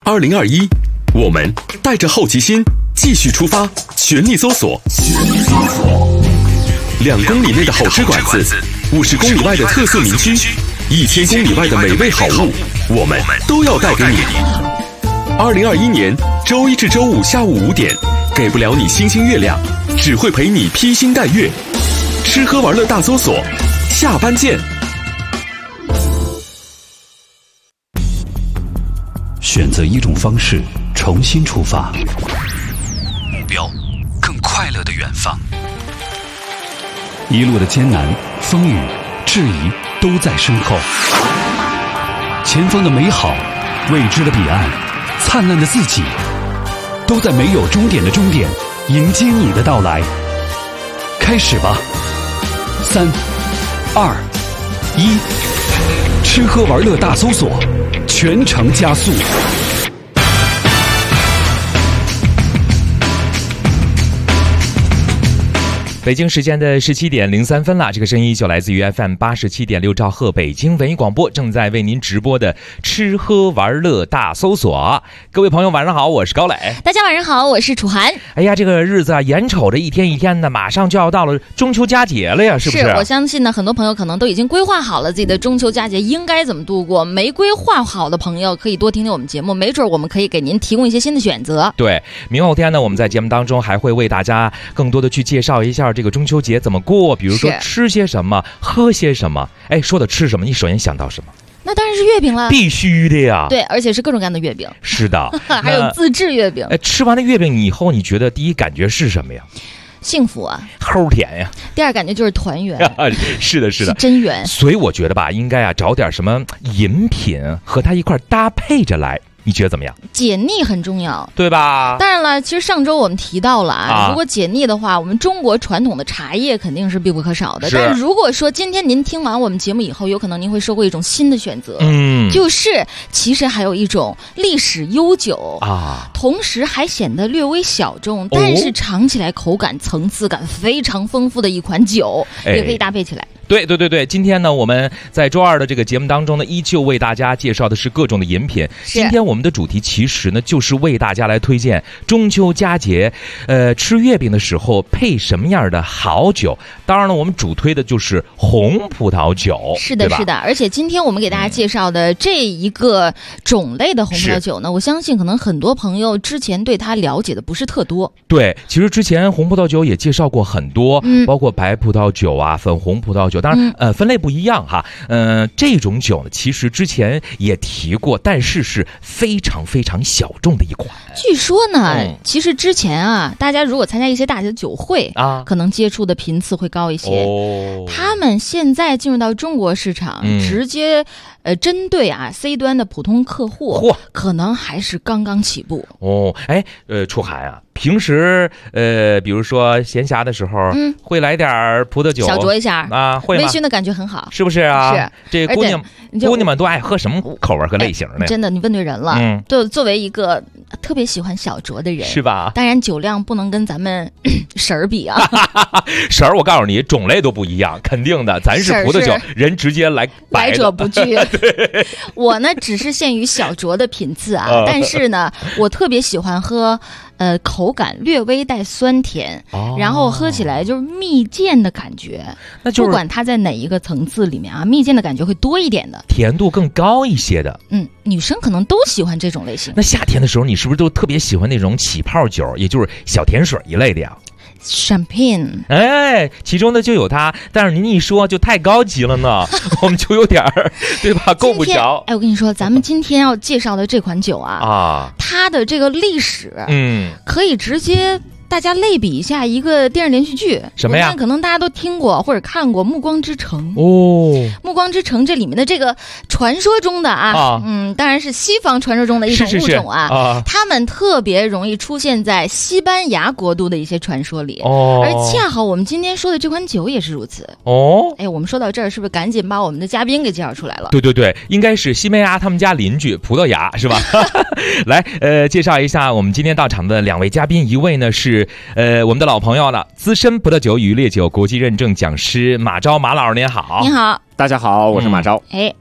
2021，我们带着好奇心继续出发，全力搜索。2公里内的好吃馆子，50公里外的特色名区，1000公里外的美味好物，我们都要带给你。2021年周一至周五下午5点，给不了你星星月亮，只会陪你披星戴月。吃喝玩乐大搜索，下班见。 选择一种方式，重新出发，目标更快乐的远方。一路的艰难、风雨、质疑都在身后，前方的美好、未知的彼岸、灿烂的自己，都在没有终点的终点迎接你的到来。开始吧，3、2、1，吃喝玩乐大搜索，全程加速。 北京时间的17点03分了，这个声音就来自于 FM 87.6兆赫北京文艺广播，正在为您直播的吃喝玩乐大搜索。各位朋友晚上好，我是高磊。 大家晚上好，我是楚涵。 哎呀，这个日子啊，眼瞅着一天一天的，马上就要到了中秋佳节了呀，是不是？ 我相信呢，很多朋友可能都已经规划好了自己的中秋佳节应该怎么度过。没规划好的朋友可以多听听我们节目，没准我们可以给您提供一些新的选择。 对，明后天呢，我们在节目当中还会为大家更多的去介绍一下这个中秋节怎么过，比如说吃些什么，喝些什么。哎，说的吃什么，你首先想到什么？ 那当然是月饼了， 必须的呀。 对，而且是各种各样的月饼。 是的， 还有自制月饼。 吃完了月饼以后，你觉得第一感觉是什么呀？ 幸福啊， 齁甜呀。 第二感觉就是团圆。 是的，是的， 是真圆。 所以我觉得吧，应该找点什么饮品和它一块搭配着来。你觉得怎么样？ 解腻很重要， 对吧？ 当然了，其实上周我们提到了如果解腻的话，我们中国传统的茶叶肯定是必不可少的。但如果说今天您听完我们节目以后，有可能您会收获一种新的选择，就是其实还有一种历史悠久同时还显得略微小众，但是尝起来口感层次感非常丰富的一款酒，也可以搭配起来。 对，今天呢，我们在周二的这个节目当中呢，依旧为大家介绍的是各种的饮品。今天我们的主题其实呢，就是为大家来推荐中秋佳节，吃月饼的时候配什么样的好酒。当然了，我们主推的就是红葡萄酒。 是的，是的。而且今天我们给大家介绍的这一个种类的红葡萄酒呢，我相信可能很多朋友之前对它了解的不是特多。对， 其实之前红葡萄酒也介绍过很多，包括白葡萄酒啊、粉红葡萄酒。当然，分类不一样哈。这种酒呢，其实之前也提过，但是是非常非常小众的一款。 据说呢，其实之前大家如果参加一些大型的酒会可能接触的频次会高一些。他们现在进入到中国市场，直接针对C 端的普通客户，可能还是刚刚起步。 楚涵平时比如说闲暇的时候，会来点葡萄酒小酌一下会吗？ 微醺的感觉很好， 是不是啊？ 是。 这姑娘们都爱喝什么口味和类型的？ 真的，你问对人了。作为一个特别喜欢小酌的人，是吧？当然酒量不能跟咱们婶儿比啊。 婶儿，我告诉你，种类都不一样，肯定的。咱是葡萄酒，人直接来来者不拒。我呢，只是限于小酌的品次但是呢，我特别喜欢喝。口感略微带酸甜，然后喝起来就是蜜饯的感觉。那就是不管它在哪一个层次里面蜜饯的感觉会多一点的， 甜度更高一些的。 女生可能都喜欢这种类型。 那夏天的时候，你是不是都特别喜欢那种起泡酒，也就是小甜水一类的呀 ？Champagne， 其中的就有它，但是您一说就太高级了呢，我们就有点对吧，够不着。 我跟你说，咱们今天要介绍的这款酒它的这个历史，可以直接大家类比一下一个电视连续剧。 什么呀？ 可能大家都听过或者看过《暮光之城》暮光之城这里面的这个传说中的当然是西方传说中的一种物种他们特别容易出现在西班牙国度的一些传说里。而恰好我们今天说的这款酒也是如此。我们说到这儿，是不是赶紧把我们的嘉宾给介绍出来了？ 对，应该是西班牙他们家邻居葡萄牙是吧？来，介绍一下我们今天到场的2位嘉宾，一位呢是我们的老朋友了，资深葡萄酒与烈酒国际认证讲师马钊马老师，您好。 您好。 大家好，我是马钊。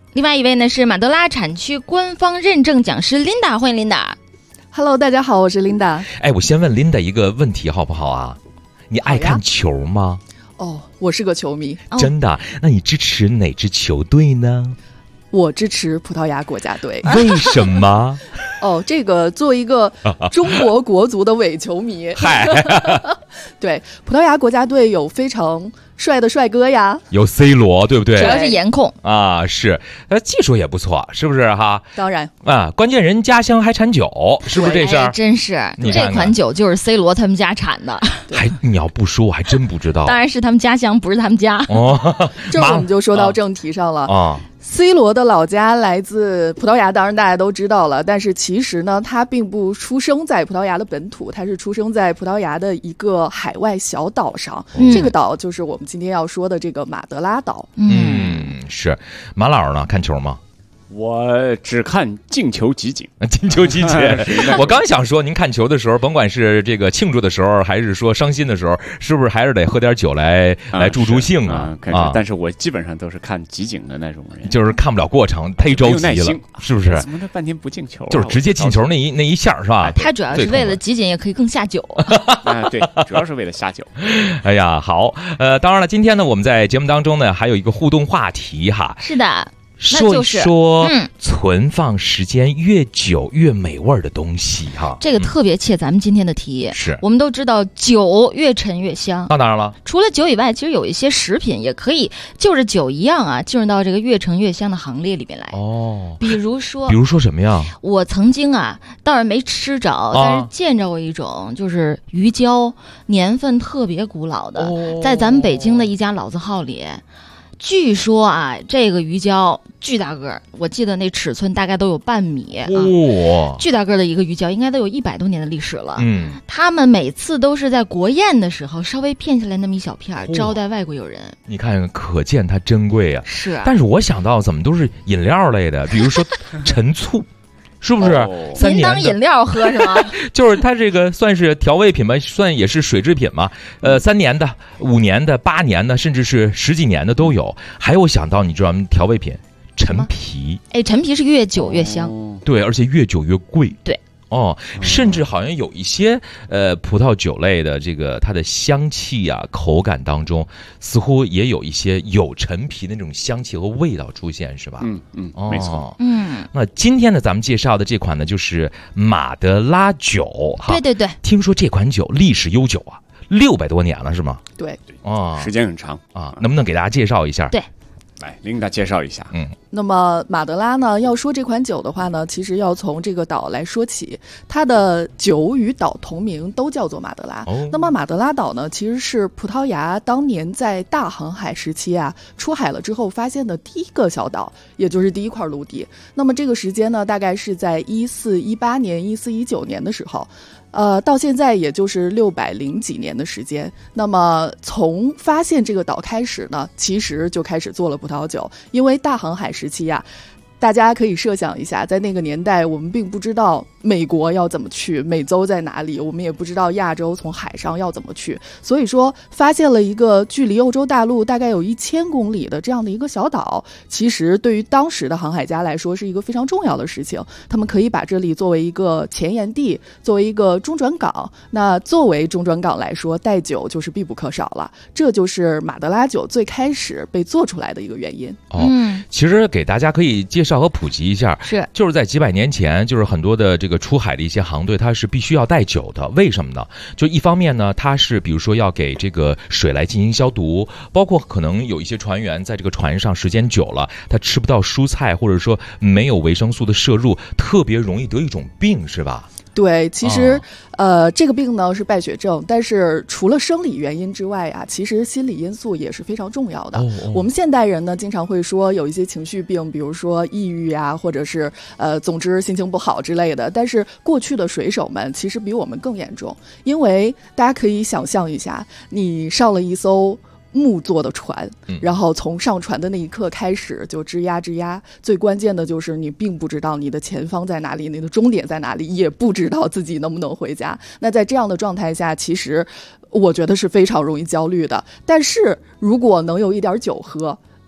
另外一位呢是马德拉产区官方认证讲师 Linda， 欢迎 Linda。Hello， 大家好，我是 Linda。 哎，我先问 Linda 一个问题好不好啊？你爱看球吗？ 哦，我是个球迷。 真的？那你支持哪支球队呢？ 我支持葡萄牙国家队。 为什么？ 哦，这个作为一个中国国足的伪球迷， 嗨， 对，葡萄牙国家队有非常帅的帅哥呀， 有 C 罗，对不对？ 主要是颜控啊，是，技术也不错，是不是哈？ 当然啊，关键人家乡还产酒，是不是这事儿？ 真是，这款酒就是 C 罗他们家产的。 还你要不说，我还真不知道。 当然是他们家乡，不是他们家。 哦， 这我们就说到正题上了啊。 C 罗的老家来自葡萄牙，当然大家都知道了，但是其实呢，他并不出生在葡萄牙的本土，他是出生在葡萄牙的一个海外小岛上。这个岛就是我们今天要说的这个马德拉岛。 是。马老师呢，看球吗？ 我只看进球集锦， 进球集锦。我刚想说，您看球的时候，甭管是这个庆祝的时候，还是说伤心的时候，是不是还是得喝点酒来助助兴啊？ 但是我基本上都是看集锦的那种人， 就是看不了过程，太着急了，是不是？ 怎么这半天不进球？ 就是直接进球那一下是吧？ 他主要是为了集锦，也可以更下酒。 对，主要是为了下酒。 哎呀，好，当然了，今天呢，我们在节目当中呢，还有一个互动话题哈。 是的。 说一说存放时间越久越美味的东西哈， 这个特别切咱们今天的题。 是我们都知道酒越陈越香， 那当然了。 除了酒以外，其实有一些食品也可以就是酒一样啊，进入到这个越陈越香的行列里面来。 哦， 比如说什么呀？ 我曾经啊，倒是没吃着，但是见着过一种，就是鱼胶，年份特别古老的，在咱们北京的一家老字号里。据说啊，这个鱼胶巨大个儿，我记得那尺寸大概都有半米啊，巨大个儿的一个鱼胶，应该都有100多年的历史了。他们每次都是在国宴的时候稍微片下来那么一小片招待外国友人。 你看，可见它珍贵啊。 是， 但是我想到怎么都是饮料类的，比如说陈醋。是不是3年？ 您当饮料喝是吗？ 就是它这个算是调味品吧，算也是水制品嘛。3年的、5年的、8年的，甚至是10几年的都有。还有想到你知道调味品陈皮， 哎，陈皮是越久越香， 对，而且越久越贵， 对。 甚至好像有一些葡萄酒类的这个它的香气啊口感当中，似乎也有一些有陈皮的那种香气和味道出现，是吧？ 没错。 那今天呢，咱们介绍的这款呢，就是马德拉酒。 对， 听说这款酒历史悠久啊，600多年了，是吗？ 对， 时间很长啊。能不能给大家介绍一下？ 对。 来，Linda介绍一下。 那么马德拉呢，要说这款酒的话呢，其实要从这个岛来说起。它的酒与岛同名，都叫做马德拉。那么马德拉岛呢，其实是葡萄牙当年在大航海时期啊出海了之后发现的第一个小岛，也就是第一块陆地。那么这个时间呢，大概是在1418年、1419年的时候。到现在也就是600几年的时间。那么从发现这个岛开始呢，其实就开始做了葡萄酒。因为大航海时期啊，大家可以设想一下，在那个年代我们并不知道美国要怎么去，美洲在哪里，我们也不知道亚洲从海上要怎么去，所以说发现了一个距离欧洲大陆大概有1000公里的这样的一个小岛，其实对于当时的航海家来说是一个非常重要的事情。他们可以把这里作为一个前沿地，作为一个中转港。那作为中转港来说，带酒就是必不可少了，这就是马德拉酒最开始被做出来的一个原因。 其实给大家可以介绍和普及一下，就是在几百年前，就是很多的这个出海的一些航队，它是必须要带酒的。为什么呢？就一方面呢，它是比如说要给这个水来进行消毒，包括可能有一些船员在这个船上时间久了，他吃不到蔬菜，或者说没有维生素的摄入，特别容易得一种病，是吧？ 对，其实这个病呢是败血症，但是除了生理原因之外啊，其实心理因素也是非常重要的。我们现代人呢经常会说有一些情绪病，比如说抑郁啊，或者是总之心情不好之类的。但是过去的水手们其实比我们更严重，因为大家可以想象一下，你上了一艘木做的船，然后从上船的那一刻开始就吱呀吱呀，最关键的就是你并不知道你的前方在哪里，你的终点在哪里，也不知道自己能不能回家。那在这样的状态下，其实我觉得是非常容易焦虑的。但是如果能有一点酒喝，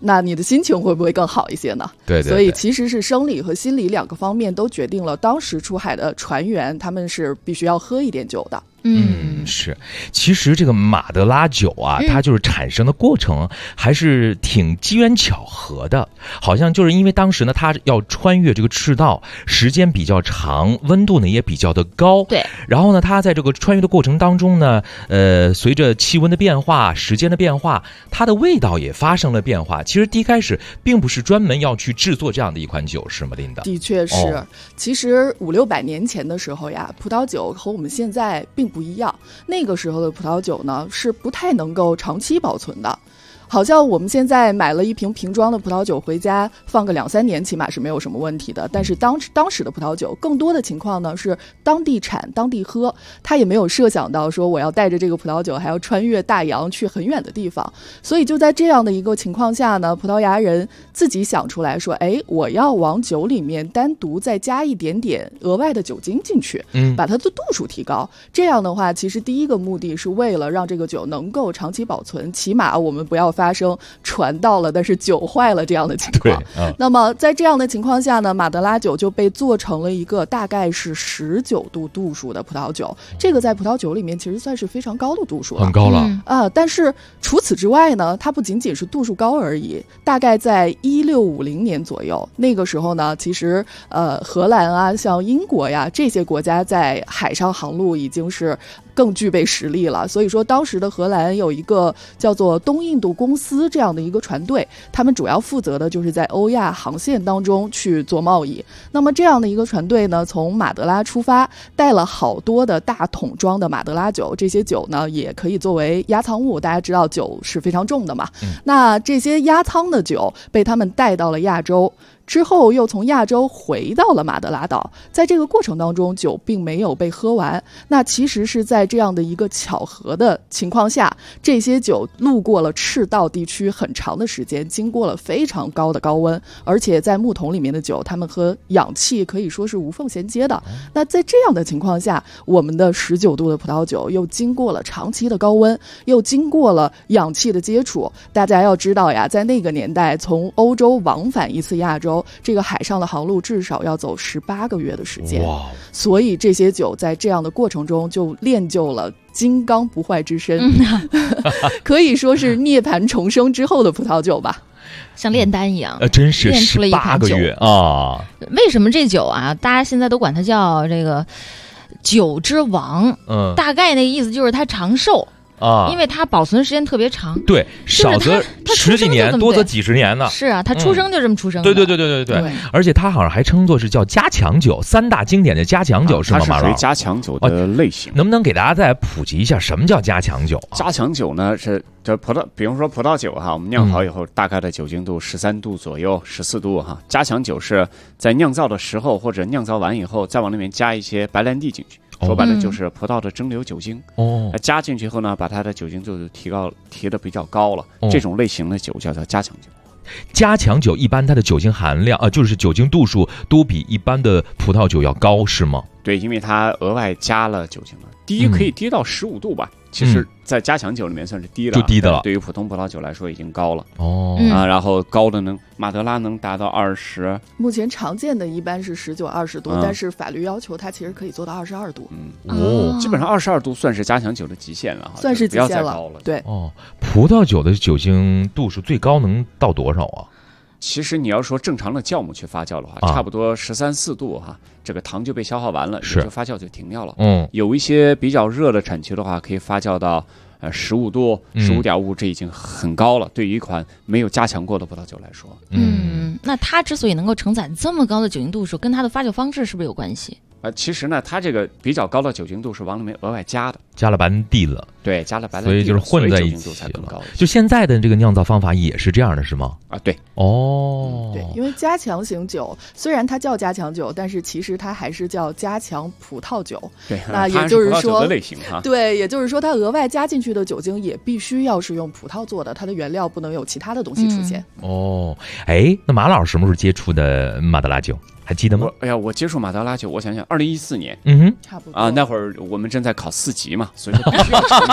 那你的心情会不会更好一些呢？ 对， 所以其实是生理和心理两个方面都决定了当时出海的船员他们是必须要喝一点酒的。 是，其实这个马德拉酒啊，它就是产生的过程还是挺机缘巧合的，好像就是因为当时呢，它要穿越这个赤道，时间比较长，温度呢也比较的高， 对。 然后呢，它在这个穿越的过程当中呢，随着气温的变化、时间的变化，它的味道也发生了变化。其实第一开始并不是专门要去制作这样的一款酒，是吗，琳达？ 的确是，其实500-600年前的时候呀，葡萄酒和我们现在并不一样。那个时候的葡萄酒呢，是不太能够长期保存的。好像我们现在买了一瓶瓶装的葡萄酒回家放个2-3年起码是没有什么问题的，但是当时的葡萄酒更多的情况呢是当地产当地喝，他也没有设想到说我要带着这个葡萄酒还要穿越大洋去很远的地方，所以就在这样的一个情况下呢，葡萄牙人自己想出来说，我要往酒里面单独再加一点点额外的酒精进去，把它的度数提高。这样的话，其实第一个目的是为了让这个酒能够长期保存，起码我们不要发生传到了但是酒坏了这样的情况。那么在这样的情况下呢，马德拉酒就被做成了一个大概是19度度数的葡萄酒，这个在葡萄酒里面其实算是非常高的度数了， 很高了但是除此之外呢，它不仅仅是度数高而已。大概在1650年左右，那个时候呢，其实荷兰啊，像英国呀这些国家在海上航路已经是更具备实力了，所以说当时的荷兰有一个叫做东印度公司这样的一个船队，他们主要负责的就是在欧亚航线当中去做贸易。那么这样的一个船队呢，从马德拉出发，带了好多的大桶装的马德拉酒，这些酒呢也可以作为压舱物，大家知道酒是非常重的嘛，那这些压舱的酒被他们带到了亚洲，之后又从亚洲回到了马德拉岛，在这个过程当中酒并没有被喝完，那其实是在这样的一个巧合的情况下，这些酒路过了赤道地区很长的时间，经过了非常高的高温，而且在木桶里面的酒它们和氧气可以说是无缝衔接的。那在这样的情况下，我们的19度的葡萄酒又经过了长期的高温，又经过了氧气的接触。大家要知道呀，在那个年代从欧洲往返一次亚洲，这个海上的航路至少要走18个月的时间，所以这些酒在这样的过程中就练就了金刚不坏之身，可以说是涅槃重生之后的葡萄酒吧， 像炼丹一样， 真是练出了18个月啊！ 为什么这酒啊，大家现在都管它叫这个酒之王？大概那个意思就是它长寿。因为它保存时间特别长， 对，少则10几年，多则几十年呢。 是啊，它出生就这么出生的。 对，而且它好像还称作是叫加强酒，3大经典的加强酒是吗？ 它是属于加强酒的类型。 能不能给大家再普及一下什么叫加强酒？ 加强酒呢是这比如说葡萄酒哈，我们酿好以后大概的酒精度13度左右，14度哈。加强酒是在酿造的时候或者酿造完以后，再往里面加一些白兰地进去。说白了就是葡萄的蒸馏酒精加进去后呢，把它的酒精度提得比较高了。这种类型的酒叫做加强酒。 加强酒一般它的酒精含量就是酒精度数都比一般的葡萄酒要高，是吗？ 对，因为它额外加了酒精了，可以低到15度吧。其实在加强酒里面算是低了， 就低的了。 对于普通葡萄酒来说已经高了然后高的马德拉能达到20， 目前常见的一般是19、20度，但是法律要求它其实可以做到22度。 基本上22度算是加强酒的极限了， 算是极限了。对葡萄酒的酒精度数最高能到多少啊？ 其实你要说正常的酵母去发酵的话，差不多13、14度哈，这个糖就被消耗完了，也就发酵就停掉了。有一些比较热的产区的话，可以发酵到15度、15.5，这已经很高了。对于一款没有加强过的葡萄酒来说， 那它之所以能够承载这么高的酒精度数，跟它的发酵方式是不是有关系？ 其实呢，它这个比较高的酒精度是往里面额外加的， 加了白兰地了。 对，加了白兰地， 所以就是混在一起了。 就现在的这个酿造方法也是这样的，是吗？ 对。 对，因为加强型酒虽然它叫加强酒，但是其实它还是叫加强葡萄酒。 对， 那也就是说， 的类型对，也就是说，它额外加进去的酒精也必须要是用葡萄做的，它的原料不能有其他的东西出现。 那马老师什么时候接触的马德拉酒？还记得吗？ 我接触马德拉酒，我想想，2014年， 差不多那会儿我们正在考4级嘛，所以说必须要尝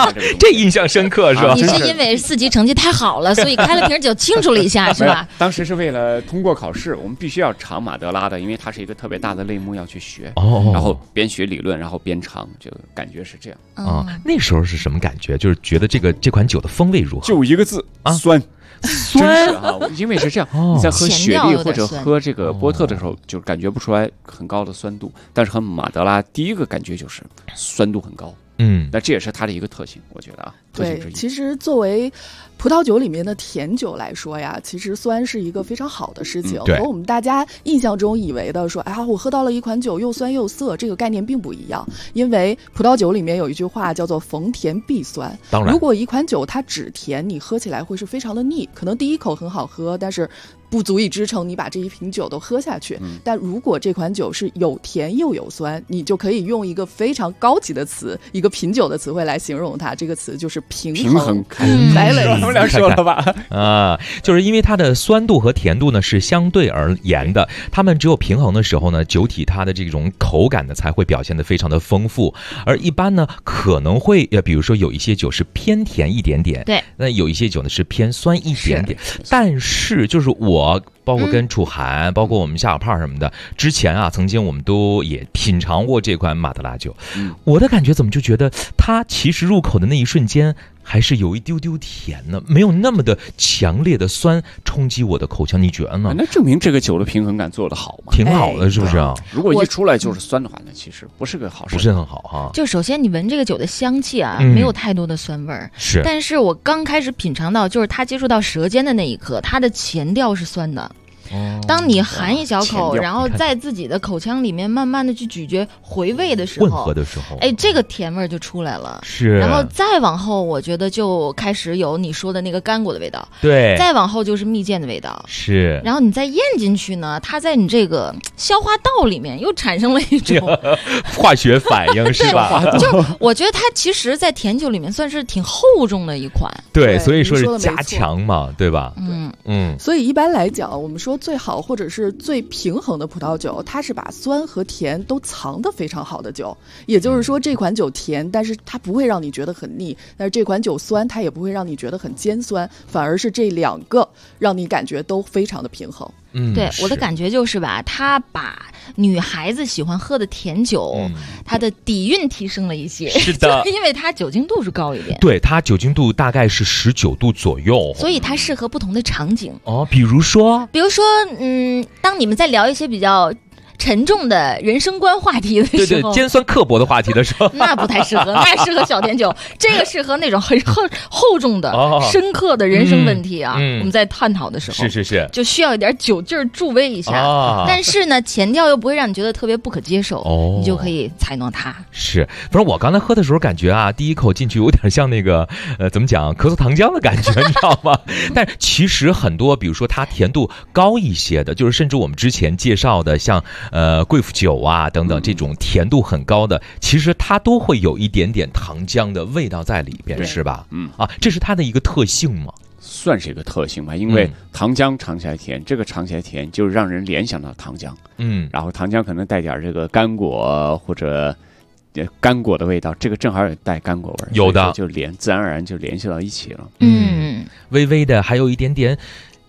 这印象深刻是吧？ 你是因为4级成绩太好了，所以开了瓶酒庆祝了一下是吧？ 当时是为了通过考试，我们必须要尝马德拉的，因为它是一个特别大的类目要去学，然后边学理论，然后边尝，就感觉是这样啊。那时候是什么感觉？就是觉得这款酒的风味如何？ 就一个字啊，酸。 酸啊，因为是这样，你在喝雪莉或者喝这个波特的时候，就感觉不出来很高的酸度，但是喝马德拉第一个感觉就是酸度很高。那这也是它的一个特性，我觉得啊，特性之一。 对，其实作为葡萄酒里面的甜酒来说呀，其实酸是一个非常好的事情，和我们大家印象中以为的说，哎呀，我喝到了一款酒又酸又涩，这个概念并不一样。因为葡萄酒里面有一句话叫做“逢甜必酸”。 当然， 如果一款酒它只甜，你喝起来会是非常的腻，可能第一口很好喝，但是不足以支撑你把这一瓶酒都喝下去。但如果这款酒是有甜又有酸，你就可以用一个非常高级的词，一个品酒的词汇来形容它，这个词就是平衡。 我们俩说了吧？ 啊，就是因为它的酸度和甜度呢是相对而言的，它们只有平衡的时候呢，酒体它的这种口感呢才会表现得非常的丰富。而一般呢可能会比如说有一些酒是偏甜一点点， 对， 那有一些酒呢是偏酸一点点，但是就是我包括跟楚涵，包括我们夏小胖什么的，之前啊，曾经我们都也品尝过这款马德拉酒。我的感觉怎么就觉得它其实入口的那一瞬间还是有一丢丢甜呢，没有那么的强烈的酸冲击我的口腔，你觉得呢？ 那证明这个酒的平衡感做得好嘛？ 挺好的，是不是啊？ 如果一出来就是酸的话，那其实不是个好事， 不是很好哈。 就首先你闻这个酒的香气啊，没有太多的酸味儿， 是。 但是我刚开始品尝到，就是它接触到舌尖的那一刻，它的前调是酸的。当你含一小口，然后在自己的口腔里面慢慢的去咀嚼回味的时候， 混合的时候， 哎，这个甜味就出来了。 是， 然后再往后，我觉得就开始有你说的那个干果的味道。 对， 再往后就是蜜饯的味道。 是， 然后你再咽进去呢，它在你这个消化道里面又产生了一种化学反应，是吧？ 就我觉得它其实，在甜酒里面算是挺厚重的一款。 对，所以说是加强嘛，对吧？ 所以一般来讲，我们说最好或者是最平衡的葡萄酒，它是把酸和甜都藏得非常好的酒。也就是说，这款酒甜，但是它不会让你觉得很腻；但是这款酒酸，它也不会让你觉得很尖酸，反而是这两个让你感觉都非常的平衡。 对，我的感觉就是吧，它把女孩子喜欢喝的甜酒，它的底蕴提升了一些。 是的， 因为它酒精度是高一点。 对，它酒精度大概是19度左右， 所以它适合不同的场景。 比如说， 当你们在聊一些比较沉重的人生观话题的时候， 对，尖酸刻薄的话题的时候， 那不太适合，那适合小甜酒。这个适合那种很厚重的、深刻的人生问题啊。我们在探讨的时候， 是， 就需要一点酒劲儿助威一下。但是呢，前调又不会让你觉得特别不可接受，你就可以采纳它。 是，不是我刚才喝的时候感觉啊，第一口进去有点像那个怎么讲，咳嗽糖浆的感觉，你知道吗？但其实很多，比如说它甜度高一些的，就是甚至我们之前介绍的像贵腐酒啊等等这种甜度很高的，其实它都会有一点点糖浆的味道在里边，是吧？这是它的一个特性吗？ 算是一个特性吧，因为糖浆尝起来甜，这个尝起来甜就让人联想到糖浆。然后糖浆可能带点这个干果或者干果的味道，这个正好也带干果味， 有的就自然而然就联系到一起了。 微微的还有一点点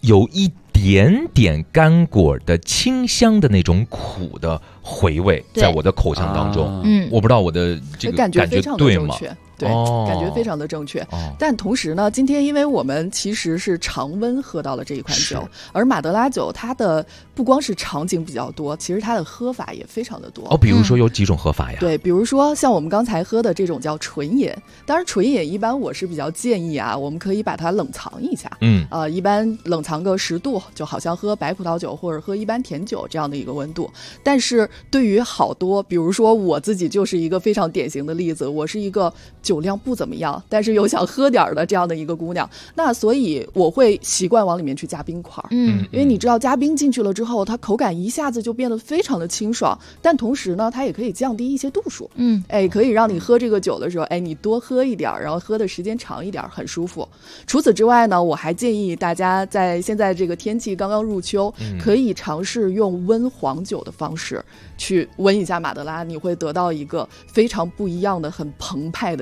干果的清香的那种苦的回味，在我的口腔当中。我不知道我的这个感觉对吗？ 对，感觉非常的正确。但同时呢，今天因为我们其实是常温喝到了这一款酒，而马德拉酒它的不光是场景比较多，其实它的喝法也非常的多。 比如说有几种喝法呀？ 对，比如说像我们刚才喝的这种叫纯饮，当然纯饮一般我是比较建议啊，我们可以把它冷藏一下。一般冷藏个10度，就好像喝白葡萄酒或者喝一般甜酒这样的一个温度。但是对于好多，比如说我自己就是一个非常典型的例子，我是一个酒量不怎么样，但是又想喝点的这样的一个姑娘，那所以我会习惯往里面去加冰块。因为你知道加冰进去了之后，它口感一下子就变得非常的清爽，但同时呢，它也可以降低一些度数。可以让你喝这个酒的时候，你多喝一点，然后喝的时间长一点，很舒服。除此之外呢，我还建议大家在现在这个天气刚刚入秋，可以尝试用温黄酒的方式去温一下马德拉，你会得到一个非常不一样的、很澎湃的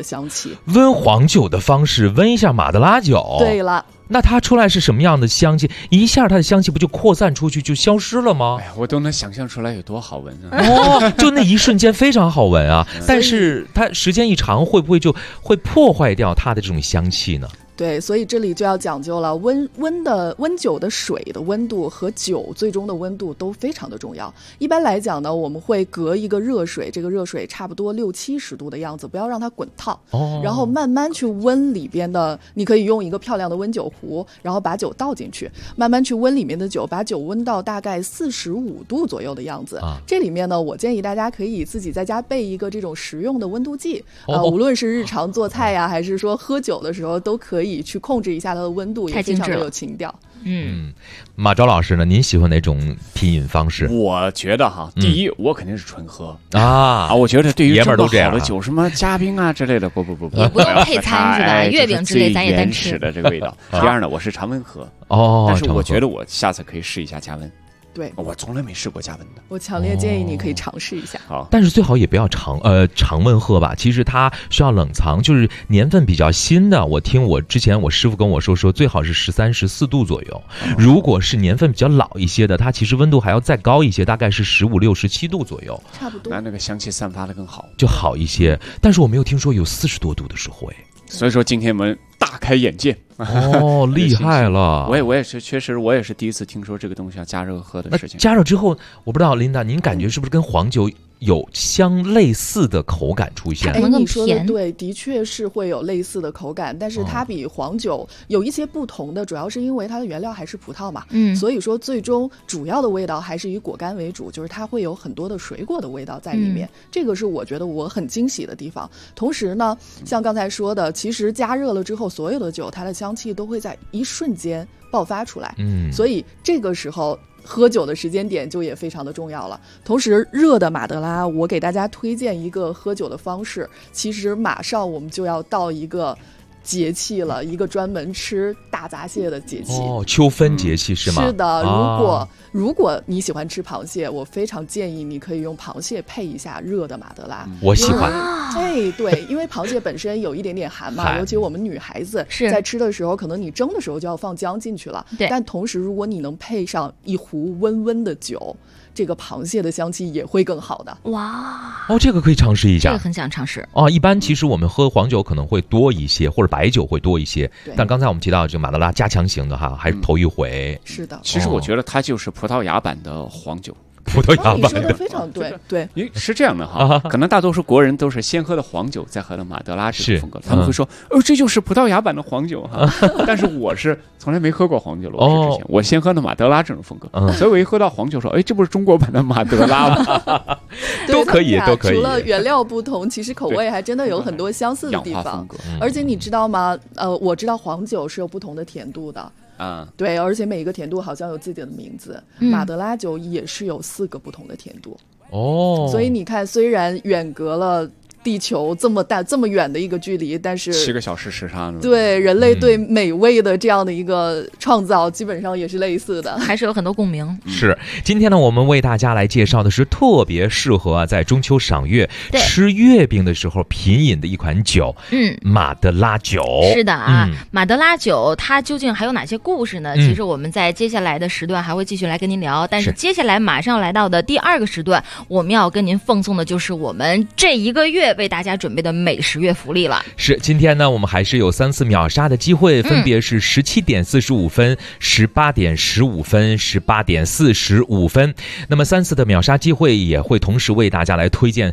香气。 温黄酒的方式温一下马德拉酒。 对了。 那它出来是什么样的香气？一下它的香气不就扩散出去就消失了吗？ 哎呀，我都能想象出来有多好闻啊！ 哦，就那一瞬间非常好闻啊，但是它时间一长会不会就会破坏掉它的这种香气呢？ 对，所以这里就要讲究了，温酒的水的温度和酒最终的温度都非常的重要。一般来讲呢，我们会隔一个热水，这个热水差不多60-70度的样子，不要让它滚烫，然后慢慢去温里边的。你可以用一个漂亮的温酒壶，然后把酒倒进去，慢慢去温里面的酒，把酒温到大概45度左右的样子。这里面呢，我建议大家可以自己在家备一个这种实用的温度计，无论是日常做菜呀，还是说喝酒的时候，都可以去控制一下它的温度，也非常的有情调。 马钊老师呢？您喜欢哪种品饮方式？ 我觉得哈，第一，我肯定是纯喝啊！我觉得对于爷们儿都这样的酒，什么嘉宾啊之类的，不， 也不用配餐是吧？月饼之类咱也单吃。 原始的这个味道。第二呢，我是常温喝但是我觉得我下次可以试一下加温。 对， 我从来没试过加温的。 我强烈建议你可以尝试一下。 好， 但是最好也不要常温喝吧。其实它需要冷藏，就是年份比较新的。我听之前我师傅跟我说最好是13、14度左右。如果是年份比较老一些的，它其实温度还要再高一些，大概是15、16、17度左右， 差不多。 那个香气散发的更好， 就好一些。但是我没有听说有40多度的时候。 所以说今天我们大开眼界。 厉害了！ 我也是，确实我也是第一次听说这个东西要加热喝的事情。 加热之后，我不知道琳达，您感觉是不是跟黄酒有相类似的口感出现？ 你说的对，的确是会有类似的口感，但是它比黄酒有一些不同的，主要是因为它的原料还是葡萄嘛，所以说最终主要的味道还是以果干为主，就是它会有很多的水果的味道在里面，这个是我觉得我很惊喜的地方。同时呢，像刚才说的，其实加热了之后，所有的酒它的香气都会在一瞬间爆发出来，所以这个时候喝酒的时间点就也非常的重要了。同时热的马德拉，我给大家推荐一个喝酒的方式，其实马上我们就要到一个节气了，一个专门吃大闸蟹的节气。 秋分节气是吗？ 是的，如果你喜欢吃螃蟹，我非常建议你可以用螃蟹配一下热的马德拉。 我喜欢。 对，因为螃蟹本身有一点点寒嘛，尤其我们女孩子在吃的时候，可能你蒸的时候就要放姜进去了。但同时如果你能配上一壶温温的酒，这个螃蟹的香气也会更好的。 哇， 这个可以尝试一下， 这个很想尝试。 一般其实我们喝黄酒可能会多一些，或者白酒会多一些，但刚才我们提到这个马德拉加强型的哈，还是头一回。 是的， 其实我觉得它就是葡萄牙版的黄酒。 葡萄牙版的， 你说的非常对。 因为是这样的哈，可能大多数国人都是先喝的黄酒，再喝的马德拉这个风格，他们会说这就是葡萄牙版的黄酒哈。但是我是从来没喝过黄酒了，我先喝的马德拉这种风格，所以我一喝到黄酒说，这不是中国版的马德拉吗？ 都可以。 除了原料不同，其实口味还真的有很多相似的地方。而且你知道吗？我知道黄酒是有不同的甜度的。对，而且每一个甜度好像有自己的名字。马德拉酒也是有4个不同的甜度。所以你看，虽然远隔了地球这么大这么远的一个距离，但是 7个小时时差， 对人类对美味的这样的一个创造基本上也是类似的， 还是有很多共鸣。 是，今天呢我们为大家来介绍的是特别适合在中秋赏月吃月饼的时候品饮的一款酒，马德拉酒。 是的啊，马德拉酒它究竟还有哪些故事呢？其实我们在接下来的时段还会继续来跟您聊，但是接下来马上来到的第2个时段，我们要跟您奉送的就是我们这1个月为大家准备的美食月福利了。 是，今天呢我们还是有3次秒杀的机会，分别是17点45分、18点15分、18点45分。那么3次的秒杀机会也会同时为大家来推荐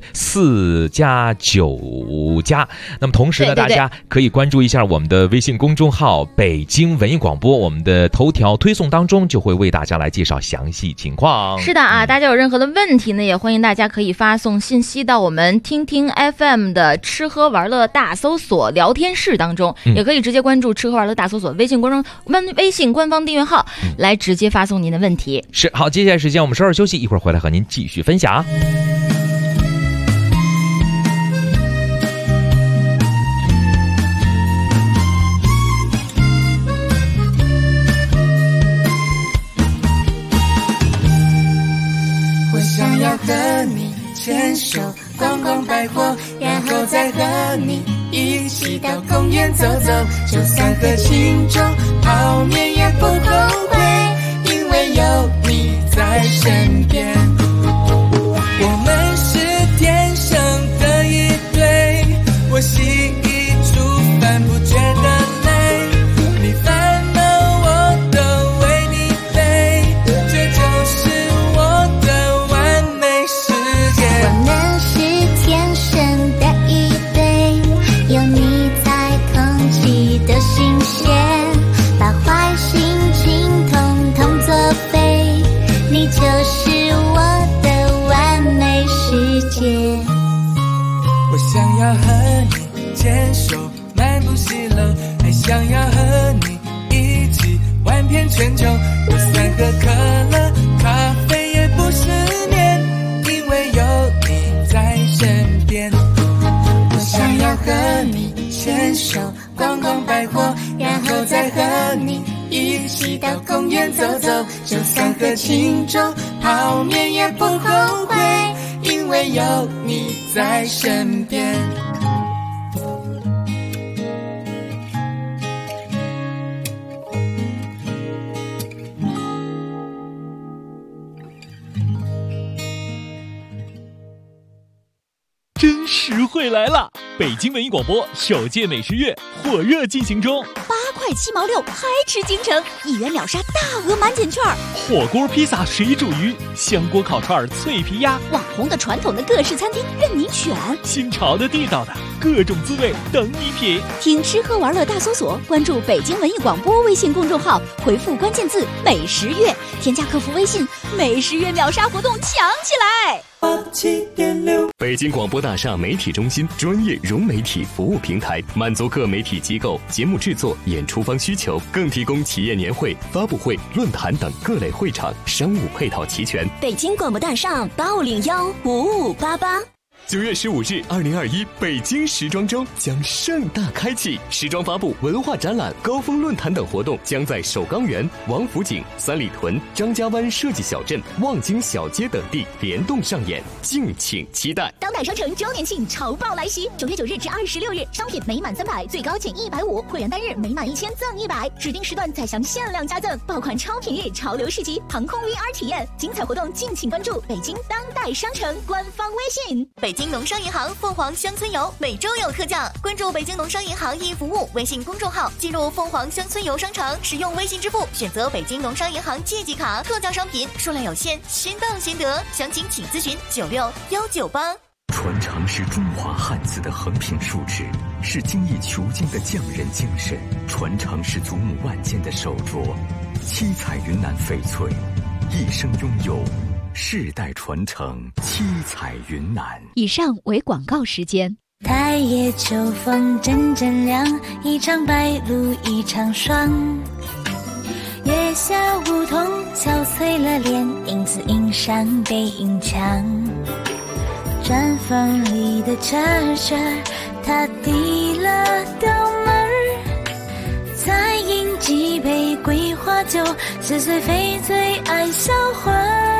4家9家。那么同时呢，大家可以关注一下我们的微信公众号北京文艺广播，我们的头条推送当中就会为大家来介绍详细情况。 是的啊，大家有任何的问题呢，也欢迎大家可以发送信息到我们听听 FM 的吃喝玩乐大搜索聊天室当中，也可以直接关注吃喝玩乐大搜索微信官方订阅号，来直接发送您的问题。 是，好，接下来时间我们稍事休息，一会儿回来和您继续分享。 我想要和你牵手逛逛百货，然后再和你一起到公园走走，就算喝清粥泡面也不后悔，因为有你在身边。我们是天生的一对，我洗衣煮饭不觉得累，你烦恼我都为你背，这就是我的完美世界。 我们是天生的一对，有你在空气的新鲜，把坏心情统统作废，你就是我的完美世界。 我想要和你牵手漫步西楼，还想要和你一起玩遍全球，就算喝可乐咖啡也不失眠，因为有你在身边。我想要和你牵手逛逛百货，然后再和你一起到公园走走，就算喝清粥泡面也不后悔，因为有你在身边。 真实惠来了！北京文艺广播首届美食月火热进行中，8 块7毛6，还吃京城，1元秒杀大额满减券， 火锅、披萨、水煮鱼、香锅、烤串、脆皮鸭， 网红的、传统的各式餐厅任你选， 新潮的、地道的各种滋味等你品。 听吃喝玩乐大搜索，关注北京文艺广播微信公众号，回复关键字美食月，添加客服微信，美食月秒杀活动抢起来。 87.6 北京广播大厦媒体中心专业融媒体服务平台，满足各媒体机构节目制作、演出方需求，更提供企业年会、发布会、论坛等各类会场，商务配套齐全。 北京广播大厦85015588。 9月15日，2021北京时装周将盛大开启，时装发布、文化展览、高峰论坛等活动将在首钢园、王府井、三里屯、张家湾设计小镇、望京小街等地联动上演，敬请期待。 当代商城周年庆潮爆来袭，9月9日至26日，商品每满300最高减150，会员单日每满1000赠100，指定时段再享限量加赠，爆款超品日、潮流市集、航空 VR 体验，精彩活动敬请关注北京当代商城官方微信。 北京农商银行凤凰乡村游每周有特价，关注北京农商银行一服务微信公众号，进入凤凰乡村游商城，使用微信支付，选择北京农商银行借记卡，特价商品数量有限，先到先得，详情请咨询96198。 传承是中华汉字的横平竖直，是精益求精的匠人精神；传承是祖母万件的手镯，七彩云南翡翠，一生拥有，世代传承，七彩云南。 以上为广告时间。 太夜秋风阵阵凉，一场白露一场霜。月下梧桐憔悴了脸，影子映上背影墙。毡房里的车车，他递了刀门儿，再饮几杯桂花酒，似醉非醉爱销魂。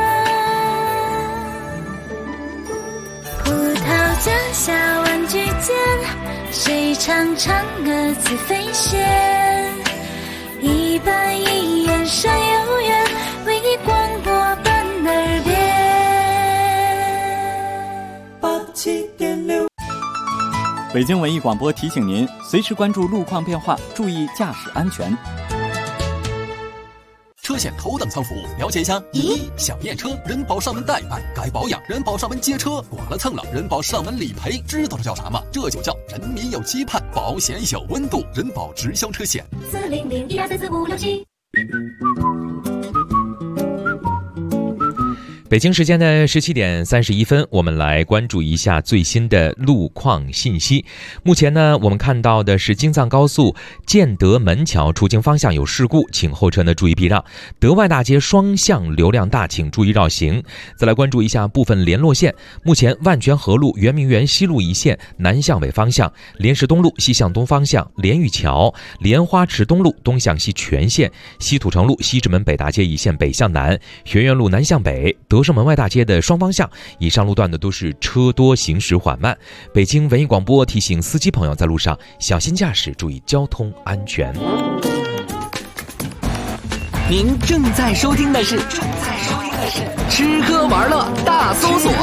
葡萄架下玩具间，谁唱嫦娥自飞仙？一板一眼闪悠远，为你广播伴耳边。 87.6 北京文艺广播提醒您，随时关注路况变化，注意驾驶安全。 车险头等舱服务，了解一下。1. 想验车，人保上门代办；该保养，人保上门接车；剐了蹭了，人保上门理赔。知道这叫啥吗？这就叫人民有期盼，保险有温度。人保直销车险。 40012344567。 北京时间的17点31分，我们来关注一下最新的路况信息。目前呢，我们看到的是京藏高速建德门桥出京方向有事故，请后车呢注意避让。德外大街双向流量大，请注意绕行。再来关注一下部分联络线。目前万泉河路圆明园西路一线南向北方向，莲石东路西向东方向，莲玉桥莲花池东路东向西全线，西土城路西直门北大街一线北向南，学院路南向北，德德胜门外大街的双方向，以上路段的都是车多行驶缓慢。北京文艺广播提醒司机朋友在路上小心驾驶，注意交通安全。 您正在收听的是吃喝玩乐大搜索。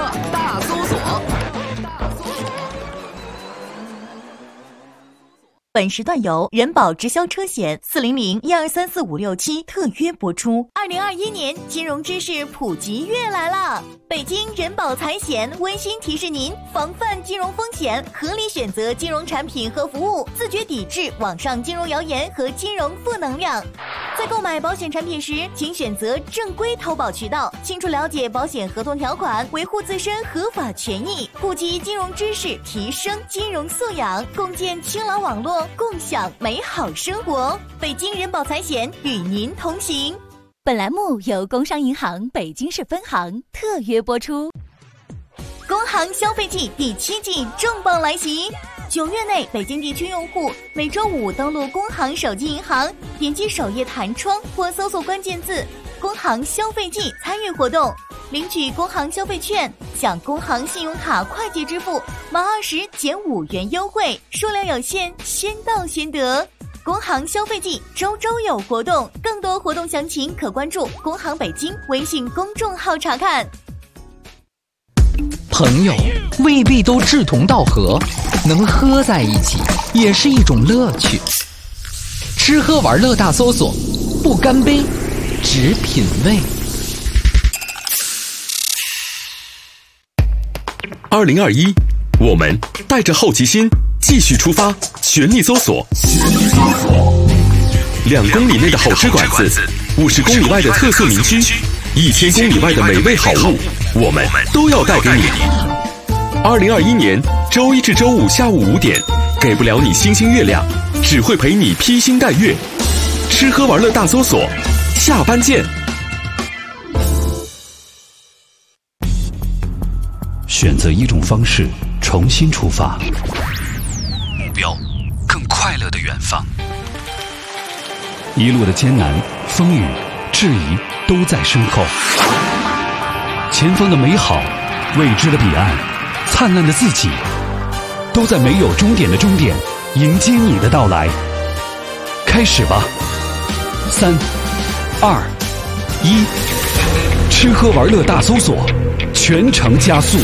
本时段由人保直销车险400-1234567特约播出。2021年金融知识普及月来了，北京人保财险温馨提示您防范金融风险，合理选择金融产品和服务，自觉抵制网上金融谣言和金融负能量。在购买保险产品时，请选择正规投保渠道，清楚了解保险合同条款，维护自身合法权益，普及金融知识，提升金融素养，共建清朗网络，共享美好生活。北京人保财险与您同行。 本栏目由工商银行北京市分行特约播出。 工行消费季第7季重磅来袭！9月内，北京地区用户每周5登录工行手机银行，点击首页弹窗或搜索关键字“工行消费季”参与活动，领取工行消费券，享工行信用卡快捷支付满20减5元优惠，数量有限，先到先得。工行消费季周周有活动，更多活动详情可关注工行北京微信公众号查看。 朋友未必都志同道合，能喝在一起也是一种乐趣。吃喝玩乐大搜索，不干杯，只品味。 2021，我们带着好奇心继续出发，全力搜索。2公里内的好吃馆子，50公里外的特色名区，1000公里外的美味好物，我们都要带给你。2021年周一至周五下午5点，给不了你星星月亮，只会陪你披星戴月。吃喝玩乐大搜索，下班见。 选择一种方式，重新出发，目标更快乐的远方。一路的艰难、风雨、质疑都在身后，前方的美好、未知的彼岸、灿烂的自己，都在没有终点的终点迎接你的到来。开始吧，3、2、1，吃喝玩乐大搜索，全程加速。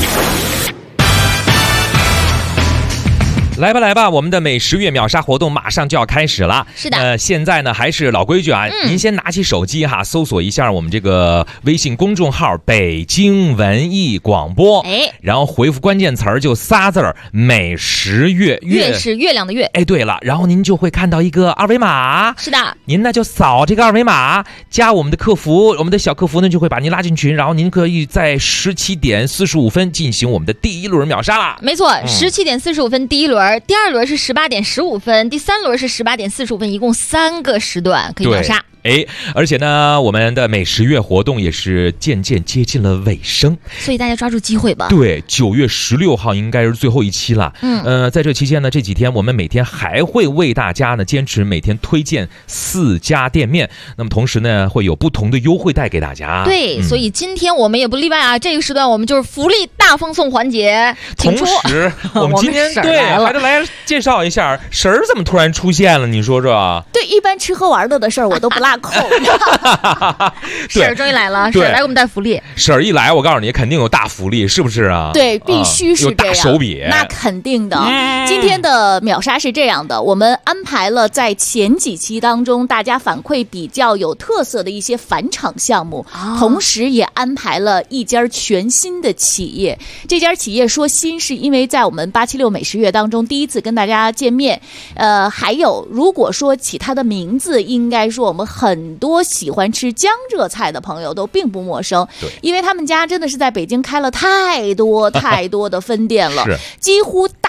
来吧来吧，我们的美食月秒杀活动马上就要开始了。 是的， 现在呢还是老规矩啊，您先拿起手机哈，搜索一下我们这个微信公众号北京文艺广播，然后回复关键词儿就仨字儿美食月， 月是月亮的月。 对了，然后您就会看到一个二维码。 是的， 您呢就扫这个二维码，加我们的客服，我们的小客服呢就会把您拉进群，然后您可以在17点45分进行我们的第一轮秒杀啦。 没错，17点45分第一轮。第二轮是18点15分，第三轮是18点45分，一共3个时段可以秒杀。 而且呢，我们的美食月活动也是渐渐接近了尾声， 所以大家抓住机会吧。 对，9月16号应该是最后一期了。在这期间呢，这几天我们每天还会为大家呢坚持每天推荐4家店面，那么同时呢会有不同的优惠带给大家。 对，所以今天我们也不例外啊，这个时段我们就是福利大放送环节。 同时，我们今天对还得来介绍一下婶儿怎么突然出现了，你说说？ 对，一般吃喝玩乐的事儿我都不落扣。 婶儿终于来了，婶儿来给我们带福利。 婶儿一来，我告诉你，肯定有大福利，是不是啊？ 对，必须是这样。 有大手笔， 那肯定的。今天的秒杀是这样的，我们安排了在前几期当中大家反馈比较有特色的一些返场项目，同时也安排了一家全新的企业。这家企业说新，是因为在我们876美食月当中第一次跟大家见面。还有如果说起它的名字，应该说我们很多喜欢吃江浙菜的朋友都并不陌生，因为他们家真的是在北京开了太多的分店了，几乎大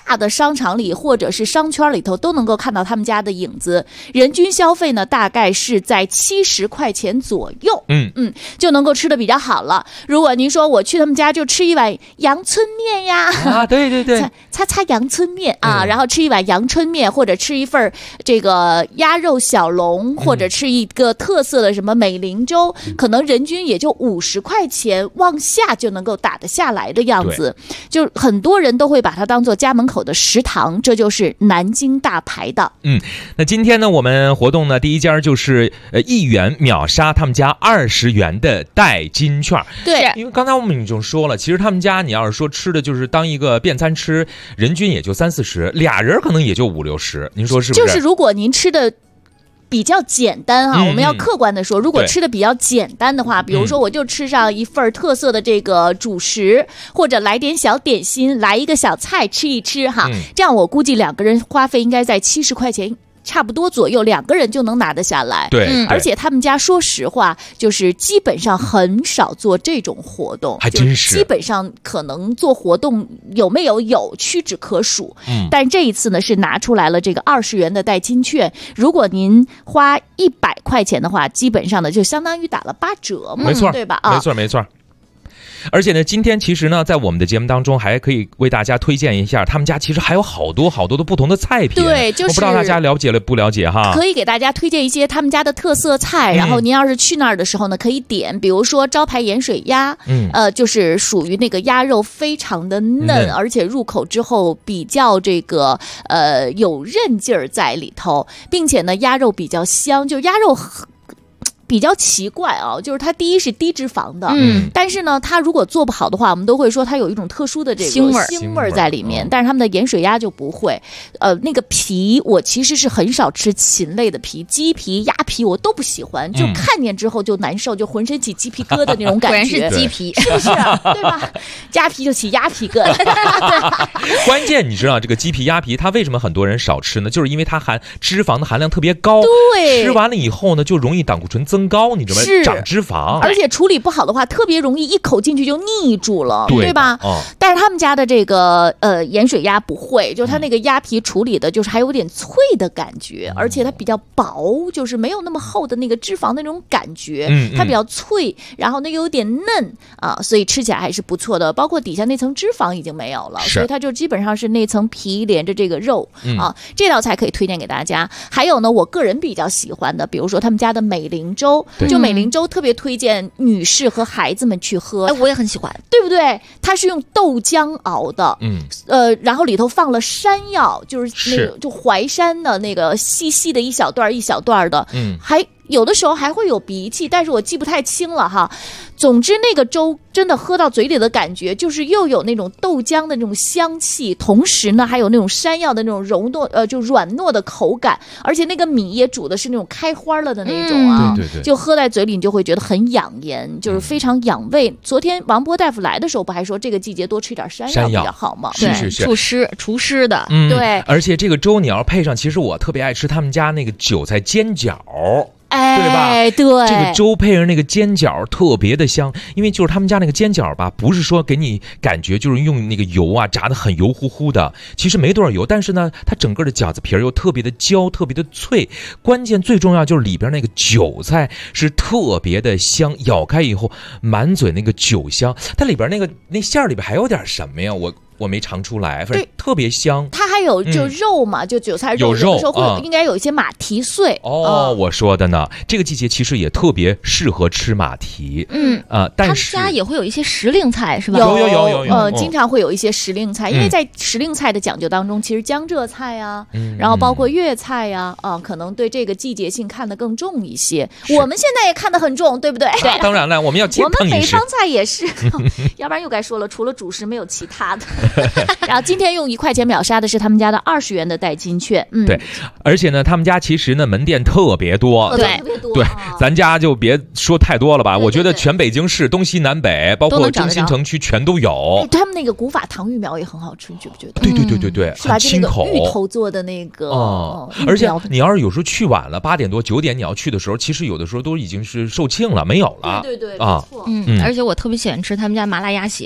大的商场里或者是商圈里头都能够看到他们家的影子。人均消费呢，大概是在70块钱左右，就能够吃的比较好了。如果您说我去他们家就吃一碗阳春面呀， 对， 擦阳春面啊，然后吃一碗阳春面，或者吃一份这个鸭肉小笼，或者吃一个特色的什么美龄粥，可能人均也就50块钱往下就能够打得下来的样子。就很多人都会把它当做家门口的食堂，这就是南京大排档。 那今天呢，我们活动呢第一家就是1元秒杀他们家20元的代金券。 对， 因为刚才我们已经说了，其实他们家你要是说吃的就是当一个便餐吃，人均也就30-40，俩人可能也就50-60，您说是不是？ 就是如果您吃的比较简单啊，我们要客观的说，如果吃的比较简单的话，比如说我就吃上一份特色的这个主食，或者来点小点心，来一个小菜吃一吃哈，这样我估计2个人花费应该在70块钱差不多左右，2个人就能拿得下来。 对， 而且他们家说实话，就是基本上很少做这种活动， 还真是。 基本上可能做活动有屈指可数。但这一次呢，是拿出来了这个20元的代金券，如果您花100块钱的话，基本上呢就相当于打了8折嘛， 没错， 对吧？ 没错。而且呢，今天其实呢，在我们的节目当中，还可以为大家推荐一下，他们家其实还有好多的不同的菜品。 对，就是我不知道大家了解了不了解哈？ 可以给大家推荐一些他们家的特色菜，然后您要是去那儿的时候呢，可以点，比如说招牌盐水鸭，就是属于那个鸭肉非常的嫩，而且入口之后比较这个有韧劲儿在里头，并且呢鸭肉比较香，就鸭肉比较奇怪啊，就是它第一是低脂肪的，但是呢，它如果做不好的话，我们都会说它有一种特殊的这个腥味在里面。但是他们的盐水鸭就不会，那个皮我其实是很少吃禽类的皮，鸡皮、鸭皮我都不喜欢，就看见之后就难受，就浑身起鸡皮疙瘩那种感觉。 果然是鸡皮， 是不是？对吧？鸭皮就起鸭皮疙瘩。关键你知道这个鸡皮、鸭皮，它为什么很多人少吃呢？就是因为它脂肪的含量特别高， 对， 吃完了以后呢，就容易胆固醇增高，你知道吗？长脂肪， 而且处理不好的话，特别容易一口进去就腻住了，对吧？但是他们家的这个盐水鸭不会，就是它那个鸭皮处理的，就是还有点脆的感觉，而且它比较薄，就是没有那么厚的那个脂肪的那种感觉，它比较脆，然后呢又有点嫩啊，所以吃起来还是不错的。包括底下那层脂肪已经没有了，所以它就基本上是那层皮连着这个肉啊。这道菜可以推荐给大家。还有呢，我个人比较喜欢的，比如说他们家的美龄粥。就美龄粥特别推荐女士和孩子们去喝， 我也很喜欢， 对不对？它是用豆浆熬的，然后里头放了山药，就是那个就淮山的那个细细的一小段一小段的，还有的时候还会有荸荠，但是我记不太清了哈。总之那个粥真的喝到嘴里的感觉，就是又有那种豆浆的那种香气，同时呢还有那种山药的那种就软糯的口感，而且那个米也煮的是那种开花了的那种啊， 对， 就喝在嘴里你就会觉得很养颜，就是非常养胃。昨天王波大夫来的时候不还说这个季节多吃点山药比较好吗？ 是除湿的， 对。 而且这个粥你要配上，其实我特别爱吃他们家那个韭菜煎饺。对吧？ 对， 这个粥配上那个煎饺特别的香，因为就是他们家那个煎饺吧，不是说给你感觉就是用那个油啊炸得很油乎乎的，其实没多少油，但是呢，它整个的饺子皮又特别的焦，特别的脆，关键最重要就是里边那个韭菜是特别的香，咬开以后满嘴那个酒香，它里边那馅儿里边还有点什么呀？我没尝出来，反正特别香。 它还有就肉嘛，就韭菜肉，有的时候会应该有一些马蹄碎。 我说的呢，这个季节其实也特别适合吃马蹄。但是他们家也会有一些时令菜，是吧？ 有， 经常会有一些时令菜，因为在时令菜的讲究当中，其实江浙菜啊，然后包括粤菜呀，可能对这个季节性看得更重一些。我们现在也看得很重，对不对？ 对，当然了，我们要健康饮食。 我们北方菜也是，要不然又该说了，除了主食没有其他的。然后今天用1块钱秒杀的是他们家的20元的代金券， 对，而且呢，他们家其实呢门店特别多， 对， 咱家就别说太多了吧。我觉得全北京市东西南北，包括中心城区全都有。 他们那个古法糖芋苗也很好吃，你觉不觉得？ 对， 是吧？ 很清口， 就那个芋头做的那个， 而且你要是有时候去晚了，8点多9点你要去的时候，其实有的时候都已经是售罄了，没有了。 对，没错。 而且我特别喜欢吃他们家麻辣鸭血。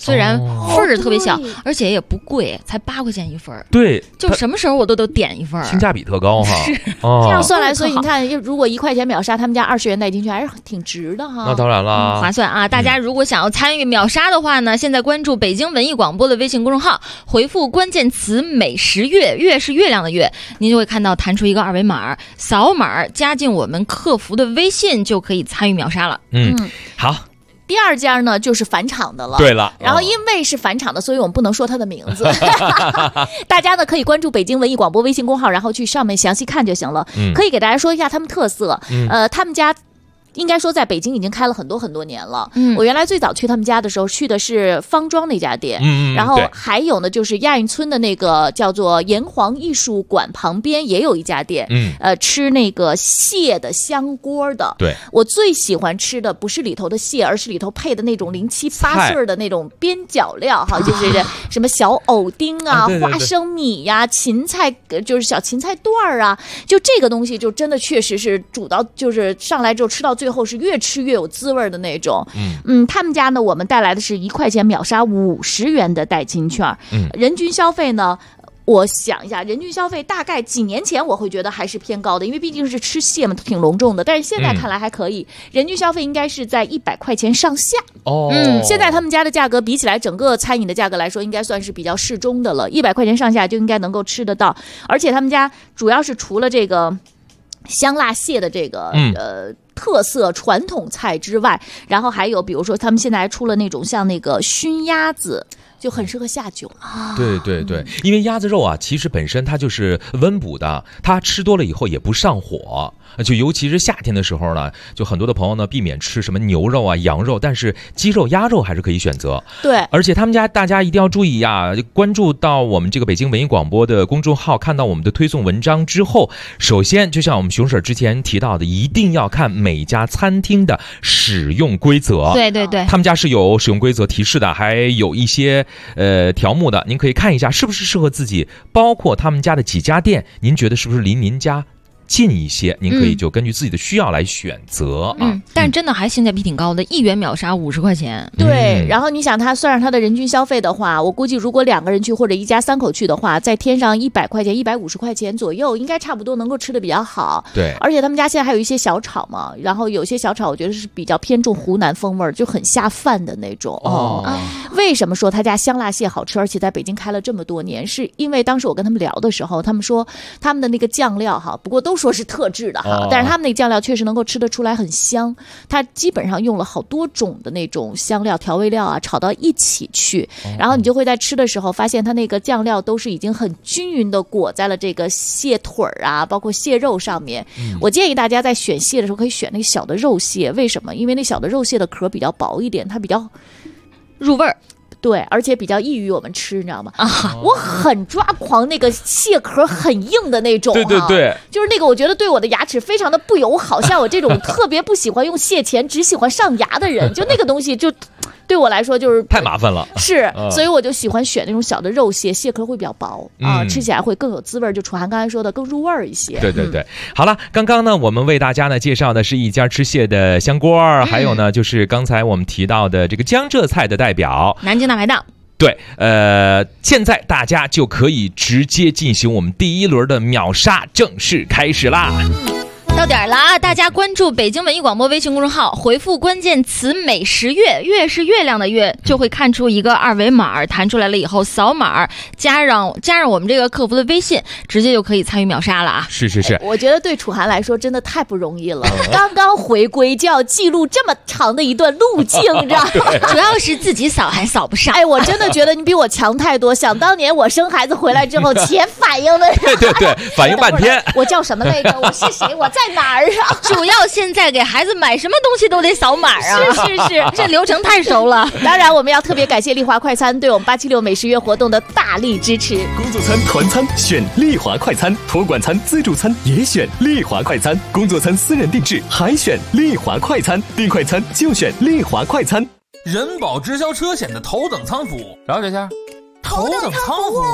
虽然份儿特别小，而且也不贵，才8块钱一份儿。 对， 就什么时候我都点一份儿， 性价比特高哈。 是这样算来，所以你看，如果1块钱秒杀，他们家20元代金券还是挺值的哈。 那当然啦， 划算啊！大家如果想要参与秒杀的话呢，现在关注北京文艺广播的微信公众号，回复关键词美食月，月是月亮的月，您就会看到弹出一个2维码，扫码加进我们客服的微信就可以参与秒杀了。 好。 第2家呢就是返场的了。 对了， 然后因为是返场的，所以我们不能说它的名字。大家呢可以关注北京文艺广播微信公号，然后去上面详细看就行了。可以给大家说一下他们特色。他们家应该说在北京已经开了很多很多年了。我原来最早去他们家的时候去的是方庄那家店，然后还有呢就是亚运村的那个叫做炎黄艺术馆旁边也有一家店，吃那个蟹的香锅的。 对， 我最喜欢吃的不是里头的蟹，而是里头配的那种0、7、8穗的那种边角料哈，就是什么小藕丁啊、花生米呀、芹菜，就是小芹菜段啊，就这个东西就真的确实是煮到就是上来之后吃到最后是越吃越有滋味的那种。他们家呢，我们带来的是1块钱秒杀50元的代金券。人均消费呢，我想一下，人均消费大概几年前我会觉得还是偏高的，因为毕竟是吃蟹嘛，挺隆重的。但是现在看来还可以，人均消费应该是在100块钱上下。现在他们家的价格比起来整个餐饮的价格来说，应该算是比较适中的了。100块钱上下就应该能够吃得到，而且他们家主要是除了这个香辣蟹的这个特色传统菜之外，然后还有比如说他们现在还出了那种像那个熏鸭子，就很适合下酒啊。 对对对，因为鸭子肉啊，其实本身它就是温补的，它吃多了以后也不上火。就尤其是夏天的时候呢，就很多的朋友呢避免吃什么牛肉啊、羊肉，但是鸡肉、鸭肉还是可以选择。 对， 而且他们家大家一定要注意呀，关注到我们这个北京文艺广播的公众号，看到我们的推送文章之后，首先就像我们熊婶之前提到的，一定要看每家餐厅的使用规则。 对对对， 他们家是有使用规则提示的，还有一些条目的，您可以看一下是不是适合自己。包括他们家的几家店，您觉得是不是离您家近一些，您可以就根据自己的需要来选择但是真的还性价比挺高的，1元秒杀50块钱。 对，然后你想他算上他的人均消费的话，我估计如果2个人去或者1家3口去的话，再添上100块钱、150块钱左右，应该差不多能够吃的比较好。 对， 而且他们家现在还有一些小炒嘛，然后有些小炒我觉得是比较偏重湖南风味，就很下饭的那种。为什么说他家香辣蟹好吃，而且在北京开了这么多年？是因为当时我跟他们聊的时候，他们说他们的那个酱料哈，不过都说是特制的哈，但是他们那个酱料确实能够吃得出来很香。它基本上用了好多种的那种香料、调味料啊，炒到一起去，然后你就会在吃的时候发现它那个酱料都是已经很均匀的裹在了这个蟹腿啊，包括蟹肉上面。我建议大家在选蟹的时候可以选那个小的肉蟹，为什么？因为那小的肉蟹的壳比较薄一点，它比较入味儿。 对，而且比较易于我们吃，你知道吗？我很抓狂那个蟹壳很硬的那种， 对对对， 就是那个我觉得对我的牙齿非常的不友好，像我这种特别不喜欢用蟹钳，只喜欢上牙的人，就那个东西就对我来说就是太麻烦了。 是，所以我就喜欢选那种小的肉蟹，蟹壳会比较薄吃起来会更有滋味，就楚涵刚才说的更入味一些。 对对对，好了，刚刚呢我们为大家呢介绍的是一家吃蟹的香锅，还有呢就是刚才我们提到的这个江浙菜的代表南京大排档。 对，现在大家就可以直接进行我们第1轮的秒杀，正式开始啦！ 到点了啊！大家关注北京文艺广播微信公众号，回复关键词美食月，月是月亮的月，就会看出一个2维码，弹出来了以后扫码加上我们这个客服的微信，直接就可以参与秒杀了啊！ 是是是， 我觉得对楚涵来说真的太不容易了，刚刚回归就要记录这么长的一段路径，你知道吗？ 主要是自己扫还扫不上。 哎，我真的觉得你比我强太多。想当年我生孩子回来之后，前反应的， 对对对，反应半天。 我叫什么来着？我是谁？我在哪儿啊？ 主要现在给孩子买什么东西都得扫码啊！ 是是是， 这流程太熟了。 当然，我们要特别感谢丽华快餐对我们876美食月活动的大力支持。 工作餐、团餐选丽华快餐，托管餐、自助餐也选丽华快餐，工作餐私人定制还选丽华快餐，订快餐就选丽华快餐。 人保直销车险的头等舱服务，了解一下。头等舱服务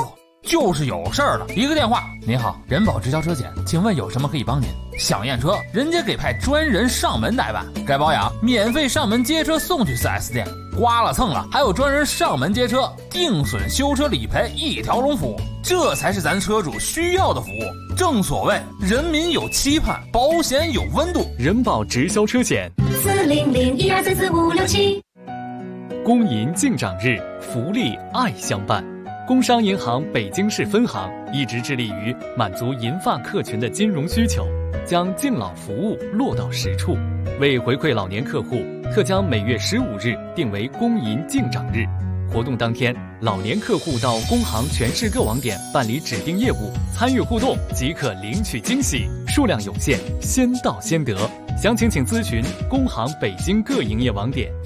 就是有事儿了，一个电话，您好，人保直销车险，请问有什么可以帮您？想验车，人家给派专人上门代办，该保养免费上门接车送去 4S 店，刮了蹭了还有专人上门接车，定损修车理赔一条龙服务，这才是咱车主需要的服务。正所谓人民有期盼，保险有温度。 人保直销车险 40012344567。 公银敬长日，福利爱相伴。工商银行北京市分行一直致力于满足银发客群的金融需求，将敬老服务落到实处。为回馈老年客户，特将每月15日定为公银敬长日。活动当天，老年客户到工行全市各网点办理指定业务，参与互动即可领取惊喜，数量有限，先到先得。详情请咨询工行北京各营业网点。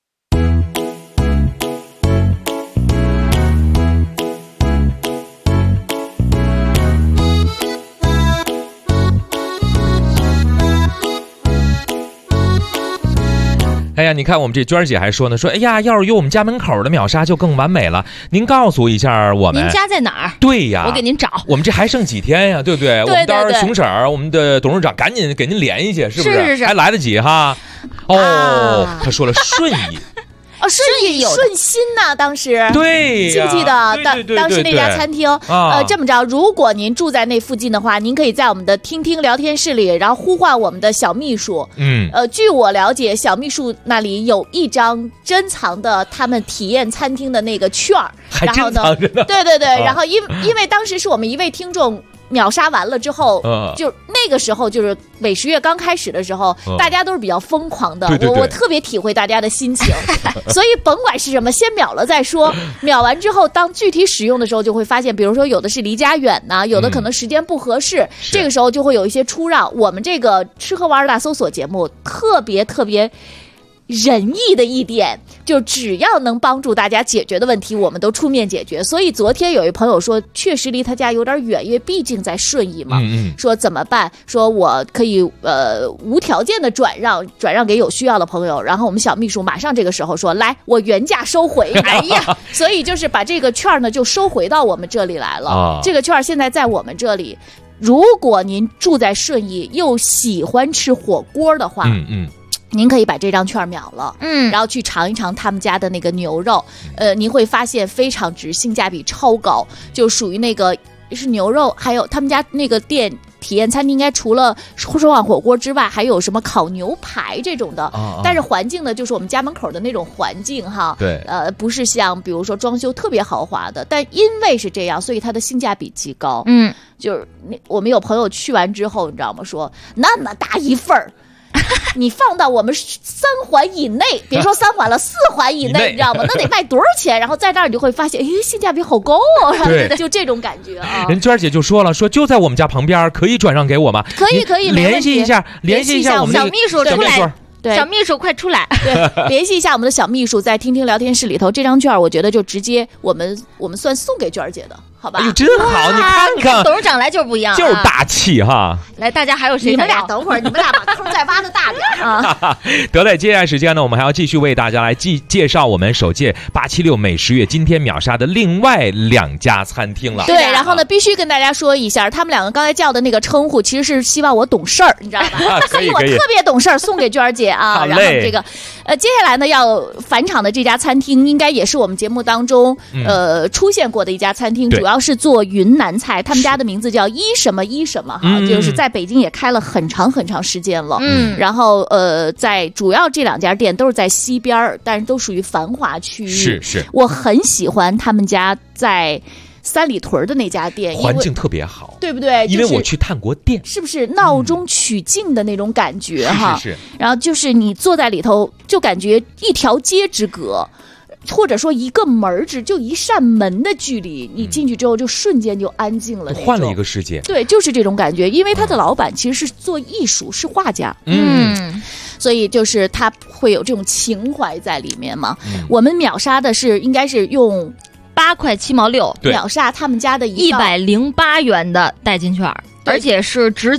哎呀，你看我们这娟儿姐还说呢，说哎呀，要是有我们家门口的秒杀就更完美了。您告诉一下我们， 您家在哪儿？ 对呀， 我给您找。 我们这还剩几天呀，对不对？ 对对对， 我们到时候熊婶儿，我们的董事长赶紧给您联系，是不是？ 还来得及哈。哦，他说了顺义。 顺心呐，当时对， 记不记得当时那家餐厅？这么着，如果您住在那附近的话，您可以在我们的听听聊天室里，然后呼唤我们的小秘书。据我了解，小秘书那里有一张珍藏的他们体验餐厅的那个券儿， 还珍藏着呢。 对，然后因为当时是我们一位听众秒杀完了之后，就那个时候就是伪10月刚开始的时候，大家都是比较疯狂的。我特别体会大家的心情，所以甭管是什么，先秒了再说。秒完之后，当具体使用的时候，就会发现，比如说有的是离家远呢，有的可能时间不合适，这个时候就会有一些出让。我们这个吃喝玩大搜索节目特别仁义的一点，就只要能帮助大家解决的问题，我们都出面解决。所以昨天有一朋友说，确实离他家有点远，因为毕竟在顺义嘛。说怎么办？说我可以无条件的转让给有需要的朋友。然后我们小秘书马上这个时候说，来，我原价收回。哎呀，所以就是把这个券呢就收回到我们这里来了。这个券现在在我们这里，如果您住在顺义又喜欢吃火锅的话，您可以把这张券秒了，然后去尝一尝他们家的那个牛肉，您会发现非常值，性价比超高，就属于那个是牛肉，还有他们家那个店体验餐厅，应该除了涮碗火锅之外，还有什么烤牛排这种的，但是环境呢，就是我们家门口的那种环境哈， 对， 不是像比如说装修特别豪华的，但因为是这样，所以它的性价比极高，就是我们有朋友去完之后，你知道吗？说那么大一份儿。你放到我们3环以内，别说3环了，4环以内，你知道吗？那得卖多少钱？然后在那儿你就会发现，性价比好高哦， 对， 就这种感觉啊。 人娟儿姐就说了，说就在我们家旁边，可以转让给我吗？ 可以， 联系一下我们小秘书出来。 对， 小秘书快出来！ 对，联系一下我们的小秘书，在听听聊天室里头，这张券我觉得就直接我们算送给娟儿姐的，好吧？ 哎呦，真好！你看， 董事长来就是不一样， 就是大气哈！ 来，大家还有谁？ 你们俩等会儿，你们俩把坑再挖的大点啊！ 得嘞，接下来时间呢，我们还要继续为大家来介绍我们首届876美食月今天秒杀的另外2家餐厅了。 对，然后呢，必须跟大家说一下，他们2个刚才叫的那个称呼，其实是希望我懂事儿，你知道吧？所以我特别懂事儿，送给娟儿姐啊。然后这个，接下来呢要返场的这家餐厅，应该也是我们节目当中出现过的一家餐厅，主要是做云南菜，他们家的名字叫一什么哈，就是在北京也开了很长时间了。然后在主要这2家店都是在西边，但是都属于繁华区域。 是， 我很喜欢他们家在3里屯的那家店， 环境特别好， 对不对？ 因为我去探过店， 是不是闹中取静的那种感觉哈？ 是。 然后就是你坐在里头，就感觉一条街之隔，或者说一个门之，就一扇门的距离，你进去之后就瞬间就安静了， 换了一个世界。 对，就是这种感觉。因为他的老板其实是做艺术，是画家，所以就是他会有这种情怀在里面嘛。我们秒杀的应该是用 8块7毛6 秒杀他们家的 108元的代金券，而且是直接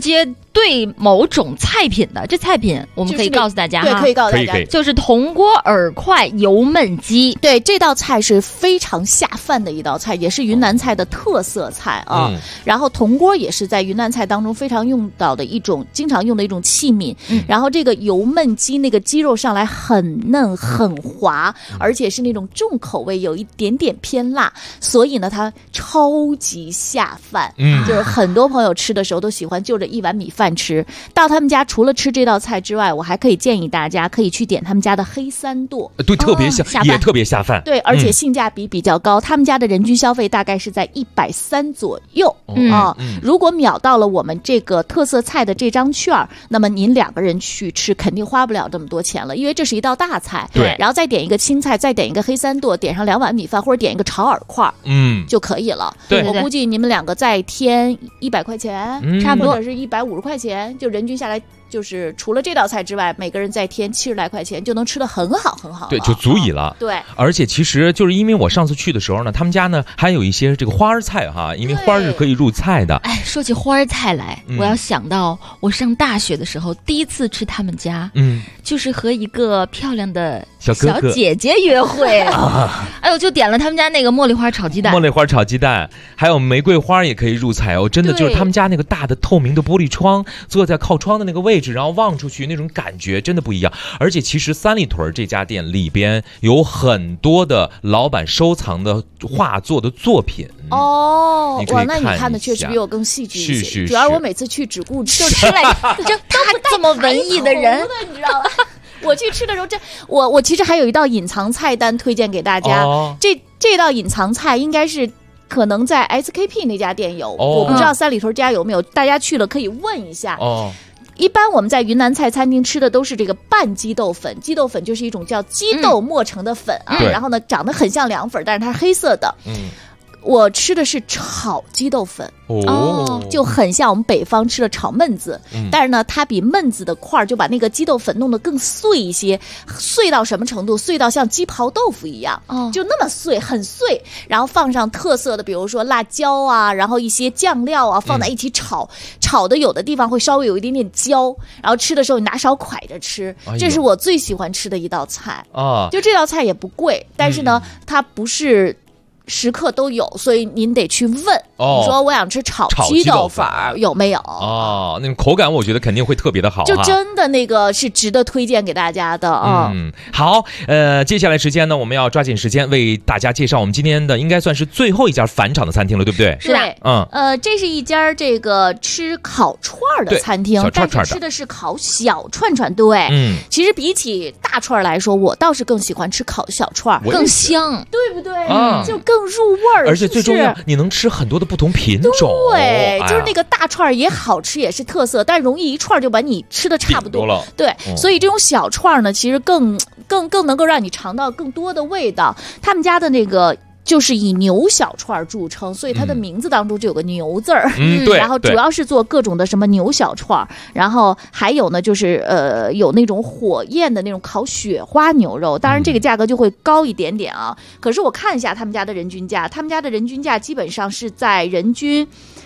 对某种菜品的，这菜品我们可以告诉大家对，可以告诉大家， 就是铜锅饵块油焖鸡。 对，这道菜是非常下饭的一道菜，也是云南菜的特色菜啊。然后铜锅也是在云南菜当中非常用到的一种，经常用的一种器皿。然后这个油焖鸡那个鸡肉上来很嫩很滑，而且是那种重口味，有一点点偏辣，所以呢它超级下饭。就是很多朋友吃的时候都喜欢就着一碗米饭吃。到他们家除了吃这道菜之外，我还可以建议大家可以去点他们家的黑三剁。 对，特别也特别下饭。 对，而且性价比比较高。他们家的人均消费大概是在130左右如果秒到了我们这个特色菜的这张券，那么您2个人去吃肯定花不了这么多钱了，因为这是一道大菜。 对， 然后再点一个青菜，再点一个黑三剁，点上2碗米饭或者点一个炒饵块，就可以了。 对， 我估计你们2个再添100块钱，差不多，或者是150块钱，就人均下来。就是除了这道菜之外，每个人再添70来块钱，就能吃得很好很好了。 对，就足以了。 对， 而且其实就是因为我上次去的时候呢，他们家呢还有一些这个花儿菜哈，因为花儿是可以入菜的。 哎，说起花儿菜来，我要想到我上大学的时候第一次吃他们家，就是和一个漂亮的小姐姐约会。哎呦，就点了他们家那个茉莉花炒鸡蛋。 茉莉花炒鸡蛋，还有玫瑰花也可以入菜哦。真的就是他们家那个大的透明的玻璃窗，坐在靠窗的那个位置，然后望出去那种感觉真的不一样。而且其实三里屯这家店里边有很多的老板收藏的画作的作品哇，那你看的确实比我更戏剧一些。主要我每次去只顾吃，就吃来他这么文艺的人， 你知道吧？我去吃的时候，我其实还有一道隐藏菜单推荐给大家。这道隐藏菜应该是可能在 SKP 那家店有，我不知道三里屯家有没有，大家去了可以问一下。一般我们在云南菜餐厅吃的都是这个拌鸡豆粉，鸡豆粉就是一种叫鸡豆磨成的粉然后呢长得很像凉粉，但是它是黑色的。我吃的是炒鸡豆粉就很像我们北方吃的炒焖子，但是呢它比焖子的块就把那个鸡豆粉弄得更碎一些，碎到什么程度？碎到像鸡刨豆腐一样就那么碎，很碎，然后放上特色的比如说辣椒啊，然后一些酱料啊放在一起炒，炒的有的地方会稍微有一点点焦，然后吃的时候你拿勺蒯着吃，这是我最喜欢吃的一道菜就这道菜也不贵，但是呢它不是时刻都有，所以您得去问。你说我想吃炒鸡豆粉有没有？ 那种口感我觉得肯定会特别的好， 就真的那个是值得推荐给大家的好，接下来时间呢，我们要抓紧时间为大家介绍我们今天的应该算是最后一家返场的餐厅了，对不对？ 是的，这是一家这个吃烤串的餐厅，但是吃的是烤小串串。对，其实比起大串来说，我倒是更喜欢吃烤小串， 更香， 对不对？就更入味儿， 而且最重要，你能吃很多的不同品种。 对，就是那个大串也好吃，也是特色，但容易一串就把你吃的差不多了。 对，所以这种小串呢，其实更能够让你尝到更多的味道。他们家的那个就是以牛小串著称，所以它的名字当中就有个牛字儿。 对， 然后主要是做各种的什么牛小串，然后还有呢就是有那种火焰的那种烤雪花牛肉，当然这个价格就会高一点点啊。可是我看一下他们家的人均价，他们家的人均价基本上是在人均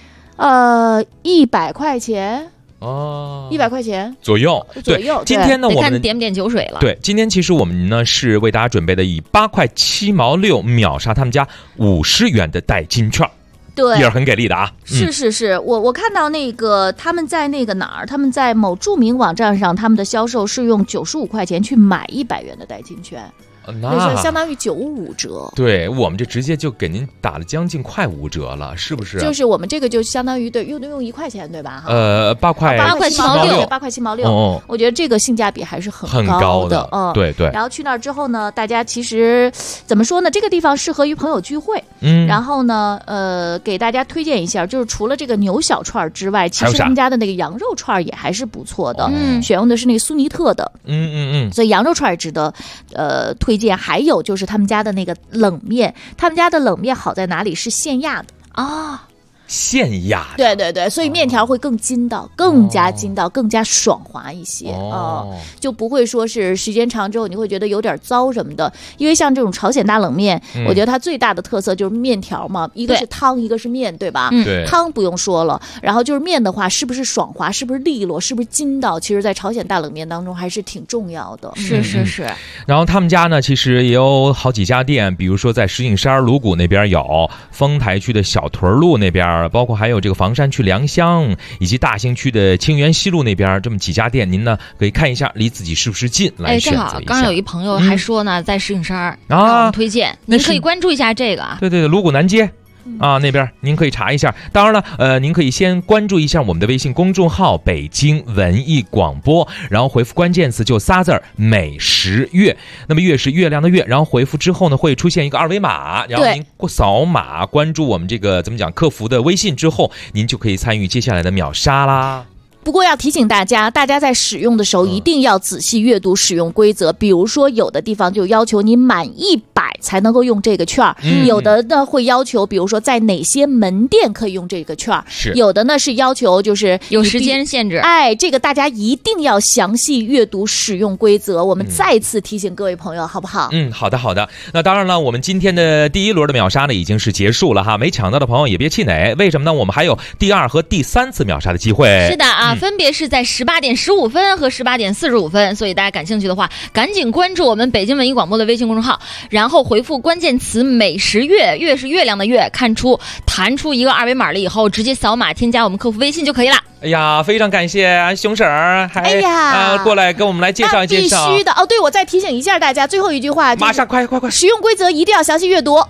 100块钱。100块钱左右。对，今天呢，我们看点不点酒水了。 对，今天其实我们呢是为大家准备的以8块7毛6秒杀他们家50元的代金券。 对， 也是很给力的啊。 是，我看到那个他们在那个哪儿，他们在某著名网站上，他们的销售是用95块钱去买100元的代金券。那相当于95折。 对，我们这直接就给您打了将近快5折了，是不是？ 就是我们这个就相当于用1块钱，对吧 ？8块 7毛6，8块7毛6。我觉得这个性价比还是很高的。 对。 然后去那儿之后呢，大家其实怎么说呢？这个地方适合于朋友聚会。然后呢，给大家推荐一下，就是除了这个牛小串之外，其实他们家的那个羊肉串也还是不错的。选用的是那个苏尼特的。所以羊肉串也值得推荐。还有就是他们家的那个冷面，他们家的冷面好在哪里？是现压的现压的。 对对对，所以面条会更筋道，更加筋道，更加爽滑一些就不会说是时间长之后你会觉得有点糟什么的。因为像这种朝鲜大冷面，我觉得它最大的特色就是面条嘛，一个是汤，一个是面，对吧？ 对， 汤不用说了，然后就是面的话，是不是爽滑，是不是利落，是不是筋道，其实在朝鲜大冷面当中还是挺重要的。 是。 然后他们家呢，其实也有好几家店，比如说在石景山鲁谷那边有，丰台区的小屯路那边，包括还有这个房山区良乡，以及大兴区的清源西路那边，这么几家店，您呢可以看一下离自己是不是近来选择一下。 正好刚有一朋友还说呢，在石景山让我们推荐，您可以关注一下这个啊。 对，鲁谷南街。那边您可以查一下。当然了，您可以先关注一下我们的微信公众号北京文艺广播，然后回复关键词就仨字儿美食月，那么月是月亮的月，然后回复之后呢会出现一个二维码，然后您扫码关注我们这个怎么讲客服的微信之后，您就可以参与接下来的秒杀啦。 不过要提醒大家在使用的时候一定要仔细阅读使用规则。比如说有的地方就要求你满100才能够用这个券，有的呢会要求比如说在哪些门店可以用这个券，有的呢是要求就是有时间限制。 这个大家一定要详细阅读使用规则，我们再次提醒各位朋友好不好？ 好的。那当然了，我们今天的第一轮的秒杀呢已经是结束了哈，没抢到的朋友也别气馁，为什么呢？我们还有第2和第3次秒杀的机会。 是的啊，分别是在18点15分和18点45分，所以大家感兴趣的话赶紧关注我们北京文艺广播的微信公众号，然后回复关键词美食月，月是月亮的月，弹出一个二维码了以后直接扫码添加我们客服微信就可以了。 哎呀，非常感谢熊婶儿，还过来跟我们来介绍一介绍。 必须的对，我再提醒一下大家最后一句话， 马上快， 使用规则一定要详细阅读。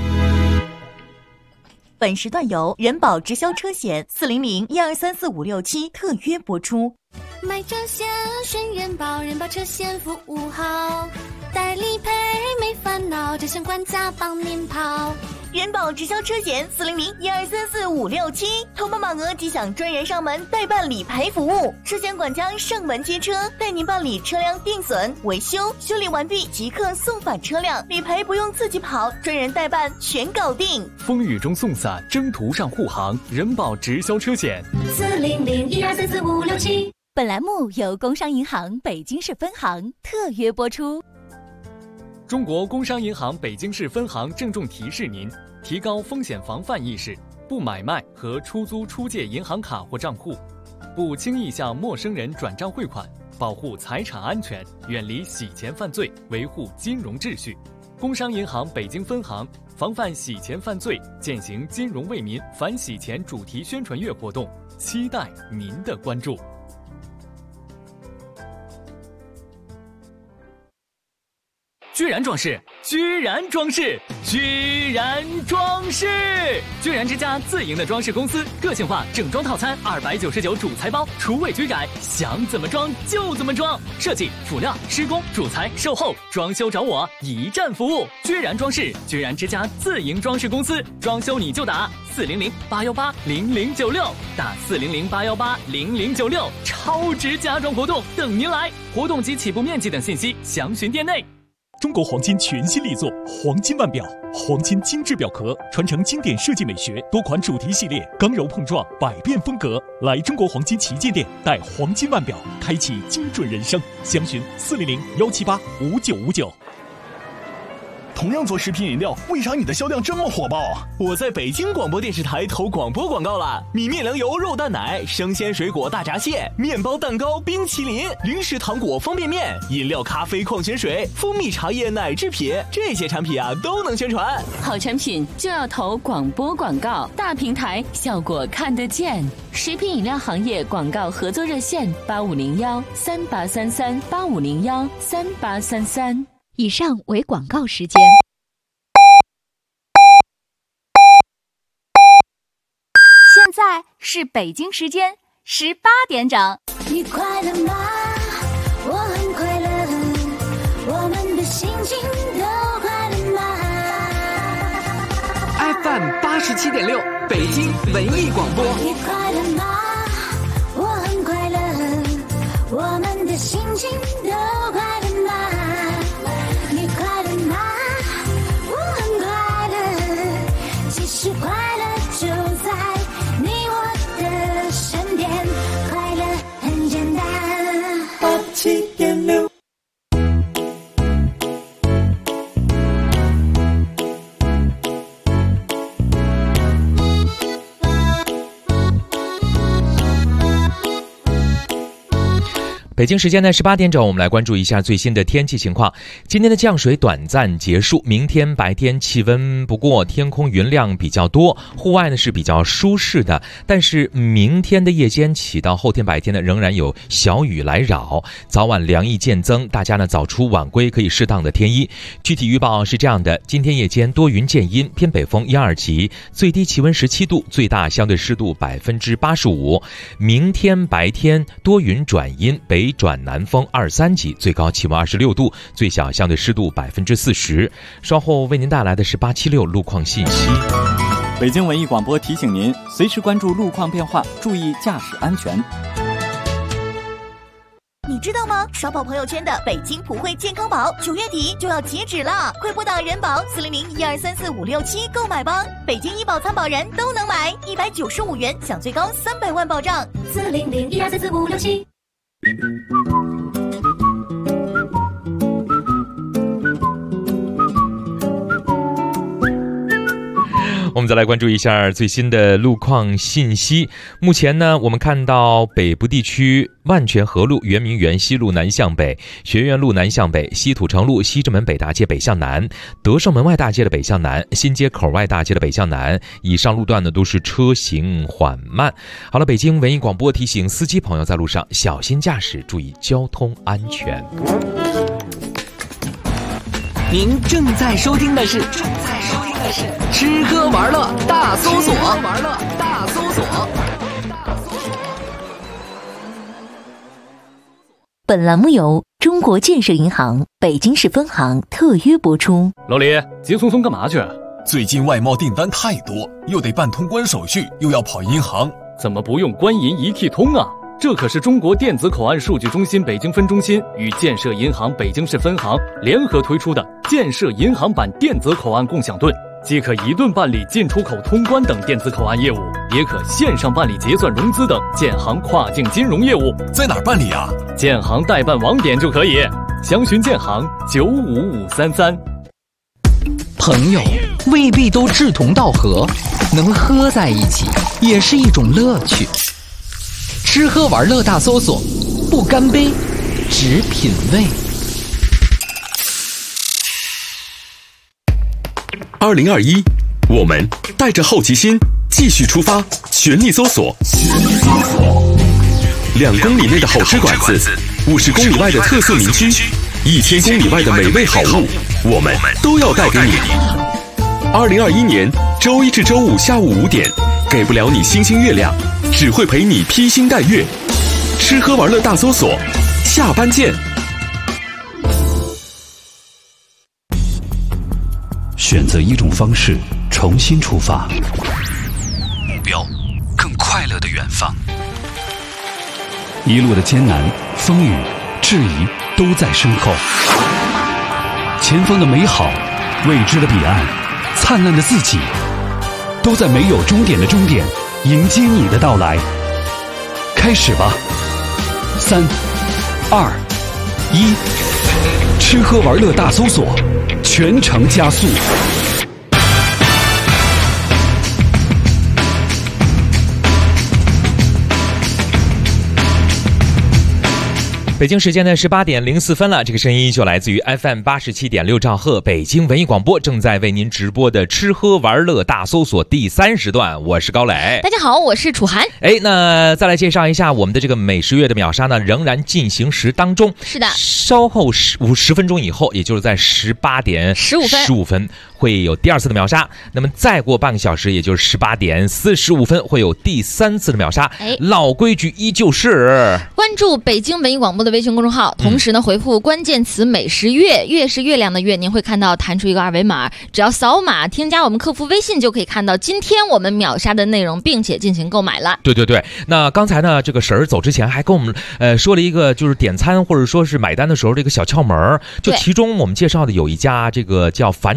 本时段由人保直销车险400-1234567特约播出。 买车险选人保，人保车险服务好，代理赔没烦恼，这险管家帮您跑。 人保直销车险400-1234567，投保满额即享专人上门代办理赔服务，车险管家上门接车，带您办理车辆定损、维修，修理完毕即刻送返车辆，理赔不用自己跑，专人代办全搞定。 风雨中送伞，征途上护航，人保直销车险 400-1234567。 本栏目由工商银行北京市分行特约播出。 中国工商银行北京市分行郑重提示您：提高风险防范意识，不买卖和出租出借银行卡或账户，不轻易向陌生人转账汇款，保护财产安全，远离洗钱犯罪，维护金融秩序。工商银行北京分行防范洗钱犯罪，践行金融为民反洗钱主题宣传月活动，期待您的关注。居然装饰，居然装饰，居然装饰！居然之家自营的装饰公司，个性化整装套餐299主材包，厨卫居然，想怎么装就怎么装，设计、辅料、施工、主材、售后、装修找我，一站服务。居然装饰，居然之家自营装饰公司，装修你就打400-818-0096，打400-818-0096，超值家装活动等您来，活动及起步面积等信息详询店内。 中国黄金全新力作黄金腕表，黄金精致表壳，传承经典设计美学，多款主题系列，刚柔碰撞，百变风格。来中国黄金旗舰店，带黄金腕表，开启精准人生。详询400-178-5959。 同样做食品饮料，为啥你的销量这么火爆啊？我在北京广播电视台投广播广告了，米面粮油肉蛋奶，生鲜水果大闸蟹，面包蛋糕冰淇淋，零食糖果方便面，饮料咖啡矿泉水，蜂蜜茶叶奶制品，这些产品啊都能宣传。 好产品就要投广播广告，大平台效果看得见。食品饮料行业广告合作热线8501-3833-8501-3833。 以上为广告时间。现在是北京时间18点整。 你快乐吗？我很快乐，我们的心情都快乐吗？ FM 87.6，北京文艺广播。 你快乐吗？我很快乐，我们的心情都快乐吗？快乐就在北京时间的18点整，我们来关注一下最新的天气情况。今天的降水短暂结束，明天白天气温不过天空云量比较多，户外呢是比较舒适的，但是明天的夜间起到后天白天呢仍然有小雨来扰，早晚凉意渐增，大家呢早出晚归可以适当的添衣。具体预报是这样的，今天夜间多云见阴，偏北风1、2级，最低气温17度，最大相对湿度85%。明天白天多云转阴，北转南风2、3级，最高气温26度，最小相对湿度40%。稍后为您带来的是876路况信息。 北京文艺广播提醒您，随时关注路况变化，注意驾驶安全。 你知道吗？刷爆朋友圈的北京普惠健康宝9月底就要截止了，快拨打人保400-1234-567购买吧！北京医保参保人都能买，195元享最高300万保障。 400-1234-567。 我们再来关注一下最新的路况信息。目前呢，我们看到北部地区万泉河路、圆明园西路南向北、学院路南向北、西土城路西直门北大街北向南、德胜门外大街的北向南、新街口外大街的北向南，以上路段呢都是车行缓慢。好了，北京文艺广播提醒司机朋友在路上小心驾驶，注意交通安全。 您正在收听的是吃喝玩乐大搜索。 本栏目由中国建设银行北京市分行特约播出。 老李，急匆匆干嘛去？ 最近外贸订单太多，又得办通关手续，又要跑银行， 怎么不用官银一体通啊？这可是中国电子口岸数据中心北京分中心与建设银行北京市分行联合推出的建设银行版电子口岸共享盾，既可一盾办理进出口通关等电子口岸业务，也可线上办理结算融资等建行跨境金融业务。 在哪儿办理啊？ 建行代办网点就可以，详询建行95533。 朋友未必都志同道合，能喝在一起也是一种乐趣。吃喝玩乐大搜索，不干杯，只品味。 2021，我们带着好奇心继续出发，全力搜索。2公里内的好吃馆子，50公里外的特色民居，1000公里外的美味好物，我们都要带给你。2021年周一至周五下午5点，给不了你星星月亮，只会陪你披星戴月。吃喝玩乐大搜索，下班见。 选择一种方式，重新出发，目标更快乐的远方。一路的艰难、风雨、质疑都在身后，前方的美好、未知的彼岸、灿烂的自己，都在没有终点的终点迎接你的到来。开始吧，3、2、1，吃喝玩乐大搜索，全程加速。 北京时间的18点04分了，这个声音就来自于 FM 87.6兆赫，北京文艺广播正在为您直播的吃喝玩乐大搜索第3时段，我是高磊。 大家好，我是楚涵。 那再来介绍一下我们的这个美食月的秒杀呢，仍然进行时当中。 是的， 稍后10分钟以后，也就是在18点15分会有第2次的秒杀。那么再过半个小时，也就是18点45分会有第3次的秒杀。老规矩依旧是关注北京文艺广播的微信公众号，同时呢回复关键词美食月，月是月亮的月，您会看到弹出一个二维码，只要扫码添加我们客服微信就可以看到今天我们秒杀的内容，并且进行购买了。 对，那刚才呢这个婶儿走之前还跟我们说了一个就是点餐或者说是买单的时候这个小窍门，就其中我们介绍的有一家这个叫返场的餐厅。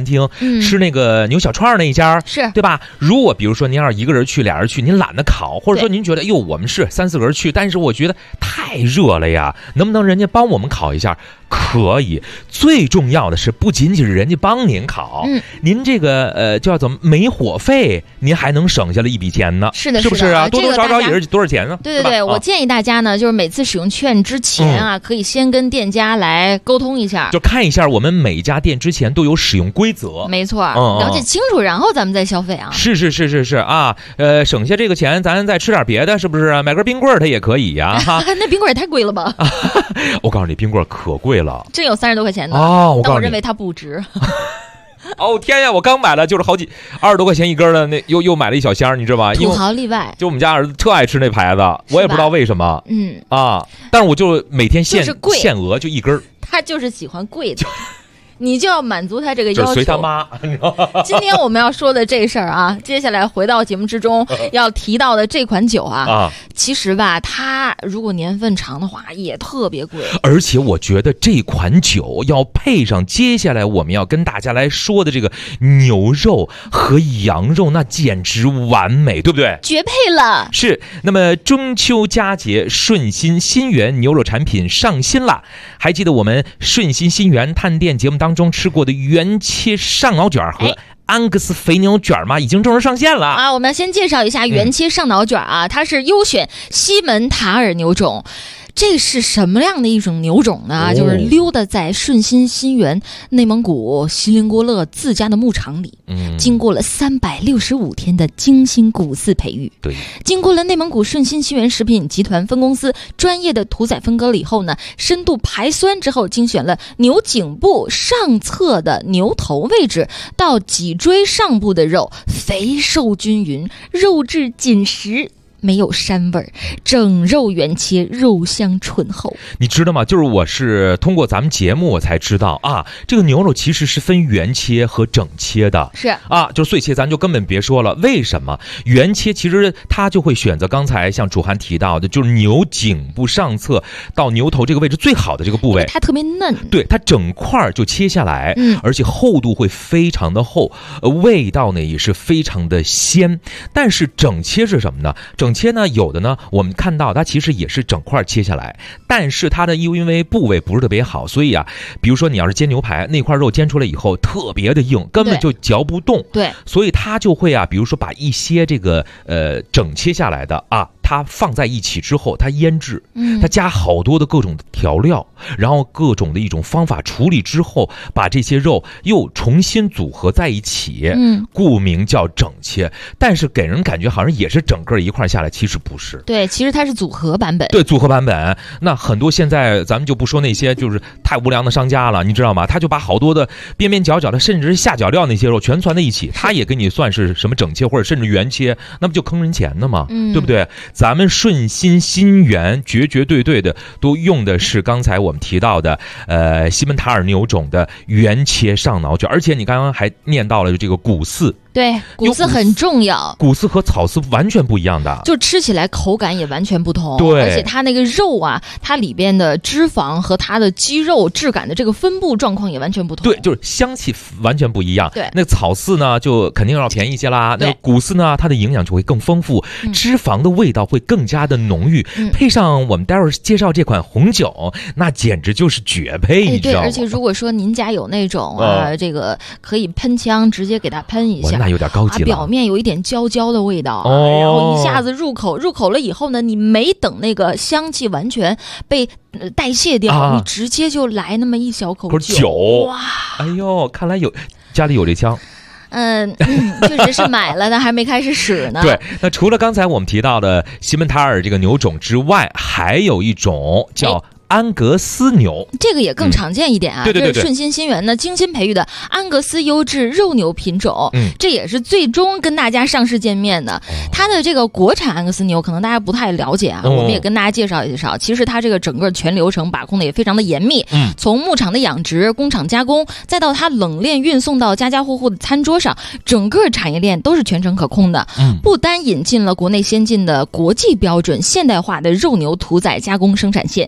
厅，吃那个牛小串那一家， 是对吧？如果比如说您要是一个人去，俩人去，您懒得烤，或者说您觉得哟，我们是3、4个人去，但是我觉得太热了呀，能不能人家帮我们烤一下？可以，最重要的是不仅仅是人家帮您烤，您这个叫怎么没火费，您还能省下了一笔钱呢？ 是的， 是不是啊？多多少少也是多少钱呢？ 对对对，我建议大家呢，就是每次使用券之前啊，可以先跟店家来沟通一下， 就看一下我们每家店之前都有使用规则， 没错，了解清楚，然后咱们再消费啊。 是啊，省下这个钱，咱再吃点别的，是不是？买根冰棍它也可以呀。 那冰棍也太贵了吧？ 我告诉你，冰棍可贵了， 真有30多块钱的哦。 但我认为它不值。 哦天呀！我刚买了，就是好几20多块钱一根的，那又买了一小箱，你知道吗？ 土豪例外。 就我们家儿子特爱吃那牌子，我也不知道为什么。但是我就每天限额就一根。 他就是喜欢贵的。你就要满足他这个要求， 随他妈。 今天我们要说的这事儿啊，接下来回到节目之中要提到的这款酒啊，其实吧，它如果年份长的话，也特别贵。 而且我觉得这款酒要配上接下来我们要跟大家来说的这个牛肉和羊肉，那简直完美，对不对？ 绝配了。 是。那么中秋佳节，顺心新源牛肉产品上新了。还记得我们顺心新源探店节目当中吃过的原切上脑卷和安格斯肥牛卷吗？已经正式上线了啊！我们要先介绍一下原切上脑卷啊，它是优选西门塔尔牛种。这是什么样的一种牛种呢？就是溜达在顺心新源内蒙古锡林郭勒自家的牧场里，经过了365天的精心骨饲培育， 对， 经过了内蒙古顺心新源食品集团分公司专业的屠宰分割了以后呢，深度排酸之后，精选了牛颈部上侧的牛头位置到脊椎上部的肉，肥瘦均匀，肉质紧实。没有膻味儿，整肉原切，肉香醇厚。 你知道吗？就是我是通过咱们节目我才知道啊，这个牛肉其实是分原切和整切的。 是啊，就是碎切咱就根本别说了。为什么？原切其实它就会选择刚才像主涵提到的，就是牛颈部上侧到牛头这个位置最好的这个部位， 它特别嫩， 对，它整块就切下来，而且厚度会非常的厚，味道呢也是非常的鲜。但是整切是什么呢？整切呢，有的呢，我们看到它其实也是整块切下来，但是它的因为部位不是特别好，所以啊，比如说你要是煎牛排，那块肉煎出来以后特别的硬，根本就嚼不动。 对， 所以它就会啊，比如说把一些这个整切下来的啊，它放在一起之后，它腌制，它加好多的各种调料，然后各种的一种方法处理之后，把这些肉又重新组合在一起，故名叫整切。但是给人感觉好像也是整个一块下来，其实不是。 对，其实它是组合版本。 对，组合版本。那很多现在咱们就不说那些就是太无良的商家了，你知道吗？他就把好多的边边角角的，甚至是下脚料那些肉全攒在一起，他也给你算是什么整切或者甚至原切，那不就坑人钱呢吗？对不对？咱们顺心新源绝对的都用的是刚才我们提到的西门塔尔牛种的原切上脑卷，而且你刚刚还念到了这个骨饲。 对，骨饲很重要。 骨饲和草饲完全不一样的， 就吃起来口感也完全不同。 对， 而且它那个肉啊，它里边的脂肪和它的肌肉质感的这个分布状况也完全不同。 对，就是香气完全不一样。 对， 那草饲呢就肯定要便宜一些啦。那骨饲呢，它的营养就会更丰富，脂肪的味道会更加的浓郁。配上我们待会儿介绍这款红酒，那简直就是绝配，你知道吗？ 对，而且如果说您家有那种这个可以喷枪，直接给它喷一下。 那有点高级了， 表面有一点焦焦的味道，然后一下子入口了以后呢，你没等那个香气完全被代谢掉，你直接就来那么一小口酒， 哇！ 哎呦，看来家里有这枪。 确实是买了的，还没开始使呢。 对，那除了刚才我们提到的西门塔尔这个牛种之外，还有一种叫安格斯牛， 这个也更常见一点啊。 对， 这是顺心新源呢精心培育的安格斯优质肉牛品种，这也是最终跟大家上市见面的。它的这个国产安格斯牛可能大家不太了解啊，我们也跟大家介绍一介绍。其实它这个整个全流程把控的也非常的严密，从牧场的养殖、工厂加工，再到它冷链运送到家家户户的餐桌上，整个产业链都是全程可控的。不单引进了国内先进的国际标准现代化的肉牛屠宰加工生产线，一共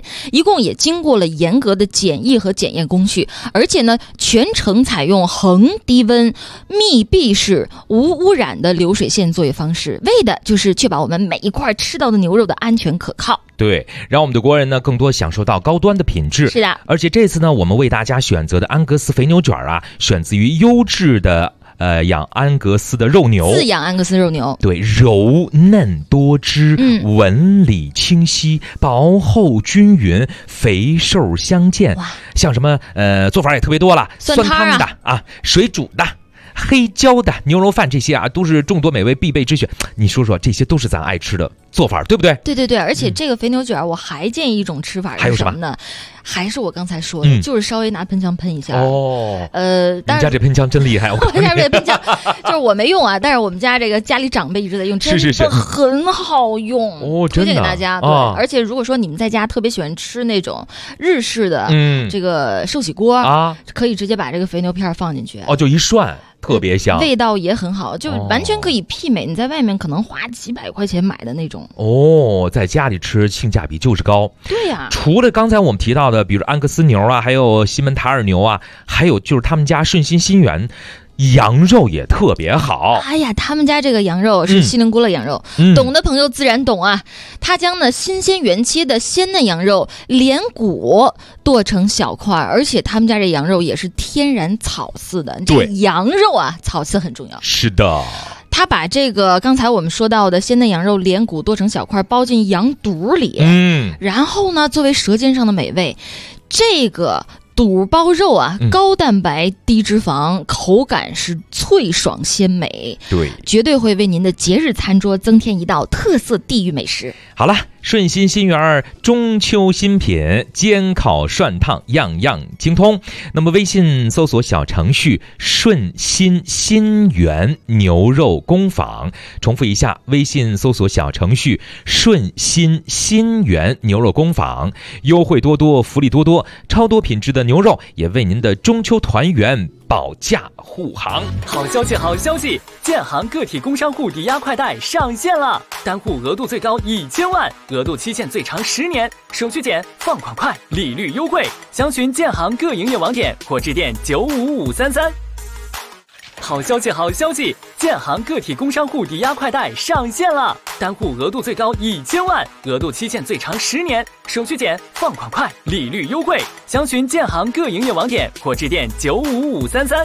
共也经过了严格的检疫和检验工序，而且呢，全程采用恒低温、密闭式、无污染的流水线作业方式，为的就是确保我们每一块吃到的牛肉的安全可靠。 对，让我们的国人呢更多享受到高端的品质。 是的， 而且这次呢，我们为大家选择的安格斯肥牛卷啊，选自于优质的养安格斯的肉牛， 自养安格斯肉牛， 对，柔嫩多汁，纹理清晰，薄厚均匀，肥瘦相间。像什么做法也特别多了，酸汤的啊，水煮的。黑椒的牛肉饭，这些啊都是众多美味必备之选。你说说，这些都是咱爱吃的做法，对不对？ 对，而且这个肥牛卷我还建议一种吃法是什么呢？还是我刚才说的，就是稍微拿喷枪喷一下。 你家这喷枪真厉害， 我家这喷枪就是我没用啊，但是我们家这个家里长辈一直在用，真的很好用，推荐给大家。对，而且如果说你们在家特别喜欢吃那种日式的这个寿喜锅啊，可以直接把这个肥牛片放进去， 就一涮。特别香， 味道也很好，就完全可以媲美你在外面可能花几百块钱买的那种。 在家里吃性价比就是高。 对呀， 除了刚才我们提到的，比如安格斯牛啊，还有西门塔尔牛啊，还有就是他们家顺心新源。羊肉也特别好， 哎呀，他们家这个羊肉是西宁咕乐羊肉，懂的朋友自然懂啊。他将呢新鲜原切的鲜嫩羊肉连骨剁成小块，而且他们家这羊肉也是天然草饲的。这羊肉啊，草饲很重要。 是的。 他把这个刚才我们说到的鲜嫩羊肉连骨剁成小块，包进羊肚里，然后呢，作为舌尖上的美味，这个。肚包肉啊，高蛋白低脂肪，口感是脆爽鲜美， 对， 绝对会为您的节日餐桌增添一道特色地域美食。 好了，顺心新源中秋新品，煎烤涮烫样样精通。那么微信搜索小程序顺心新源牛肉工坊，重复一下，微信搜索小程序顺心新源牛肉工坊，优惠多多，福利多多，超多品质的牛肉也为您的中秋团圆保驾护航。 好消息，好消息！建行个体工商户抵押快贷上线了，单户额度最高1000万，额度期限最长10年，手续简，放款快，利率优惠。详询建行各营业网点或致电95533。好消息，好消息！建行个体工商户抵押快贷上线了，单户额度最高1000万，额度期限最长10年，手续简，放款快，利率优惠。详询建行各营业网点或致电95533。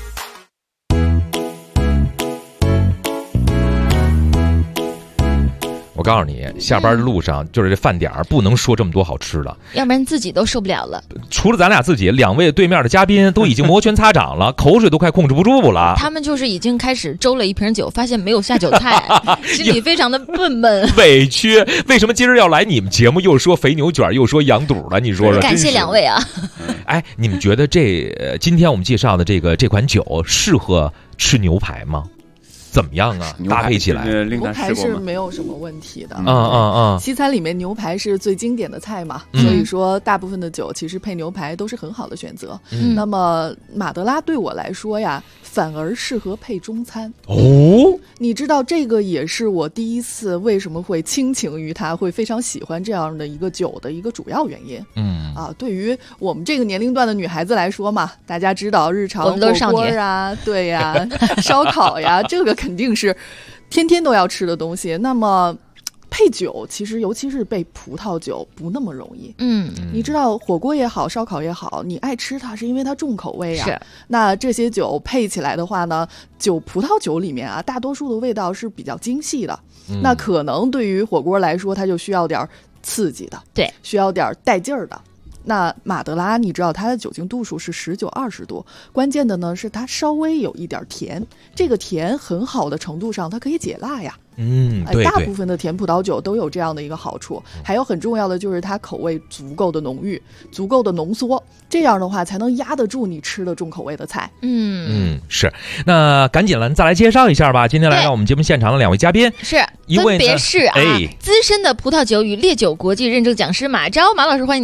我告诉你，下班的路上就是这饭点不能说这么多好吃的， 要不然自己都受不了了。 除了咱俩自己，2位对面的嘉宾都已经摩拳擦掌了，口水都快控制不住了。 他们就是已经开始周了一瓶酒，发现没有下酒菜，心里非常的笨闷委屈。为什么今儿要来你们节目，又说肥牛卷，又说羊肚了？你说说。 感谢2位啊！ 哎，你们觉得今天我们介绍的这款酒适合吃牛排吗？怎么样啊？搭配起来， 牛排是没有什么问题的。西餐里面牛排是最经典的菜嘛，所以说大部分的酒其实配牛排都是很好的选择。那么马德拉对我来说呀，反而适合配中餐哦。你知道这个也是我第一次为什么会倾情于它，会非常喜欢这样的一个酒的一个主要原因。对于我们这个年龄段的女孩子来说嘛，大家知道日常火锅啊，对呀，烧烤呀，这个肯定是天天都要吃的东西。那么配酒其实尤其是配葡萄酒不那么容易。你知道火锅也好，烧烤也好，你爱吃它是因为它重口味啊。是。那这些酒配起来的话呢，葡萄酒里面啊，大多数的味道是比较精细的。那可能对于火锅来说，它就需要点刺激的， 对， 需要点带劲儿的。那马德拉你知道它的酒精度数是19、20度，关键的呢是它稍微有一点甜，这个甜很好的程度上它可以解辣呀。 对， 大部分的甜葡萄酒都有这样的一个好处。还有很重要的就是它口味足够的浓郁，足够的浓缩，这样的话才能压得住你吃的重口味的菜。 是。那赶紧了，再来介绍一下吧。今天来到我们节目现场的2位嘉宾分别是资深的葡萄酒与烈酒国际认证讲师马钊马老师，欢迎您。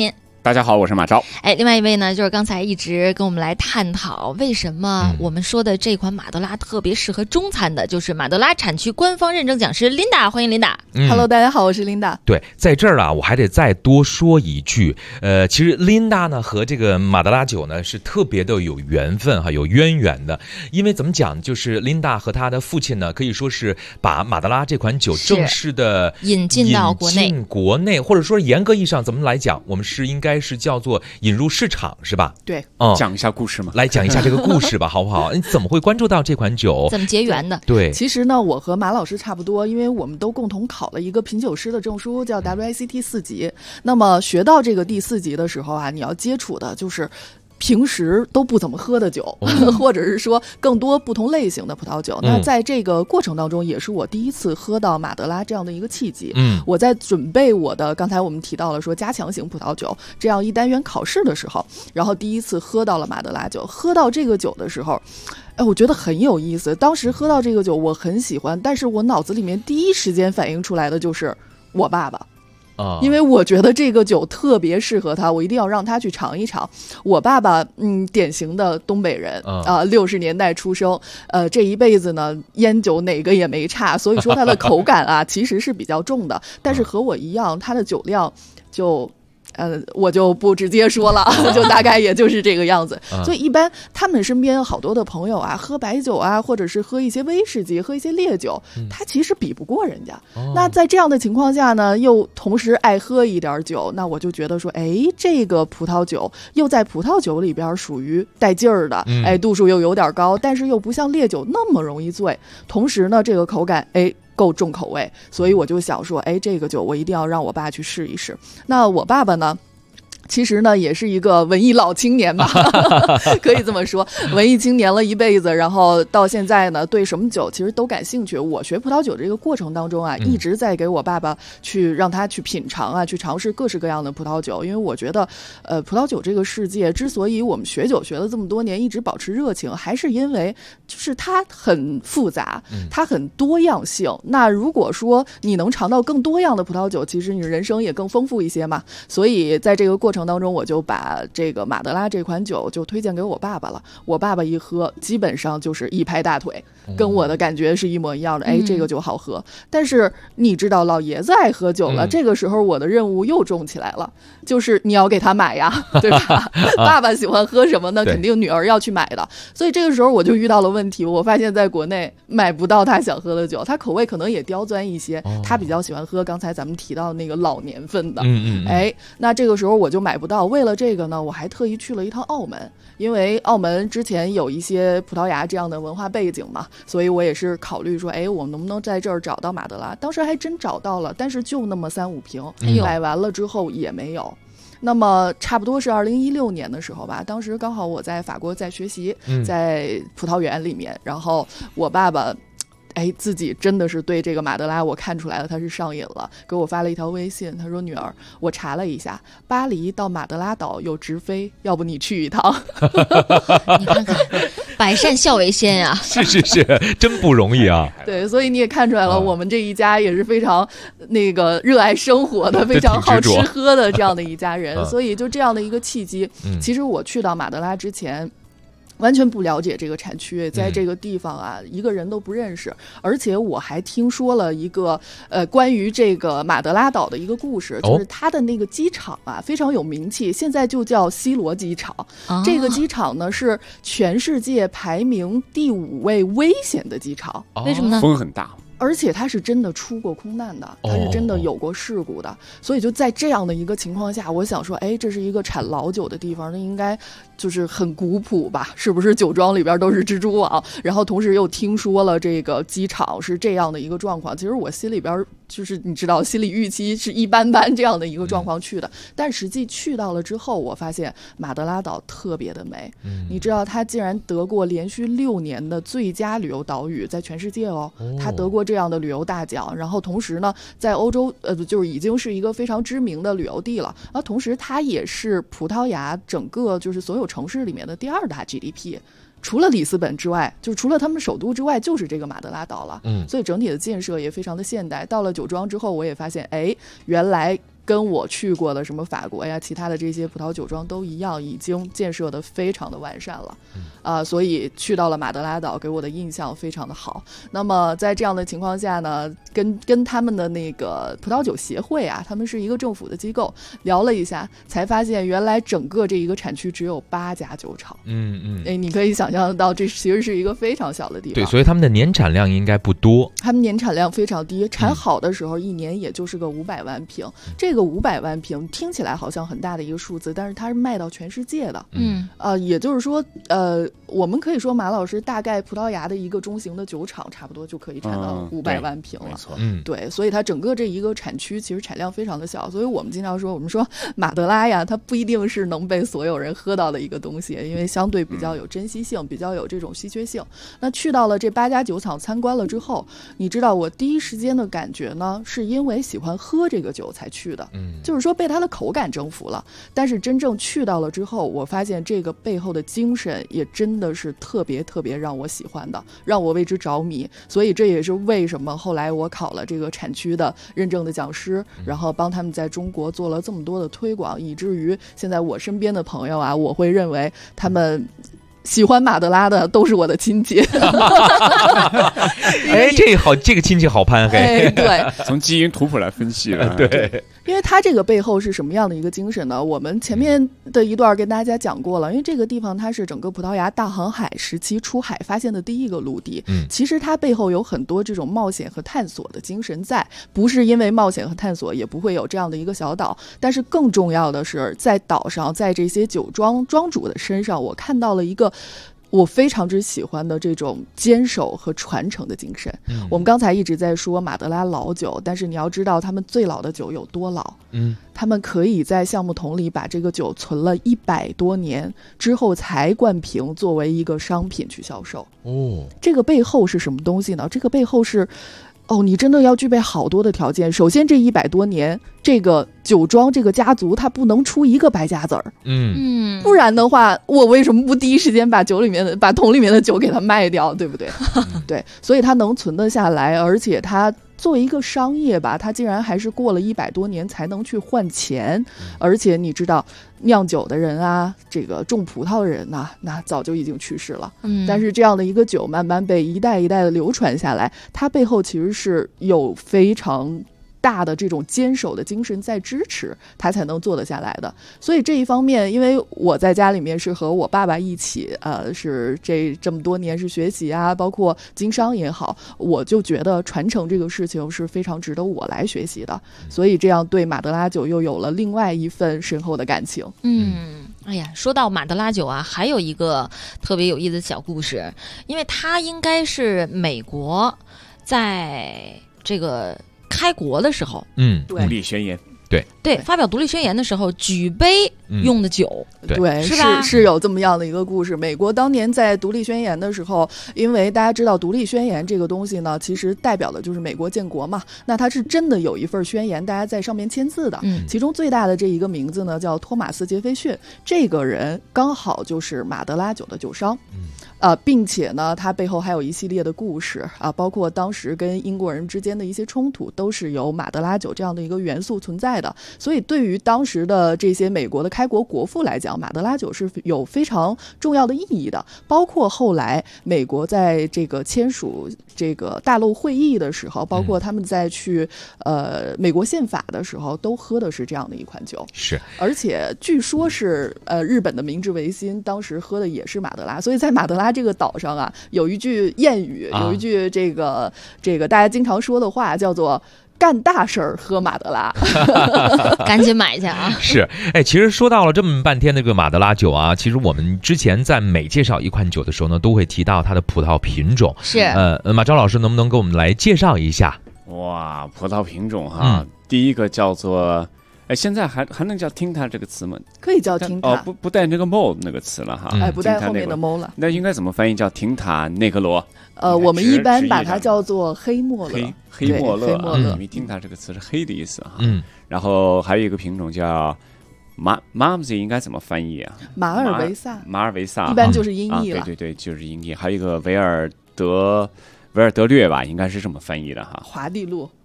大家好，我是马超。 另外一位呢，就是刚才一直跟我们来探讨为什么我们说的这款马德拉特别适合中餐的，就是马德拉产区官方认证讲师 Linda， 欢迎 Linda。Hello， 大家好，我是 Linda。 对，在这儿啊，我还得再多说一句，其实 Linda 呢和这个马德拉酒呢是特别的有缘分哈，有渊源的。因为怎么讲，就是 Linda 和她的父亲呢，可以说是把马德拉这款酒正式的引进到国内， 或者说严格意义上怎么来讲，我们是应该是叫做引入市场，是吧？ 对， 讲一下故事嘛， 来讲一下这个故事吧，好不好？你怎么会关注到这款酒？ 怎么结缘的？ 对， 其实呢，我和马老师差不多，因为我们都共同考了一个品酒师的证书，叫 WICT 4级。那么学到这个第4级的时候啊，你要接触的就是平时都不怎么喝的酒，或者是说更多不同类型的葡萄酒。那在这个过程当中，也是我第一次喝到马德拉这样的一个契机。我在准备我的刚才我们提到了说加强型葡萄酒这样一单元考试的时候，然后第一次喝到了马德拉酒。喝到这个酒的时候，我觉得很有意思。当时喝到这个酒我很喜欢，但是我脑子里面第一时间反映出来的就是我爸爸。因为我觉得这个酒特别适合他，我一定要让他去尝一尝。我爸爸典型的东北人60年代出生，这一辈子呢烟酒哪个也没差，所以说他的口感啊其实是比较重的，但是和我一样，他的酒量就我就不直接说了，就大概也就是这个样子。所以一般他们身边好多的朋友啊，喝白酒啊，或者是喝一些威士忌，喝一些烈酒，他其实比不过人家。那在这样的情况下呢，又同时爱喝一点酒，那我就觉得说，这个葡萄酒又在葡萄酒里边属于带劲儿的，度数又有点高，但是又不像烈酒那么容易醉，同时呢，这个口感够重口味，所以我就想说，这个酒我一定要让我爸去试一试。那我爸爸呢，其实呢也是一个文艺老青年吧可以这么说，文艺青年了一辈子，然后到现在呢对什么酒其实都感兴趣。我学葡萄酒这个过程当中啊，一直在给我爸爸去让他去品尝啊，去尝试各式各样的葡萄酒。因为我觉得葡萄酒这个世界之所以我们学酒学了这么多年一直保持热情，还是因为就是它很复杂，它很多样性。那如果说你能尝到更多样的葡萄酒，其实你人生也更丰富一些嘛。所以在这个过程当中，我就把这个马德拉这款酒就推荐给我爸爸了。我爸爸一喝基本上就是一拍大腿，跟我的感觉是一模一样的。这个酒好喝。但是你知道老爷子爱喝酒了，这个时候我的任务又重起来了，就是你要给他买呀，对吧？爸爸喜欢喝什么呢？肯定女儿要去买的。所以这个时候我就遇到了问题，我发现在国内买不到他想喝的酒，他口味可能也刁钻一些，他比较喜欢喝刚才咱们提到那个老年份的。那这个时候我就买不到。为了这个呢，我还特意去了一趟澳门，因为澳门之前有一些葡萄牙这样的文化背景嘛，所以我也是考虑说，我们能不能在这儿找到马德拉？当时还真找到了，但是就那么3-5瓶，买完了之后也没有。那么差不多是2016年的时候吧，当时刚好我在法国在学习，在葡萄园里面，然后我爸爸自己真的是对这个马德拉我看出来了，他是上瘾了，给我发了一条微信，他说女儿，我查了一下，巴黎到马德拉岛有直飞，要不你去一趟你看看百善孝为先呀是真不容易啊。 对，所以你也看出来了，我们这一家也是非常那个热爱生活的，非常好吃喝的这样的一家人。所以就这样的一个契机，其实我去到马德拉之前完全不了解这个产区，在这个地方啊，一个人都不认识。而且我还听说了一个关于这个马德拉岛的一个故事，就是它的那个机场啊非常有名气，现在就叫西罗机场。这个机场呢是全世界排名第5位危险的机场。 为什么呢？ 风很大。 而且它是真的出过空难的，它是真的有过事故的。所以就在这样的一个情况下，我想说，这是一个产老酒的地方，那应该就是很古朴吧？是不是酒庄里边都是蜘蛛网？然后同时又听说了这个机场是这样的一个状况，其实我心里边就是你知道，心理预期是一般般这样的一个状况去的。但实际去到了之后，我发现马德拉岛特别的美。你知道它竟然得过连续6年的最佳旅游岛屿，在全世界它得过这样的旅游大奖。然后同时呢，在欧洲就是已经是一个非常知名的旅游地了。同时它也是葡萄牙整个就是所有城市里面的第2大 GDP。除了里斯本之外，就是除了他们首都之外，就是这个马德拉岛了。所以整体的建设也非常的现代。到了酒庄之后，我也发现，原来跟我去过的什么法国呀，其他的这些葡萄酒庄都一样，已经建设的非常的完善了，所以去到了马德拉岛，给我的印象非常的好。那么在这样的情况下呢，跟他们的那个葡萄酒协会啊，他们是一个政府的机构，聊了一下，才发现原来整个这一个产区只有8家酒厂。你可以想象得到，这其实是一个非常小的地方。 对，所以他们的年产量应该不多。 他们年产量非常低，产好的时候一年也就是个500万瓶。这个500万瓶听起来好像很大的一个数字，但是它是卖到全世界的。也就是说，我们可以说马老师大概葡萄牙的一个中型的酒厂差不多就可以产到500万瓶了。 没错， 对，所以它整个这一个产区其实产量非常的小，所以我们经常说，我们说马德拉呀，它不一定是能被所有人喝到的一个东西，因为相对比较有珍惜性，比较有这种稀缺性。那去到了这8家酒厂参观了之后，你知道我第一时间的感觉呢，是因为喜欢喝这个酒才去的，就是说被它的口感征服了。但是真正去到了之后，我发现这个背后的精神也真的是特别特别让我喜欢的，让我为之着迷。所以这也是为什么后来我考了这个产区的认证的讲师，然后帮他们在中国做了这么多的推广，以至于现在我身边的朋友啊，我会认为他们喜欢马德拉的都是我的亲戚。 这个亲戚好攀黑。 对， 从基因图谱来分析了。 对， 因为它这个背后是什么样的一个精神呢？我们前面的一段跟大家讲过了，因为这个地方它是整个葡萄牙大航海时期出海发现的第一个陆地。其实它背后有很多这种冒险和探索的精神在，不是因为冒险和探索也不会有这样的一个小岛。但是更重要的是，在岛上，在这些酒庄庄主的身上，我看到了一个我非常之喜欢的这种坚守和传承的精神。我们刚才一直在说马德拉老酒，但是你要知道他们最老的酒有多老。他们可以在橡木桶里把这个酒存了100多年之后才灌瓶，作为一个商品去销售。这个背后是什么东西呢？这个背后是你真的要具备好多的条件。首先这100多年，这个酒庄这个家族它不能出一个败家子儿，不然的话，我为什么不第一时间把桶里面的酒给它卖掉，对不对？对，所以它能存得下来，而且它作为一个商业吧，它竟然还是过了100多年才能去换钱。而且你知道酿酒的人啊，这个种葡萄的人呐，那早就已经去世了。但是这样的一个酒慢慢被一代一代的流传下来，它背后其实是有非常大的这种坚守的精神在支持，他才能做得下来的。所以这一方面，因为我在家里面是和我爸爸一起，是这么多年是学习啊，包括经商也好，我就觉得传承这个事情是非常值得我来学习的。所以这样对马德拉酒又有了另外一份深厚的感情。 哎呀，说到马德拉酒啊，还有一个特别有意思的小故事，因为它应该是美国在这个开国的时候， 独立宣言， 对，发表独立宣言的时候举杯用的酒， 对， 是吧？ 是有这么样的一个故事。美国当年在独立宣言的时候，因为大家知道独立宣言这个东西呢，其实代表的就是美国建国嘛，那它是真的有一份宣言，大家在上面签字的。其中最大的这一个名字呢，叫托马斯·杰斐逊，这个人刚好就是马德拉酒的酒商。并且呢，它背后还有一系列的故事啊，包括当时跟英国人之间的一些冲突，都是有马德拉酒这样的一个元素存在的。所以对于当时的这些美国的开国国父来讲，马德拉酒是有非常重要的意义的。包括后来美国在这个签署这个大陆会议的时候，包括他们在去美国宪法的时候，都喝的是这样的一款酒。 是， 而且据说是日本的明治维新当时喝的也是马德拉，所以在马德拉这个岛上啊，有一句谚语，有一句这个大家经常说的话，叫做干大事儿喝马德拉。 赶紧买去啊！ 是，其实说到了这么半天那个马德拉酒啊，其实我们之前在每介绍一款酒的时候呢，都会提到它的葡萄品种。 是， 马昭老师能不能给我们来介绍一下？ 哇，葡萄品种哈，第一个叫做。现在还能叫听它这个词吗？ 可以叫听它， 不带那个 mo 那个词了哈， 不带后面的 mo 了。 那应该怎么翻译？叫听塔内克罗？ 我们一般把它叫做黑莫勒。 黑莫勒， 因为听塔这个词是黑的意思哈。然后还有一个品种叫马子，应该怎么翻译啊？ 马尔维萨，一般就是音译了。 对，就是音译。还有一个维尔德略吧，应该是这么翻译的哈。 华地路。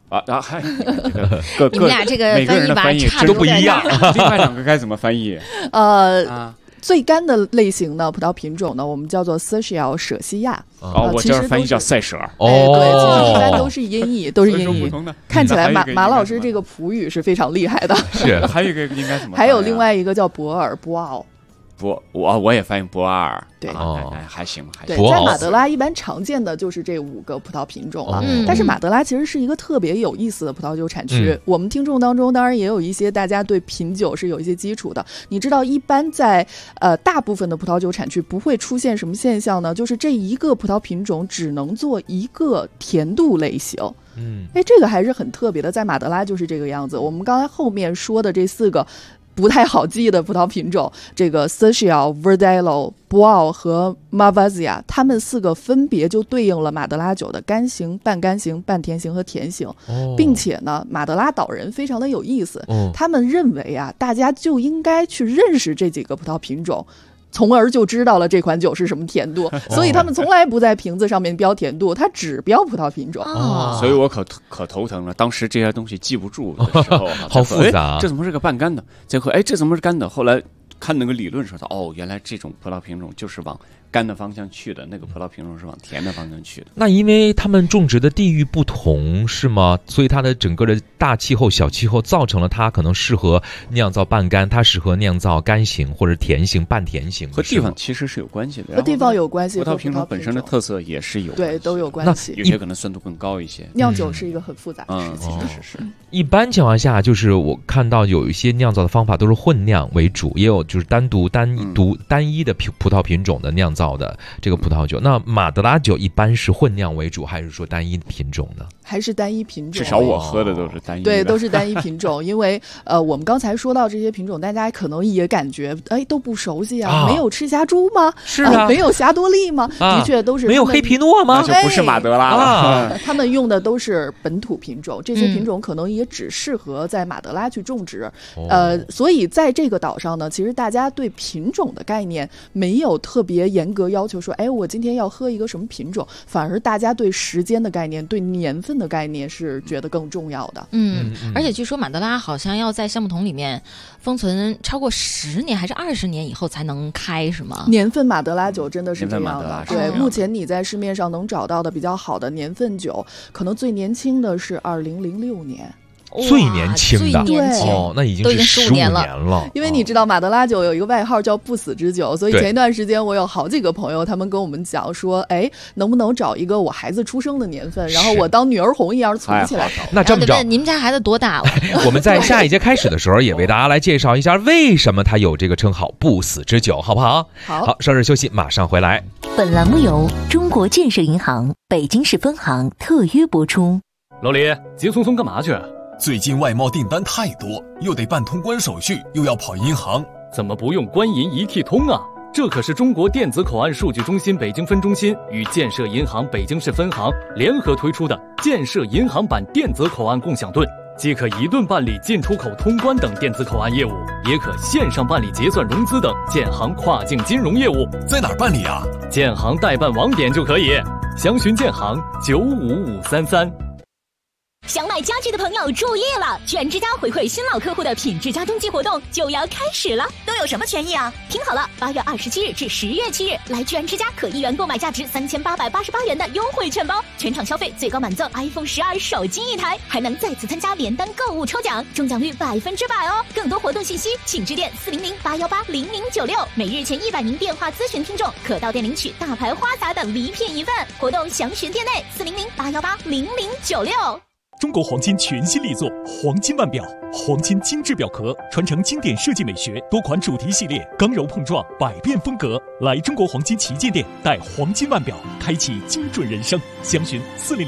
嗨， 你们俩这个每个人的翻译都不一样， 另外2个该怎么翻译？ 最干的类型的葡萄品种呢，我们叫做Sergio 舍西亚。 我这翻译叫塞舌。 对，其实一般都是音译，都是音译。看起来马老师这个葡语是非常厉害的。 是， 还有一个应该怎么？ 还有另外一个叫博尔波奥。 我也翻译博尔， 对， 还行。 对，在马德拉一般常见的就是这5个葡萄品种了。但是马德拉其实是一个特别有意思的葡萄酒产区。我们听众当中当然也有一些大家对品酒是有一些基础的。你知道，一般在大部分的葡萄酒产区不会出现什么现象呢？就是这一个葡萄品种只能做一个甜度类型。这个还是很特别的，在马德拉就是这个样子。我们刚才后面说的这4个不太好记的葡萄品种，这个 Sergio、Verdelho、Boal 和 Malvasia， 它们4个分别就对应了马德拉酒的干型、半干型、半甜型和甜型。并且呢，马德拉岛人非常的有意思，他们认为啊，大家就应该去认识这几个葡萄品种，从而就知道了这款酒是什么甜度，所以他们从来不在瓶子上面标甜度，它只标葡萄品种。 所以我可头疼了，当时这些东西记不住的时候， 好复杂。 这怎么是个半干的？这回这怎么是干的？后来看那个理论说，原来这种葡萄品种就是往干的方向去的，那个葡萄品种是往甜的方向去的。 那因为他们种植的地域不同是吗？所以它的整个的大气候、小气候造成了它可能适合酿造半干，它适合酿造干型或者甜型、半甜型。 和地方其实是有关系的， 和地方有关系， 葡萄品种本身的特色也是有关系， 对，都有关系。 有些可能酸度更高一些。 酿酒是一个很复杂的事情， 是。 一般情况下，就是我看到有一些酿造的方法都是混酿为主，也有就是单一的葡萄品种的酿造的这个葡萄酒。那马德拉酒一般是混酿为主，还是说单一品种呢？ 还是单一品种？ 至少我喝的都是单一的。 对，都是单一品种。因为我们刚才说到这些品种，大家可能也感觉都不熟悉啊。没有赤霞珠吗？ 是啊。 没有霞多丽吗？的确都是。 没有黑皮诺吗？ 那就不是马德拉了。 他们用的都是本土品种，这些品种可能也只适合在马德拉去种植。所以在这个岛上呢，其实大家对品种的概念没有特别严格要求说，我今天要喝一个什么品种，反而大家对时间的概念、对年份的概念是觉得更重要的。 而且据说马德拉好像要在橡木桶里面封存超过10年还是20年以后才能开，是吗？ 年份马德拉酒真的是这样的。对，目前你在市面上能找到的比较好的年份酒，可能最年轻的是2006年。 最年轻的，那已经是15年了。 因为你知道马德拉酒有一个外号叫不死之酒，所以前一段时间我有好几个朋友，他们跟我们讲说，能不能找一个我孩子出生的年份，然后我当女儿红一样存起来。 那这么着， 你们家孩子多大了？ 我们在下一节开始的时候，也为大家来介绍一下为什么它有这个称号“不死之酒”，好不好？ 好， 稍事休息，马上回来。 本栏目由中国建设银行北京市分行特约播出。 老李，急匆匆干嘛去？ 最近外贸订单太多，又得办通关手续，又要跑银行， 怎么不用官银一体通啊？这可是中国电子口岸数据中心北京分中心与建设银行北京市分行联合推出的建设银行版电子口岸共享盾，既可一盾办理进出口通关等电子口岸业务，也可线上办理结算融资等建行跨境金融业务。 在哪儿办理啊？ 建行代办网点就可以，详询建行95533。 想买家具的朋友注意了，居之家回馈新老客户的品质家冬季活动就要开始了。 都有什么权益啊？ 听好了，8月27日至10月7日，来居之家可1元购买价值3888元的优惠券包，全场消费最高满赠 iPhone 12手机1台，还能再次参加连单购物抽奖，中奖率100%哦！更多活动信息，请致电400-818-0096，每日前100名电话咨询听众可到店领取大牌花洒等礼品一份，活动详询店内400-818-0096。 中国黄金全新力作黄金腕表，黄金精致表壳，传承经典设计美学，多款主题系列，刚柔碰撞，百变风格。来中国黄金旗舰店，带黄金腕表，开启精准人生。详询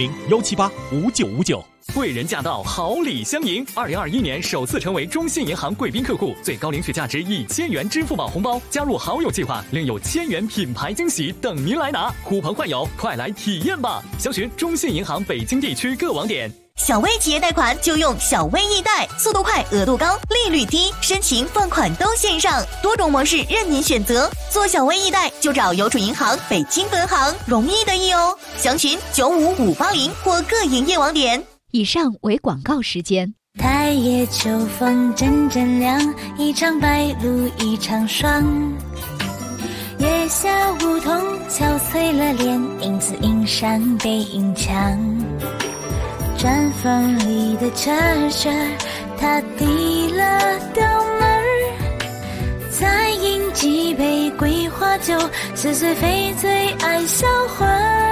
400-178-5959。 贵人驾到，好礼相迎。2021年首次成为中信银行贵宾客户，最高领取价值1000元支付宝红包，加入好友计划，另有1000元品牌惊喜等您来拿。呼朋唤友，快来体验吧！详询中信银行北京地区各网点。 小微企业贷款就用小微易贷，速度快，额度高，利率低，申请放款都线上，多种模式任您选择。做小微易贷就找邮储银行北京分行，容易的易哦。详询95580或各营业网点。 以上为广告时间。 太夜秋风阵阵凉，一场白露一场霜。月下梧桐憔悴了脸，影子映上背影墙。砖缝里的车车，他递了刀门儿，再饮几杯桂花酒，似水非醉爱销魂。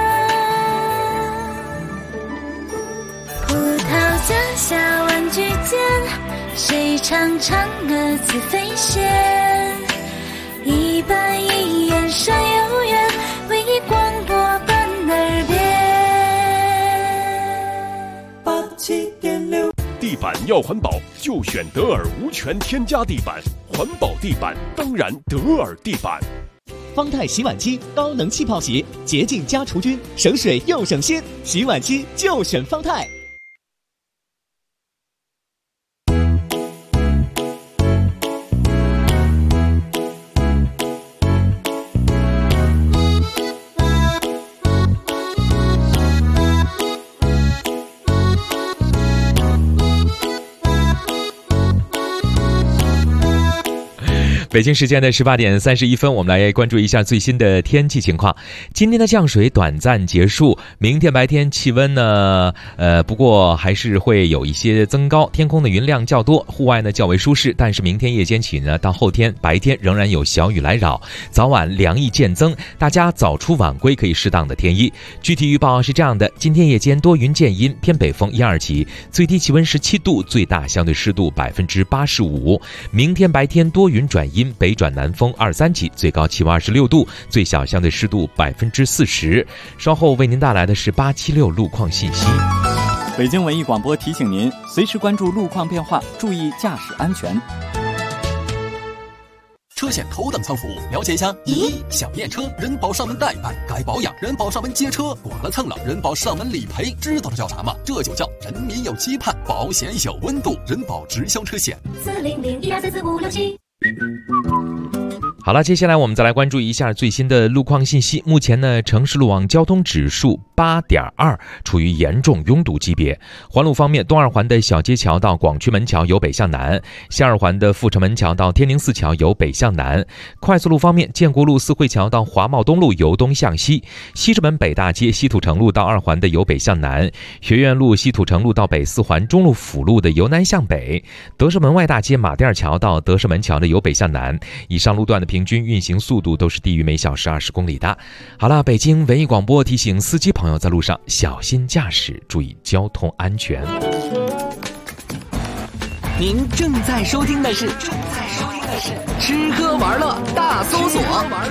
葡萄架下玩具间，谁唱嫦娥自飞仙？一板一眼山有缘，唯一广播伴耳边。 87.6，地板要环保就选德尔无醛添加地板，环保地板当然德尔地板。 方太洗碗机高能气泡洗，洁净加除菌，省水又省心，洗碗机就选方太。 北京时间的18点31分，我们来关注一下最新的天气情况。今天的降水短暂结束，明天白天气温呢，不过还是会有一些增高，天空的云量较多，户外呢较为舒适。但是明天夜间起呢，到后天白天仍然有小雨来扰，早晚凉意渐增，大家早出晚归可以适当的添衣。具体预报是这样的：今天夜间多云见阴，偏北风1、2级，最低气温17度，最大相对湿度85%。明天白天多云转阴，北转南风2、3级，最高气温26度，最小相对湿度40%。稍后为您带来的是876路况信息。 北京文艺广播提醒您，随时关注路况变化，注意驾驶安全。 车险头等舱服务，了解一下。咦，小验车，人保上门代办，该保养，人保上门接车，剐了蹭了，人保上门理赔，知道这叫啥吗？这就叫人民有期盼，保险有温度，人保直销车险。 40012344567。 好了，接下来我们再来关注一下最新的路况信息。目前呢，城市路网交通指数8.2，处于严重拥堵级别。环路方面，东二环的小街桥到广渠门桥由北向南，西二环的阜成门桥到天宁寺桥由北向南。快速路方面，建国路四惠桥到华贸东路由东向西，西直门北大街西土城路到二环的由北向南，学院路西土城路到北四环中路辅路的由南向北，德胜门外大街马甸桥到德胜门桥的由北向南。以上路段的平均运行速度都是低于每小时20公里的。好了，北京文艺广播提醒司机朋友在路上小心驾驶，注意交通安全。 您正在收听的是吃喝玩乐大搜索。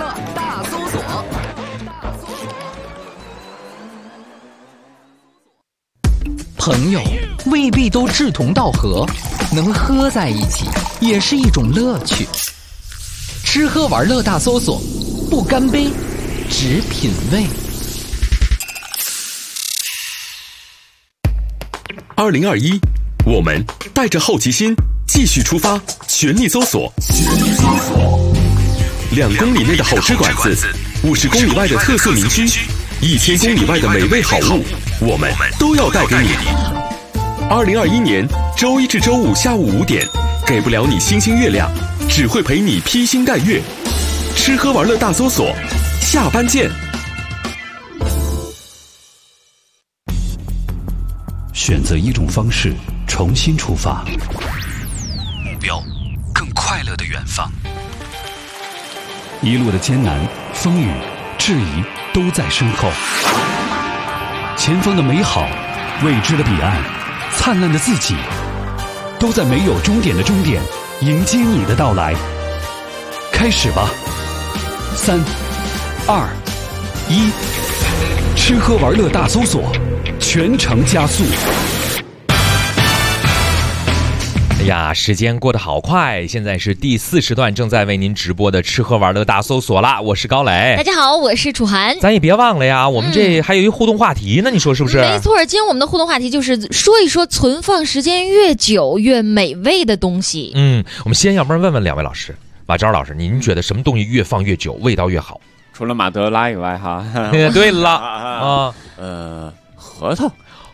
朋友未必都志同道合，能喝在一起也是一种乐趣。吃喝玩乐大搜索，不干杯，只品味。 2021，我们带着好奇心继续出发，全力搜索。2公里内的好吃馆子，50公里外的特色民居，1000公里外的美味好物，我们都要带给你。2021年周一至周五下午5点，给不了你星星月亮，只会陪你披星戴月。吃喝玩乐大搜索，下班见。 选择一种方式，重新出发，目标更快乐的远方。一路的艰难、风雨、质疑都在身后，前方的美好、未知的彼岸、灿烂的自己，都在没有终点的终点迎接你的到来。开始吧，3、2、1，吃喝玩乐大搜索，全程加速。 哎呀，时间过得好快，现在是第4时段，正在为您直播的吃喝玩乐大搜索啦！我是高磊， 大家好，我是楚涵。 咱也别忘了呀，我们这还有一互动话题呢，你说是不是？ 没错，今天我们的互动话题就是说一说存放时间越久越美味的东西。 我们先要不然问问2位老师，马昭老师，您觉得什么东西越放越久，味道越好？ 除了马德拉以外，哈， 对了啊， 核桃。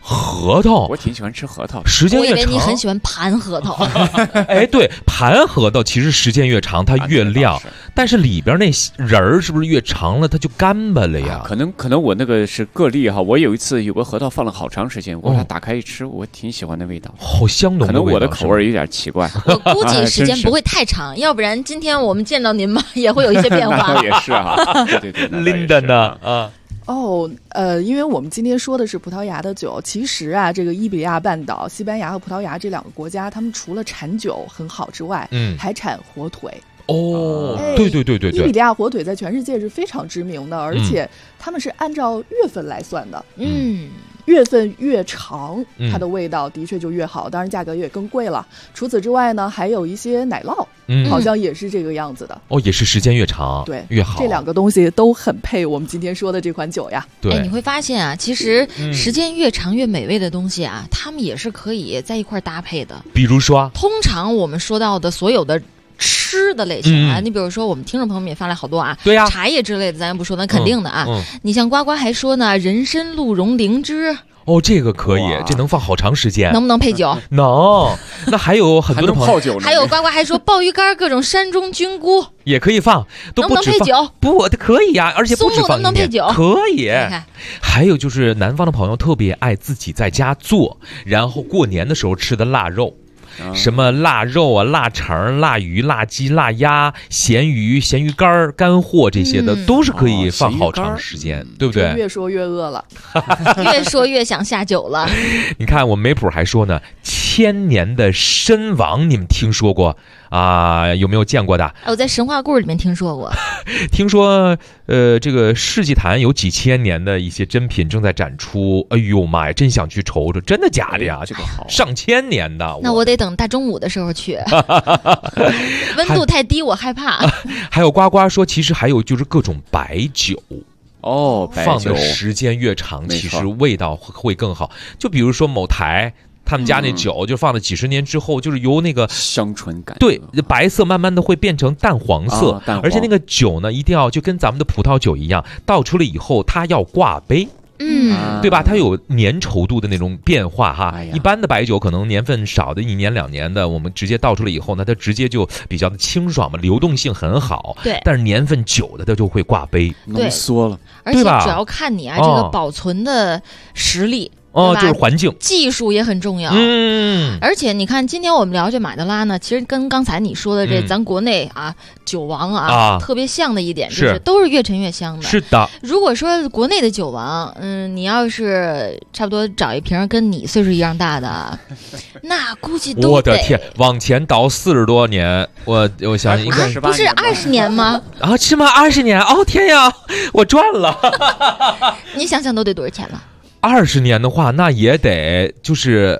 核桃， 我挺喜欢吃核桃。 时间越长， 我以为你很喜欢盘核桃。 哎，对，盘核桃其实时间越长它越亮，但是里边那仁儿是不是越长了它就干巴了呀？ 可能我那个是个例哈。我有一次有个核桃放了好长时间，我把它打开一吃，我挺喜欢那味道， 好香浓的味道。 可能我的口味有点奇怪。 我估计时间不会太长，要不然今天我们见到您嘛也会有一些变化。 也是啊，对。 Linda 呢？啊。 因为我们今天说的是葡萄牙的酒，其实啊，这个伊比利亚半岛、西班牙和葡萄牙这2个国家，他们除了产酒很好之外，还产火腿。 哦，对， 伊比利亚火腿在全世界是非常知名的，而且他们是按照月份来算的。月份越长，它的味道的确就越好，当然价格也更贵了。除此之外呢，还有一些奶酪，好像也是这个样子的。 哦，也是时间越长， 对， 越好。 这2个东西都很配我们今天说的这款酒呀。 对， 你会发现啊，其实时间越长越美味的东西啊，它们也是可以在一块搭配的。 比如说， 通常我们说到的所有的吃的类型啊，你比如说我们听众朋友们也发来好多啊， 对呀， 茶叶之类的咱也不说，那肯定的啊。你像呱呱还说呢，人参、鹿茸、灵芝。 哦，这个可以，这能放好长时间。 能不能配酒？ 能。那还有很多的泡酒呢。 还有呱呱还说鲍鱼干、各种山中菌菇也可以放，都不止放。 能不能配酒？ 不，可以呀，而且不止放。 能不能配酒？ 可以。还有就是南方的朋友特别爱自己在家做，然后过年的时候吃的腊肉。什么腊肉啊、腊肠、腊鱼、腊鸡、腊鸭、咸鱼、咸鱼干、干货这些的，都是可以放好长时间，对不对？ 越说越饿了， 越说越想下酒了。 你看，我们梅普还说呢，1000年的参王，你们听说过啊？有没有见过的？ 我在神话故事里面听说过。 听说，这个世纪坛有几千年的一些珍品正在展出。哎呦妈呀，真想去瞅瞅，真的假的呀？ 这个好， 上千年的。 那我得等大中午的时候去，温度太低，我害怕。 还有呱呱说，其实还有就是各种白酒。放的时间越长，其实味道会更好。就比如说某台。他们家那酒就放了几十年之后，就是由那个香醇感， 对，白色慢慢的会变成淡黄色，而且那个酒呢，一定要就跟咱们的葡萄酒一样，倒出来以后它要挂杯。对吧？它有粘稠度的那种变化哈。一般的白酒可能年份少的1年2年的，我们直接倒出来以后呢，它直接就比较的清爽嘛，流动性很好。 对， 但是年份久的它就会挂杯， 浓缩了。 而且主要看你啊，这个保存的实力。 就是环境， 技术也很重要。而且你看，今天我们聊这马德拉呢，其实跟刚才你说的这咱国内啊酒王啊特别像的一点，就是都是越陈越香的。 是的。如果说国内的酒王，你要是差不多找一瓶跟你岁数一样大的，那估计都我的天，往前倒40多年，我想应该不是20年吗？ 啊，是吗？20年？哦天呀，我赚了！ 你想想都得多少钱了 ？20年的话，那也得就是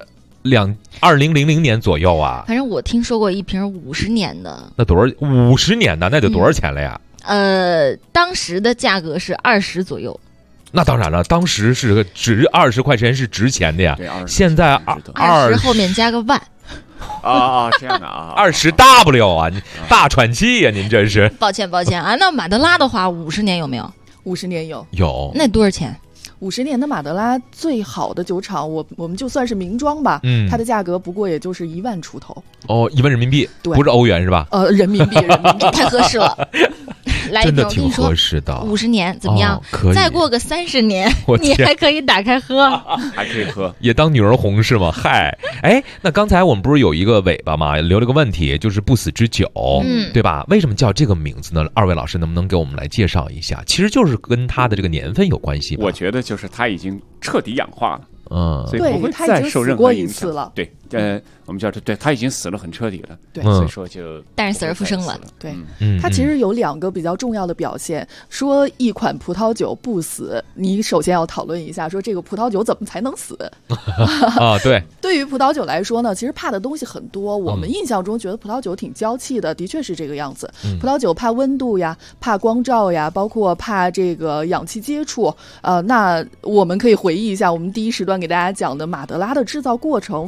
2000年左右啊。 反正我听说过一瓶50年的， 那多少？50年的那得多少钱了呀？ 当时的价格是20左右。 那当然了，当时是值20块钱是值钱的呀。 对，20 现在 20后面加个万。 这样的啊 ，20W 啊，你大喘气呀，您这是。 抱歉啊，那马德拉的话，50年有没有 ？50年有。 有。 那多少钱 ？50年的马德拉最好的酒厂，我们就算是名庄吧，它的价格不过也就是1万出头。 1万人民币，不是欧元是吧？ 人民币太合适了。来一瓶， 真的挺合适的。 50年怎么样？ 可以。 再过个30年，你还可以打开喝， 还可以喝， 也当女儿红是吗？嗨，哎，那刚才我们不是有一个尾巴吗？留了个问题，就是不死之酒，对吧？为什么叫这个名字呢？二位老师能不能给我们来介绍一下？其实就是跟它的这个年份有关系吧。 我觉得就是它已经彻底氧化了。所以不会他再受任何影响了。 对，我们叫对，他已经死了很彻底了。 对， 所以说就但是死而复生了。 对，它其实有2个比较重要的表现。说一款葡萄酒不死，你首先要讨论一下，说这个葡萄酒怎么才能死？ 对。 对于葡萄酒来说呢，其实怕的东西很多。我们印象中觉得葡萄酒挺娇气的，的确是这个样子。葡萄酒怕温度呀，怕光照呀，包括怕这个氧气接触。那我们可以回忆一下我们第一时段给大家讲的马德拉的制造过程，反而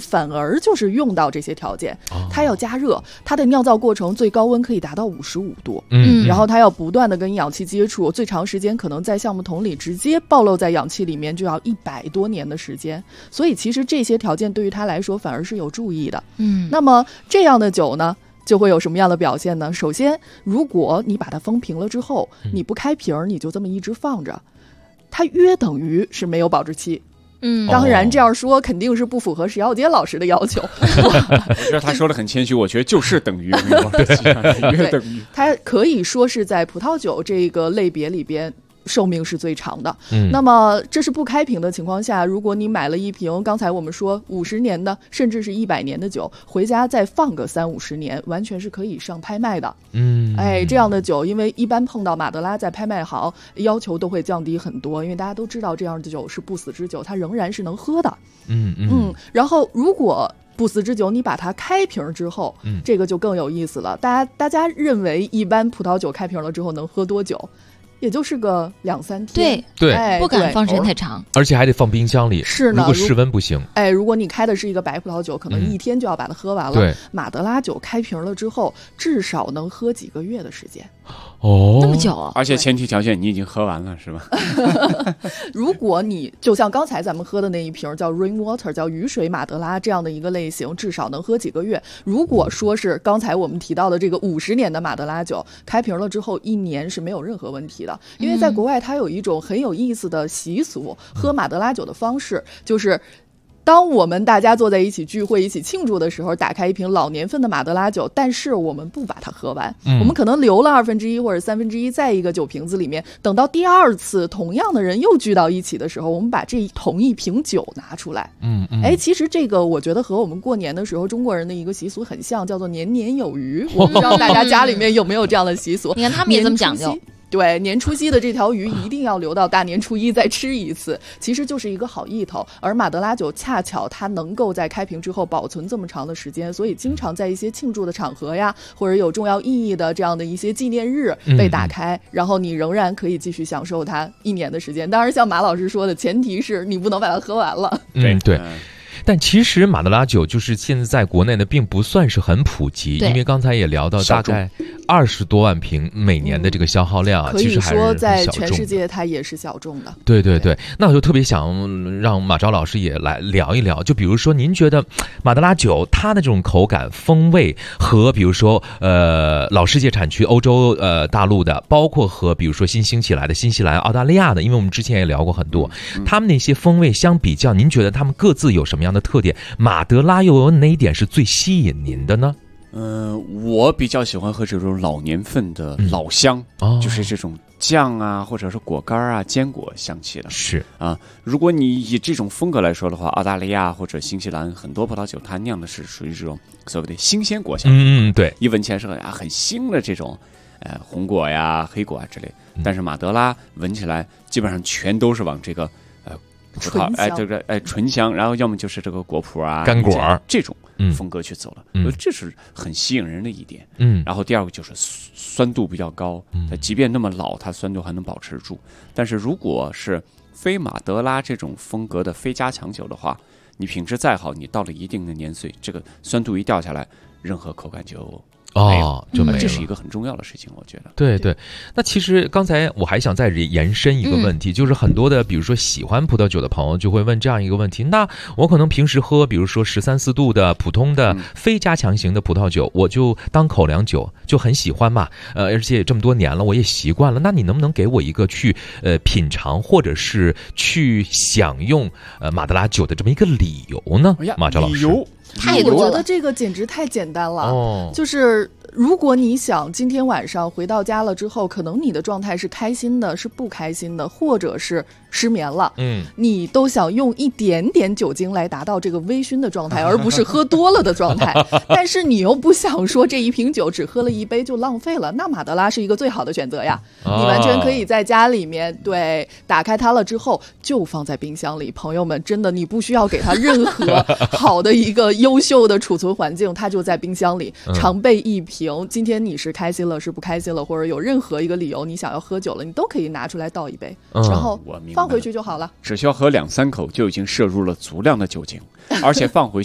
儿就是用到这些条件，它要加热，它的酿造过程最高温可以达到55度，然后它要不断的跟氧气接触，最长时间可能在橡木桶里直接暴露在氧气里面就要100多年的时间，所以其实这些条件对于它来说反而是有注意的。那么这样的酒呢就会有什么样的表现呢？首先，如果你把它封瓶了之后，你不开瓶，你就这么一直放着，它约等于是没有保质期。当然这样说肯定是不符合石耀坚老师的要求。 我觉得他说的很谦虚，我觉得就是等于约等于。 它可以说是在葡萄酒这个类别里边寿命是最长的。那么这是不开瓶的情况下，如果你买了一瓶刚才我们说50年的甚至是100年的酒，回家再放个30-50年，完全是可以上拍卖的。这样的酒因为一般碰到马德拉在拍卖行要求都会降低很多，因为大家都知道这样的酒是不死之酒，它仍然是能喝的。然后如果不死之酒你把它开瓶之后，这个就更有意思了。大家认为一般葡萄酒开瓶了之后能喝多久？也就是个2-3天， 对， 不敢放时间太长， 而且还得放冰箱里。 是呢， 如果室温不行， 如果你开的是一个白葡萄酒，可能1天就要把它喝完了。 对， 马德拉酒开瓶了之后，至少能喝几个月的时间。 那么久啊！ 而且前提条件你已经喝完了，是吧？ 如果你就像刚才咱们喝的那一瓶叫 Rainwater， 叫雨水马德拉这样的一个类型，至少能喝几个月。如果说是刚才我们提到的这个50年的马德拉酒，开瓶了之后1年是没有任何问题的。因为在国外它有一种很有意思的习俗，喝马德拉酒的方式就是当我们大家坐在一起聚会一起庆祝的时候，打开一瓶老年份的马德拉酒，但是我们不把它喝完，我们可能留了1/2或者1/3在一个酒瓶子里面，等到第二次同样的人又聚到一起的时候，我们把这同一瓶酒拿出来。其实这个我觉得和我们过年的时候中国人的一个习俗很像，叫做年年有余。我不知道大家家里面有没有这样的习俗。 你看他们也这么讲究。 对，年除夕的这条鱼一定要留到大年初一再吃一次，其实就是一个好意头。而马德拉酒恰巧它能够在开瓶之后保存这么长的时间，所以经常在一些庆祝的场合呀，或者有重要意义的这样的一些纪念日被打开，然后你仍然可以继续享受它1年的时间。当然像马老师说的，前提是你不能把它喝完了。 对。但其实马德拉酒就是现在在国内呢并不算是很普及，因为刚才也聊到大概20多万瓶每年的这个消耗量啊，其实还是很小众的。 可以说在全世界它也是小众的。 对，那我就特别想让马钊老师也来聊一聊，就比如说您觉得马德拉酒它的这种口感风味和比如说老世界产区欧洲大陆的，包括和比如说新兴起来的新西兰、澳大利亚的，因为我们之前也聊过很多，他们那些风味相比较，您觉得他们各自有什么样的特点？马德拉又有哪一点是最吸引您的呢？ 我比较喜欢喝这种老年份的老香，就是这种酱啊，或者是果干啊、坚果香气的。 是啊，如果你以这种风格来说的话，澳大利亚或者新西兰很多葡萄酒，它酿的是属于这种所谓的新鲜果香。 对， 一闻起来是很新的这种，红果呀、黑果啊之类。但是马德拉闻起来基本上全都是往这个醇香， 醇香，然后要么就是这个果脯啊、 干果这种风格去走了，这是很吸引人的一点。然后第二个就是酸度比较高，即便那么老，它酸度还能保持住。但是如果是非马德拉这种风格的非加强酒的话，你品质再好，你到了一定的年岁，这个酸度一掉下来，任何口感就就没了， 这是一个很重要的事情，我觉得。 对，那其实刚才我还想再延伸一个问题，就是很多的比如说喜欢葡萄酒的朋友就会问这样一个问题，那我可能平时喝比如说13、14度的普通的非加强型的葡萄酒，我就当口粮酒就很喜欢嘛，而且这么多年了我也习惯了，那你能不能给我一个去品尝或者是去享用马德拉酒的这么一个理由呢？马钊老师， 我觉得这个简直太简单了，就是如果你想今天晚上回到家了之后，可能你的状态是开心的，是不开心的，或者是失眠了，你都想用一点点酒精来达到这个微醺的状态，而不是喝多了的状态。但是你又不想说这一瓶酒只喝了1杯就浪费了，那马德拉是一个最好的选择呀。你完全可以在家里面打开它了之后就放在冰箱里，朋友们，真的你不需要给它任何好的一个优秀的储存环境，它就在冰箱里常备一瓶。今天你是开心了是不开心了，或者有任何一个理由你想要喝酒了，你都可以拿出来倒一杯，然后放回去就好了。 只需要喝2-3口就已经摄入了足量的酒精，而且放回去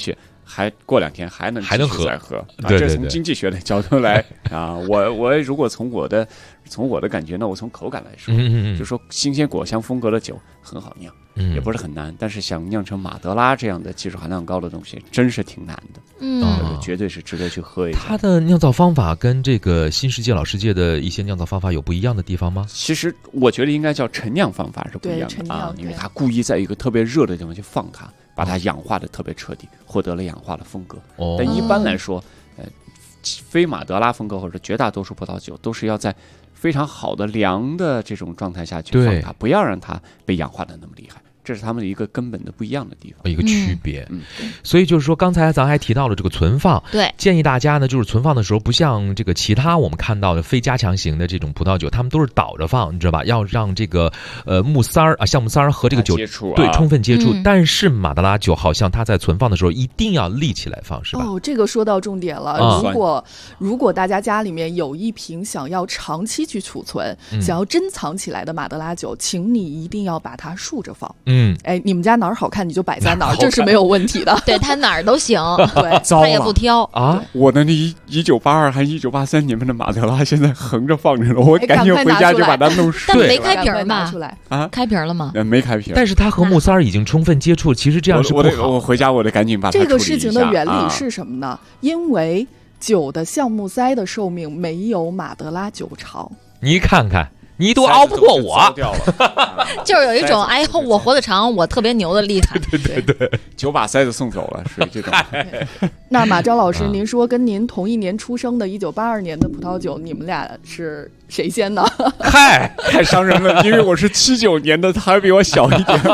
还过2天还能再喝。 对， 这是从经济学的角度来啊。我如果从我的感觉呢，我从口感来说，就说新鲜果香风格的酒很好酿。也不是很难，但是想酿成马德拉这样的技术含量高的东西，真是挺难的。绝对是值得去喝一下。 它的酿造方法跟这个新世界老世界的一些酿造方法有不一样的地方吗？ 其实我觉得应该叫陈酿方法是不一样的啊，因为它故意在一个特别热的地方去放它，把它氧化的特别彻底，获得了氧化的风格。但一般来说，非马德拉风格或者绝大多数葡萄酒都是要在非常好的凉的这种状态下去放它，不要让它被氧化的那么厉害。这是他们的一个根本的不一样的地方， 一个区别。所以就是说，刚才咱还提到了这个存放， 对， 建议大家呢，就是存放的时候，不像这个其他我们看到的非加强型的这种葡萄酒，他们都是倒着放，你知道吧？要让这个木塞儿啊，橡木塞儿和这个酒对充分接触。但是马德拉酒好像它在存放的时候一定要立起来放，是吧？ 这个说到重点了。如果大家家里面有一瓶想要长期去储存、想要珍藏起来的马德拉酒，请你一定要把它竖着放。你们家哪儿好看你就摆在哪儿，这是没有问题的。 对，它哪儿都行， 对， 他也不挑啊。我的那1982还1983年份的马德拉现在横着放着了，我赶紧回家就把它弄顺。 但没开瓶吧？ 啊， 开瓶了吗？ 没开瓶。 但是它和木塞儿已经充分接触，其实这样是不好。 我回家我得赶紧把它处理一下。 这个事情的原理是什么呢？因为酒的橡木塞的寿命没有马德拉酒长。 你看看。你都熬不过我， 就是有一种我活得长，我特别牛的厉害。 对，9把塞子送走了，属于这种。 那马张老师，您说跟您同一年出生的1982年的葡萄酒，你们俩是谁先呢？ 嗨，太伤人了，因为我是79年的，他还比我小一点。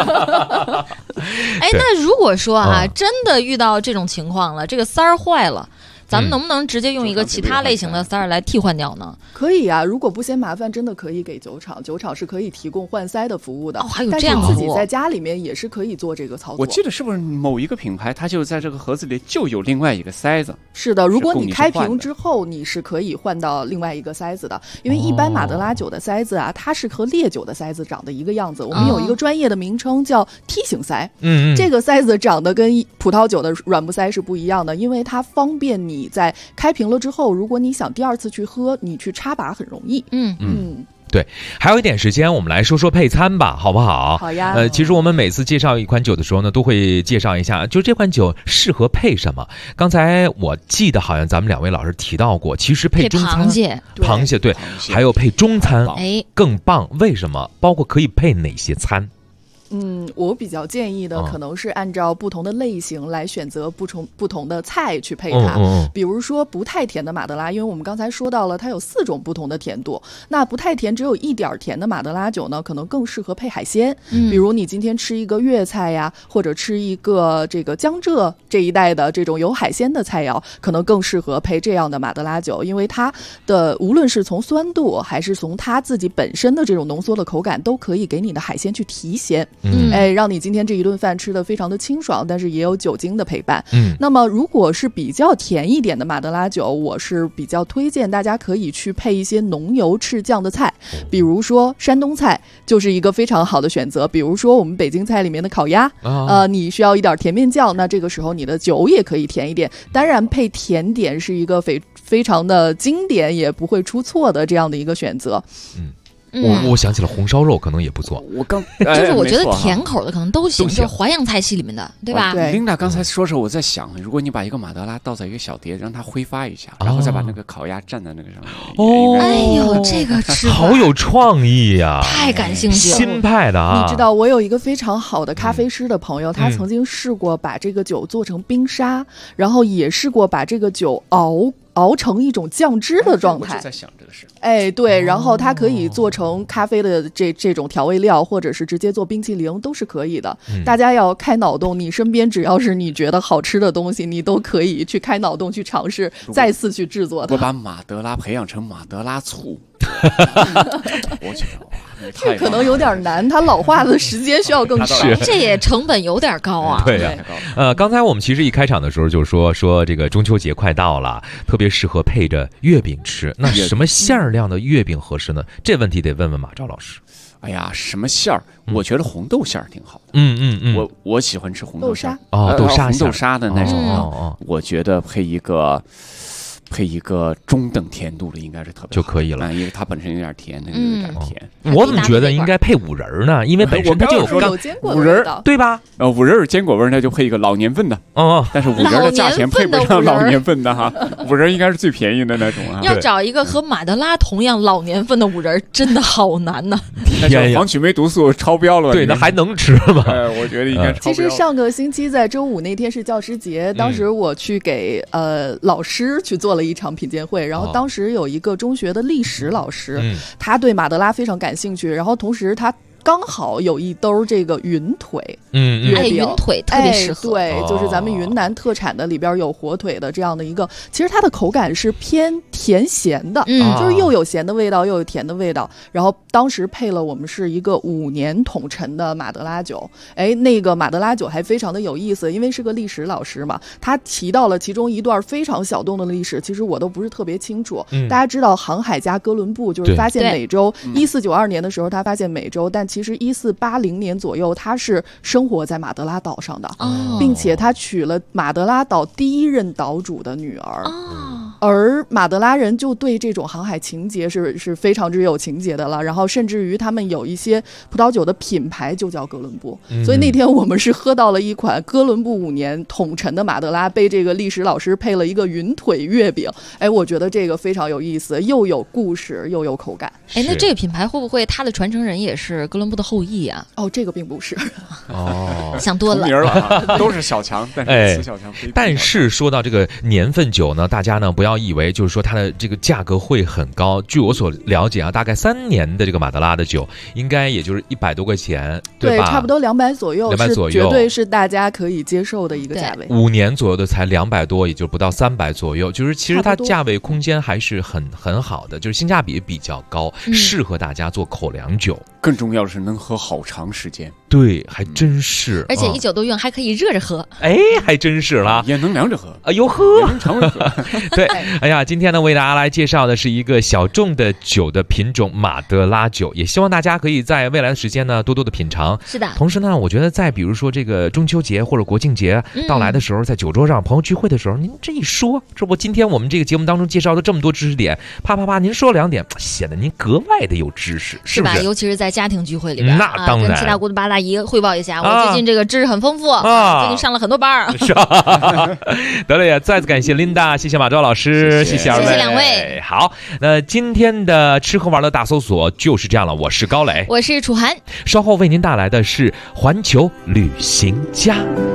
那如果说真的遇到这种情况了，这个塞儿坏了。咱们能不能直接用一个其他类型的塞儿来替换掉呢？ 可以啊，如果不嫌麻烦，真的可以给酒厂，酒厂是可以提供换塞的服务的。 还有这样的服务，但是自己在家里面也是可以做这个操作。 我记得是不是某一个品牌，它就在这个盒子里就有另外一个塞子？ 是的，如果你开瓶之后，你是可以换到另外一个塞子的。因为一般马德拉酒的塞子啊，它是和烈酒的塞子长得一个样子。我们有一个专业的名称叫梯形塞。这个塞子长得跟葡萄酒的软木塞是不一样的，因为它方便你在开瓶了之后，如果你想第二次去喝，你去插把很容易。 对，还有一点时间，我们来说说配餐吧，好不好？ 好呀。 其实我们每次介绍一款酒的时候呢，都会介绍一下，就这款酒适合配什么。刚才我记得好像咱们2位老师提到过，其实配中餐，螃蟹对，还有配中餐，更棒。为什么？包括可以配哪些餐？ 我比较建议的可能是按照不同的类型来选择不同的菜去配它。比如说不太甜的马德拉，因为我们刚才说到了它有4种不同的甜度，那不太甜只有一点甜的马德拉酒呢，可能更适合配海鲜。比如你今天吃一个粤菜呀，或者吃一个这个江浙这一带的这种有海鲜的菜肴，可能更适合配这样的马德拉酒，因为它的无论是从酸度还是从它自己本身的这种浓缩的口感，都可以给你的海鲜去提鲜。让你今天这一顿饭吃得非常的清爽，但是也有酒精的陪伴。那么如果是比较甜一点的马德拉酒，我是比较推荐大家可以去配一些浓油赤酱的菜，比如说山东菜就是一个非常好的选择，比如说我们北京菜里面的烤鸭，你需要一点甜面酱，那这个时候你的酒也可以甜一点。当然配甜点是一个非常的经典，也不会出错的这样的一个选择。 我想起了红烧肉可能也不错。 就是我觉得甜口的可能都行，就是淮扬菜系里面的，对吧？ 对。 琳达刚才说我在想，如果你把一个马德拉倒在一个小碟，让它挥发一下，然后再把那个烤鸭蘸在那个上面。 哎呦，这个吃法好有创意呀！ 太感兴趣了， 新派的啊！ 你知道，我有一个非常好的咖啡师的朋友，他曾经试过把这个酒做成冰沙，然后也试过把这个酒熬成一种酱汁的状态。 我就在想这个事。 对，然后它可以做成咖啡的这种调味料，或者是直接做冰淇淋都是可以的。大家要开脑洞，你身边只要是你觉得好吃的东西，你都可以去开脑洞去尝试，再次去制作它。 我把马德拉培养成马德拉醋。我觉得这可能有点难，它老化的时间需要更长， 这也成本有点高啊。 对呀，刚才我们其实一开场的时候就说这个中秋节快到了，特别适合配着月饼吃。那什么馅量的月饼合适呢？这问题得问问马兆老师。 哎呀，什么馅儿？我觉得红豆馅儿挺好的。我喜欢吃红豆馅儿。 豆沙红豆沙的那种。我觉得配一个中等甜度的应该是特别就可以了， 因为它本身有点甜，那个有点甜。 我怎么觉得应该配五仁呢？因为本身它就有坚果的味道， 对吧？ 五仁有坚果味，那就配一个老年份的。但是五仁的价钱配不上老年份的哈，五仁应该是最便宜的那种啊。 要找一个和马德拉同样老年份的五仁，真的好难呐。 那就黄曲霉毒素超标了。 对，那还能吃吗？ 我觉得应该超标。 其实上个星期在周五那天是教师节，当时我去给老师去做了一场品鉴会，然后当时有一个中学的历史老师，他对马德拉非常感兴趣，然后同时他刚好有一兜这个云腿，月饼， 云腿特别适合， 对，就是咱们云南特产的，里边有火腿的这样的一个，其实它的口感是偏甜咸的，就是又有咸的味道，又有甜的味道。然后当时配了我们是一个5年统陈的马德拉酒，那个马德拉酒还非常的有意思，因为是个历史老师嘛，他提到了其中一段非常小众的历史，其实我都不是特别清楚。大家知道航海家哥伦布就是发现美洲，1492年的时候他发现美洲，但其实1480年左右他是生活在马德拉岛上的，并且他娶了马德拉岛第一任岛主的女儿。而马德拉人就对这种航海情节是非常之有情节的了，然后甚至于他们有一些葡萄酒的品牌就叫哥伦布，所以那天我们是喝到了一款哥伦布5年统陈的马德拉，被这个历史老师配了一个云腿月饼。我觉得这个非常有意思，又有故事又有口感。 那这个品牌会不会它的传承人也是哥伦布的后裔啊？ 这个并不是。 想多了。 都是小强，但是死小强。 但是说到这个年份酒呢，大家呢不要以为就是说它的这个价格会很高。据我所了解啊，大概3年的这个马德拉的酒，应该也就是100多块钱，对吧？ 差不多200左右，是绝对是大家可以接受的一个价位。 5年左右的才200多，也就不到300左右，就是其实它价位空间还是很好的，就是性价比比较高，适合大家做口粮酒。 更重要的是能喝好长时间。 对，还真是。 而且一酒多用，还可以热着喝。 还真是了， 也能凉着喝。 有喝， 也能常温喝。 对，今天呢为大家来介绍的是一个小众的酒的品种马德拉酒，也希望大家可以在未来的时间呢多多的品尝。 是的。 同时呢，我觉得在比如说这个中秋节或者国庆节到来的时候，在酒桌上朋友聚会的时候，您这一说，这不今天我们这个节目当中介绍的这么多知识点，啪，您说2点，显得您格外的有知识，是吧？ 尤其是在家庭聚会里边， 那当然， 跟七大姑八大姨汇报一下，我最近这个知识很丰富，最近上了很多班。 是吧？得了也再次感谢 Linda， 谢谢马昭老师，谢谢二位， 谢谢2位。 好，那今天的吃喝玩乐大搜索就是这样了。我是高磊， 我是楚涵， 稍后为您带来的是环球旅行家。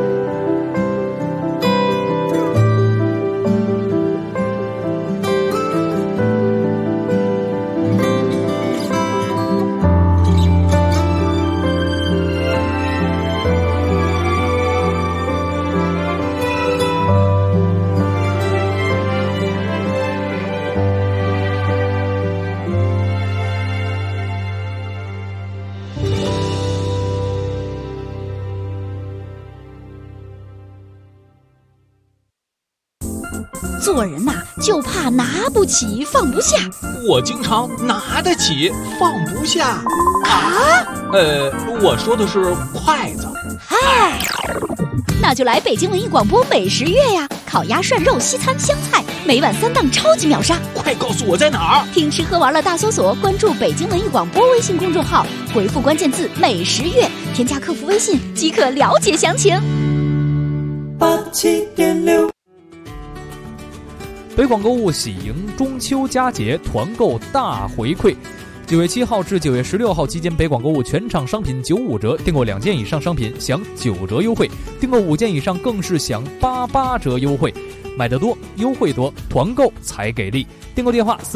做人呐，就怕拿不起放不下。 我经常拿得起放不下啊。 我说的是筷子。 嗨，那就来北京文艺广播美食月呀！烤鸭、涮肉、西餐、湘菜，每晚3档超级秒杀。 快告诉我在哪儿？ 听吃喝玩乐大搜索，关注北京文艺广播微信公众号，回复关键字美食月，添加客服微信即可了解详情。 87.6 北广购物喜迎中秋佳节团购大回馈，9月7号至9月16号期间，北广购物全场商品95折，订购2件以上商品享9折优惠，订购5件以上更是享88折优惠。买得多，优惠多，团购才给力。订购电话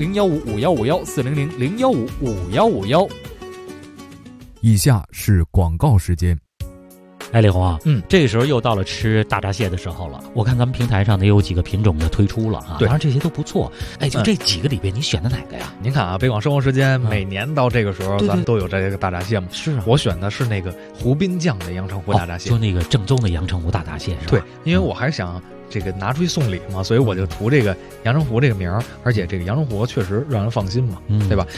400-015-5151，400-015-5151。 以下是广告时间。 李红啊，这个时候又到了吃大闸蟹的时候了。我看咱们平台上也有几个品种的推出了啊，当然这些都不错。就这几个里边，你选的哪个呀？ 您看啊，北广生活时间每年到这个时候，咱们都有这个大闸蟹嘛。 是啊， 我选的是那个湖滨酱的阳澄湖大闸蟹， 就那个正宗的阳澄湖大闸蟹是吧？ 对，因为我还想这个拿出去送礼嘛，所以我就图这个阳澄湖这个名儿，而且这个阳澄湖确实让人放心嘛，对吧？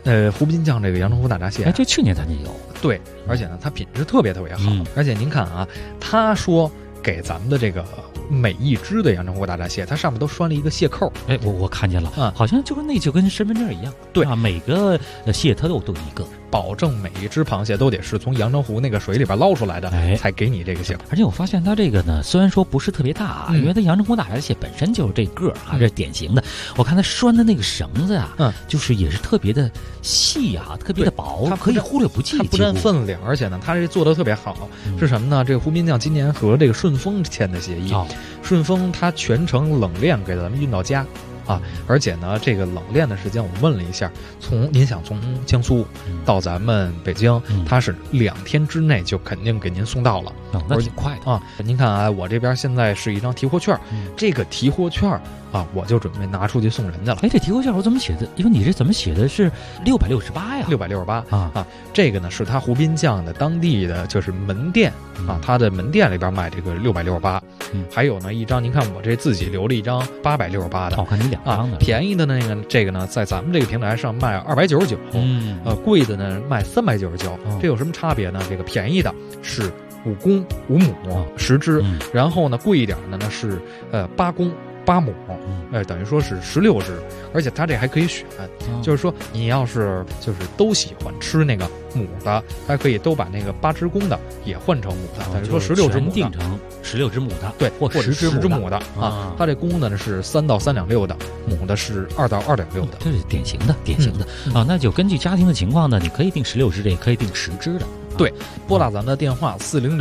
湖滨酱这个阳澄湖大闸蟹， 这去年咱就有。 对，而且呢，它品质特别特别好。而且您看啊，他说给咱们的这个每一只的阳澄湖大闸蟹，它上面都拴了一个蟹扣。 我看见了，好像就跟身份证一样。 对啊，每个蟹它都一个。 保证每一只螃蟹都得是从阳澄湖那个水里边捞出来的，才给你这个蟹。 而且我发现它这个呢，虽然说不是特别大，因为它阳澄湖大闸蟹本身就是这个啊，这是典型的。我看它拴的那个绳子啊，就是也是特别的细啊，特别的薄，它可以忽略不计， 它不占分量。而且呢，它这做的特别好，是什么呢？这个湖滨酱今年和这个顺丰签的协议，顺丰它全程冷链给咱们运到家。而且呢，这个冷链的时间我问了一下，您想从江苏到咱们北京，它是2天之内就肯定给您送到了， 那挺快的啊。您看啊，我这边现在是一张提货券，这个提货券我就准备拿出去送人家了。 这提货券我怎么写的？因为你这怎么写的是668呀 ？668啊！这个呢是它湖滨酱的当地的就是门店它的门店里边卖这个668，还有呢一张，您看我这自己留了一张868的。 我看你2张的。 便宜的那个这个呢，在咱们这个平台上卖299，贵的呢卖399。这有什么差别呢？这个便宜的是5公5母10只，然后呢贵一点的呢是8公8母，等于说是16只，而且它这还可以选，就是说你要是就是都喜欢吃那个母的，还可以都把那个8只公的也换成母的，等于说16只母的， 定成16只母的， 对，或者10只母的啊。 它这公的呢是3到3两6的，母的是2到2两6的， 这是典型的啊。那就根据家庭的情况呢，你可以定16只的，也可以定10只的。 对，拨打咱们的电话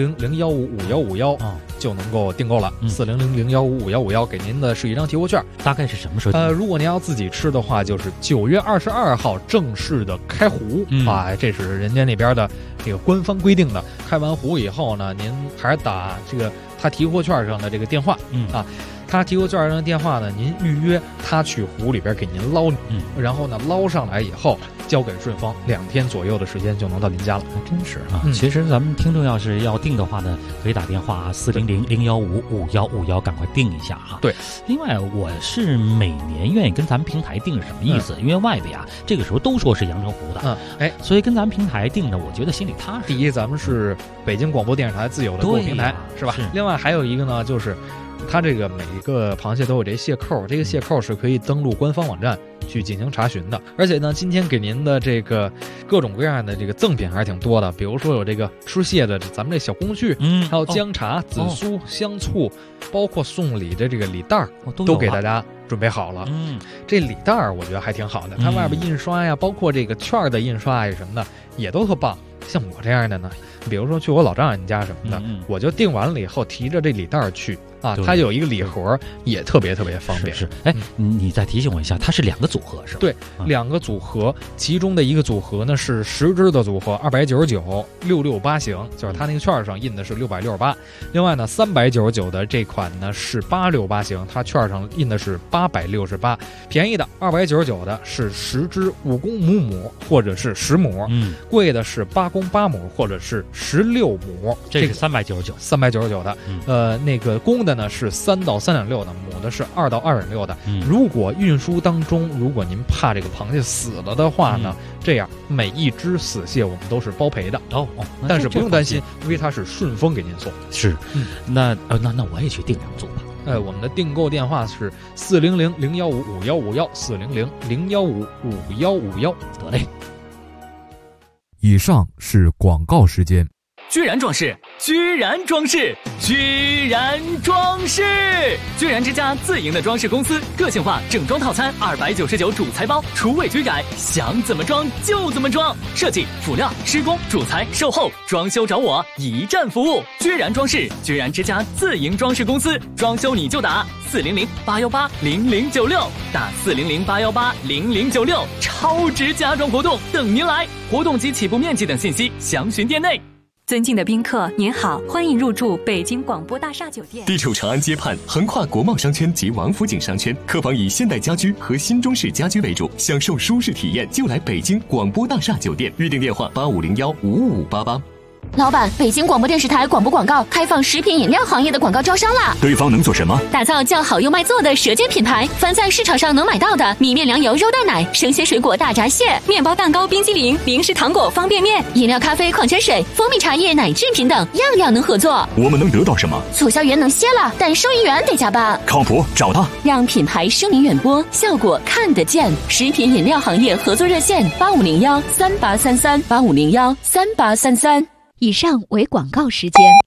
400-015-5151就能够订购了。400-015-5151给您的是一张提货券， 大概是什么时候？ 如果您要自己吃的话，就是9月22号正式的开壶这是人家那边的这个官方规定的。开完壶以后呢，您还是打这个他提货券上的这个电话他提货券上的电话呢，您预约他去湖里边给您捞，然后呢捞上来以后交给顺丰，2天左右的时间就能到您家了。 还真是啊！其实咱们听众要是要订的话呢，可以打电话400-015-5151，赶快订一下哈。 对， 另外我是每年愿意跟咱们平台订是什么意思？因为外边这个时候都说是阳澄湖的，所以跟咱们平台订呢，我觉得心里踏实。 第一，咱们是北京广播电视台自有的购物平台，是吧？另外还有一个呢，就是它这个每一个螃蟹都有这蟹扣，这个蟹扣是可以登录官方网站去进行查询的。而且呢，今天给您的这个各种各样的这个赠品还是挺多的，比如说有这个吃蟹的咱们这小工具，还有姜茶、紫苏、香醋，包括送礼的这个礼袋都给大家准备好了。这礼袋我觉得还挺好的，它外边印刷呀，包括这个券的印刷呀什么的也都特棒。像我这样的呢，比如说去我老丈人家什么的，我就订完了以后提着这礼袋去它有一个礼盒，也特别特别方便。 是，你再提醒我一下，它是2个组合是吧？ 对，2个组合，其中的一个组合呢是10只的组合，299 668型，就是它那个券上印的是668。另外呢，399的这款呢是868型，它券上印的是868。便宜的299的是10只5公5母或者是10母，贵的是8公8母或者是16母。 这是399 的。那个公的呢是3到3两6的，母的是2到2两6的。如果运输当中，如果您怕这个螃蟹死了的话呢，这样每一只死蟹我们都是包赔的但是不用担心，因为它是顺丰给您送。 是，那我也去订2组吧。 我们的订购电话是400-015-5151 400-015-5151。 得嘞。 以上是广告时间。 居然装饰，居然装饰，居然装饰！居然之家自营的装饰公司，个性化整装套餐299主材包，除味居改，想怎么装就怎么装。设计、辅料、施工、主材、售后、装修找我，一站服务。居然装饰，居然之家自营装饰公司，装修你就打400-818-0096，打400-818-0096，超值家装活动等您来，活动及起步面积等信息详询店内。 尊敬的宾客，您好，欢迎入住北京广播大厦酒店。 地处长安街畔，横跨国贸商圈及王府井商圈，客房以现代家居和新中式家居为主，享受舒适体验就来北京广播大厦酒店。预订电话8501-55588。 老板，北京广播电视台广播广告开放食品饮料行业的广告招商啦！ 对方能做什么？ 打造叫好又卖座的舌尖品牌，凡在市场上能买到的米面粮油肉蛋奶、生鲜水果大闸蟹、面包蛋糕、冰激凌、零食糖果、方便面、饮料、咖啡、矿泉水、蜂蜜茶叶、奶制品等，样样能合作。 我们能得到什么？ 促销员能歇了，但收银员得加班。 靠谱，找他， 让品牌声名远播，效果看得见。食品饮料行业合作热线：8501-3833，8501-3833。 以上为广告时间。